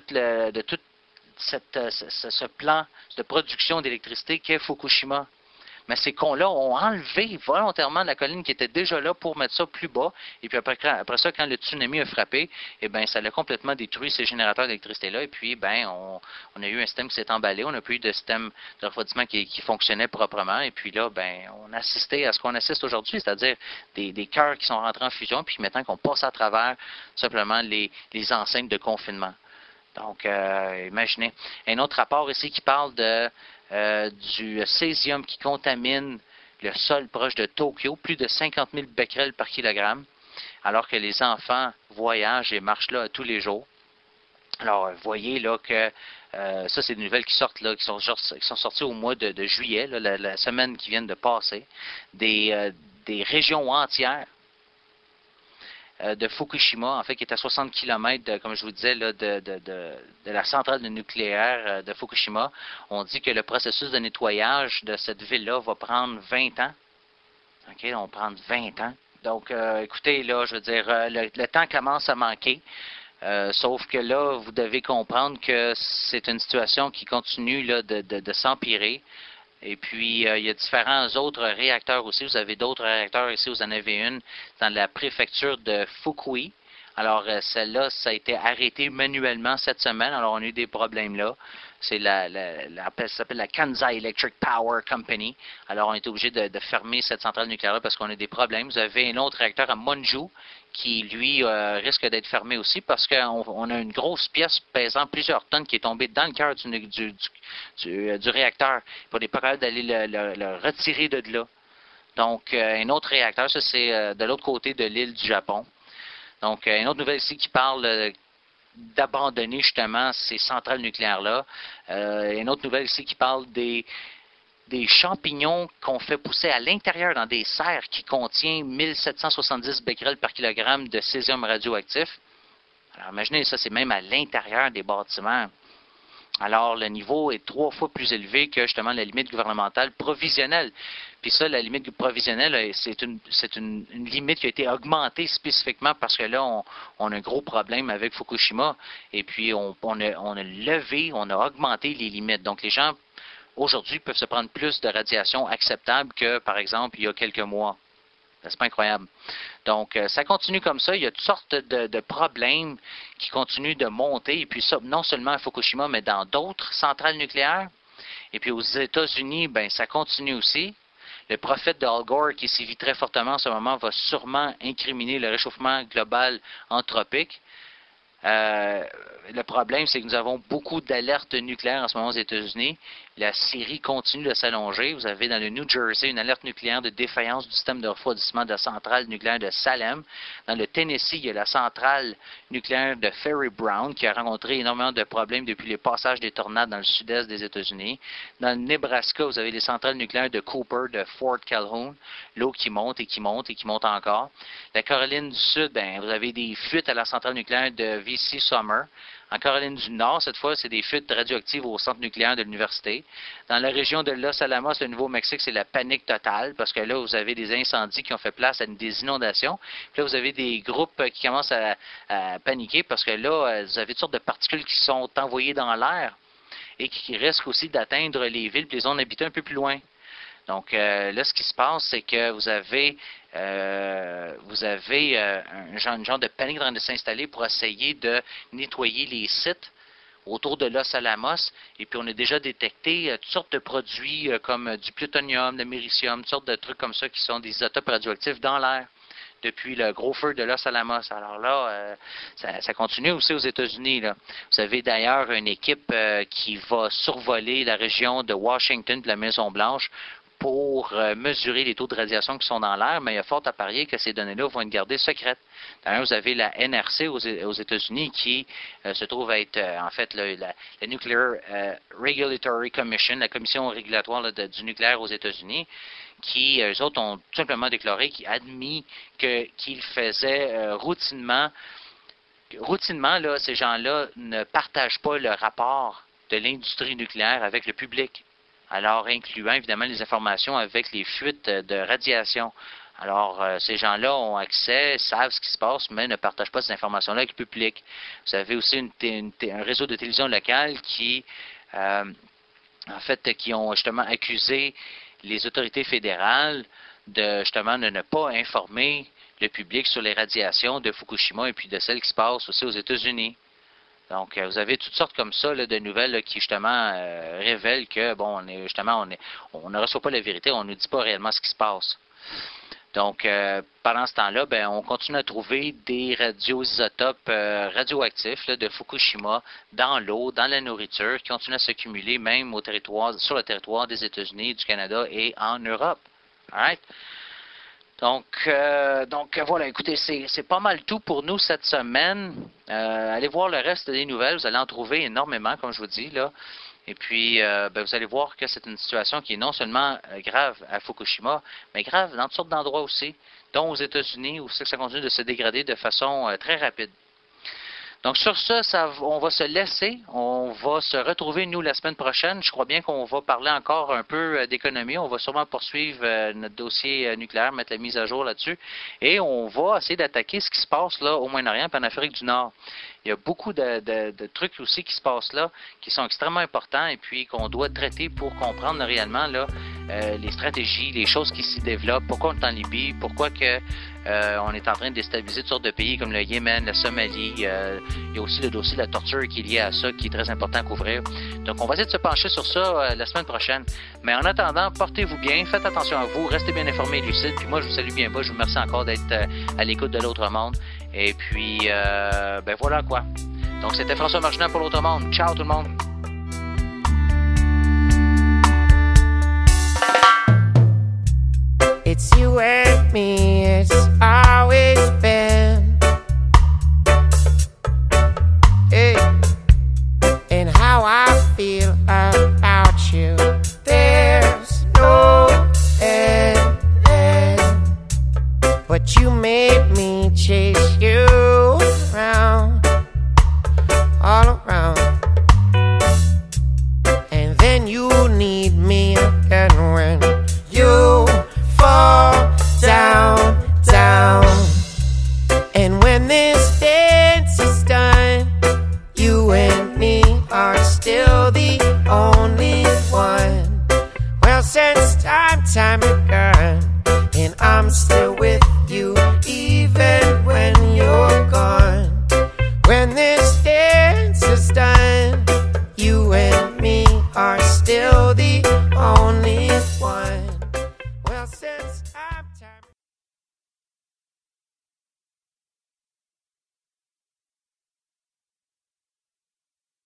ce plan de production d'électricité qu'est Fukushima. Mais ces cons-là ont enlevé volontairement la colline qui était déjà là pour mettre ça plus bas. Et puis après ça, quand le tsunami a frappé, eh bien, ça a complètement détruit ces générateurs d'électricité-là. Et puis, ben, on a eu un système qui s'est emballé. On n'a plus eu de système de refroidissement qui fonctionnait proprement. Et puis là, ben, on a assisté à ce qu'on assiste aujourd'hui, c'est-à-dire des cœurs qui sont rentrés en fusion, puis maintenant qu'on passe à travers simplement les enseignes de confinement. Donc, imaginez. Un autre rapport ici qui parle du césium qui contamine le sol proche de Tokyo, plus de 50 000 becquerels par kilogramme, alors que les enfants voyagent et marchent là tous les jours. Alors, vous voyez là que ça, c'est des nouvelles qui sortent là, qui sont sorties au mois de juillet, là, la semaine qui vient de passer, des régions entières de Fukushima, en fait, qui est à 60 km, comme je vous disais, là, de la centrale nucléaire de Fukushima. On dit que le processus de nettoyage de cette ville-là va prendre 20 ans. OK, on va prendre 20 ans. Donc, écoutez, là, je veux dire, le temps commence à manquer. Sauf que là, vous devez comprendre que c'est une situation qui continue là, de s'empirer. Et puis, il y a différents autres réacteurs aussi. Vous avez d'autres réacteurs ici. Vous en avez une dans la préfecture de Fukui. Alors, celle-là, ça a été arrêté manuellement cette semaine. Alors, on a eu des problèmes là. Ça s'appelle la Kansai Electric Power Company. Alors, on est obligé de fermer cette centrale nucléaire parce qu'on a des problèmes. Vous avez un autre réacteur à Monju qui, lui, risque d'être fermé aussi parce qu'on a une grosse pièce pesant plusieurs tonnes qui est tombée dans le cœur du réacteur. On n'est pas capable d'aller le retirer de là. Donc, un autre réacteur, ça c'est de l'autre côté de l'île du Japon. Donc, une autre nouvelle ici qui parle d'abandonner justement ces centrales nucléaires-là. Une autre nouvelle ici qui parle des des champignons qu'on fait pousser à l'intérieur dans des serres qui contiennent 1770 becquerels par kilogramme de césium radioactif. Alors imaginez ça, c'est même à l'intérieur des bâtiments. Alors le niveau est 3 fois plus élevé que justement la limite gouvernementale provisionnelle. Puis ça, la limite provisionnelle, c'est une limite qui a été augmentée spécifiquement parce que là, on a un gros problème avec Fukushima. Et puis on a levé, on a augmenté les limites. Donc les gens aujourd'hui peuvent se prendre plus de radiation acceptable que, par exemple, il y a quelques mois. C'est pas incroyable. Donc, ça continue comme ça. Il y a toutes sortes de problèmes qui continuent de monter. Et puis ça, non seulement à Fukushima, mais dans d'autres centrales nucléaires. Et puis aux États-Unis, ben ça continue aussi. Le prophète de Al Gore, qui sévit très fortement en ce moment, va sûrement incriminer le réchauffement global anthropique. Le problème, c'est que nous avons beaucoup d'alertes nucléaires en ce moment aux États-Unis. La série continue de s'allonger. Vous avez dans le New Jersey une alerte nucléaire de défaillance du système de refroidissement de la centrale nucléaire de Salem. Dans le Tennessee, il y a la centrale nucléaire de Ferry Brown qui a rencontré énormément de problèmes depuis les passages des tornades dans le sud-est des États-Unis. Dans le Nebraska, vous avez les centrales nucléaires de Cooper, de Fort Calhoun. L'eau qui monte et qui monte et qui monte encore. La Caroline du Sud, ben, vous avez des fuites à la centrale nucléaire de V.C. Summer. En Caroline du Nord, cette fois, c'est des fuites radioactives au centre nucléaire de l'université. Dans la région de Los Alamos, le Nouveau-Mexique, c'est la panique totale parce que là, vous avez des incendies qui ont fait place à des inondations. Puis là, vous avez des groupes qui commencent à paniquer parce que là, vous avez toutes sortes de particules qui sont envoyées dans l'air et qui risquent aussi d'atteindre les villes et les zones habitées un peu plus loin. Donc là, ce qui se passe, c'est que vous avez un genre de panique en train de s'installer pour essayer de nettoyer les sites autour de Los Alamos. Et puis, on a déjà détecté toutes sortes de produits comme du plutonium, de méricium, toutes sortes de trucs comme ça qui sont des isotopes radioactifs dans l'air depuis le gros feu de Los Alamos. Alors là, ça continue aussi aux États-Unis. Là. Vous avez d'ailleurs une équipe qui va survoler la région de Washington, de la Maison-Blanche, pour mesurer les taux de radiation qui sont dans l'air, mais il y a fort à parier que ces données-là vont être gardées secrètes. D'ailleurs, vous avez la NRC aux États-Unis qui se trouve être, en fait, la Nuclear Regulatory Commission, la commission régulatoire là, du nucléaire aux États-Unis, qui, eux autres, ont tout simplement déclaré qu'ils admis qu'ils faisaient rouutinement, là, ces gens-là ne partagent pas le rapport de l'industrie nucléaire avec le public. Alors, incluant évidemment les informations avec les fuites de radiation. Alors, ces gens-là ont accès, savent ce qui se passe, mais ne partagent pas ces informations-là avec le public. Vous avez aussi un réseau de télévision locale qui ont justement accusé les autorités fédérales de ne pas informer le public sur les radiations de Fukushima et puis de celles qui se passent aussi aux États-Unis. Donc, vous avez toutes sortes comme ça là, de nouvelles là, qui, justement, révèlent que, bon, on ne reçoit pas la vérité, on ne nous dit pas réellement ce qui se passe. Donc, pendant ce temps-là, ben, on continue à trouver des radioisotopes radioactifs là, de Fukushima dans l'eau, dans la nourriture, qui continuent à s'accumuler même sur le territoire des États-Unis, du Canada et en Europe. All right? Donc voilà, écoutez, c'est pas mal tout pour nous cette semaine. Allez voir le reste des nouvelles, vous allez en trouver énormément, comme je vous dis, là. Et puis, vous allez voir que c'est une situation qui est non seulement grave à Fukushima, mais grave dans toutes sortes d'endroits aussi, dont aux États-Unis, où ça continue de se dégrader de façon très rapide. Donc sur ça, on va se laisser. On va se retrouver, nous, la semaine prochaine. Je crois bien qu'on va parler encore un peu d'économie. On va sûrement poursuivre notre dossier nucléaire, mettre la mise à jour là-dessus. Et on va essayer d'attaquer ce qui se passe là au Moyen-Orient et en Afrique du Nord. Il y a beaucoup de trucs aussi qui se passent là, qui sont extrêmement importants et puis qu'on doit traiter pour comprendre réellement là, les stratégies, les choses qui s'y développent, pourquoi on est en Libye, pourquoi on est en train de déstabiliser toutes sortes de pays comme le Yémen, la Somalie. Il y a aussi le dossier de la torture qui est lié à ça, qui est très important à couvrir. Donc, on va essayer de se pencher sur ça la semaine prochaine. Mais en attendant, portez-vous bien, faites attention à vous, restez bien informés et lucides. Puis moi, je vous salue bien bas. Je vous remercie encore d'être à l'écoute de l'autre monde. Et puis, voilà quoi. Donc, c'était François Marginal pour l'autre monde. Ciao tout le monde! It's you and me, it's always been. Hey, and how I feel about you. There's but you made me chase you around, all around. And then you need me again when you fall down, down. And when this dance is done, you and me are still the only one. Well, since time again, and I'm still with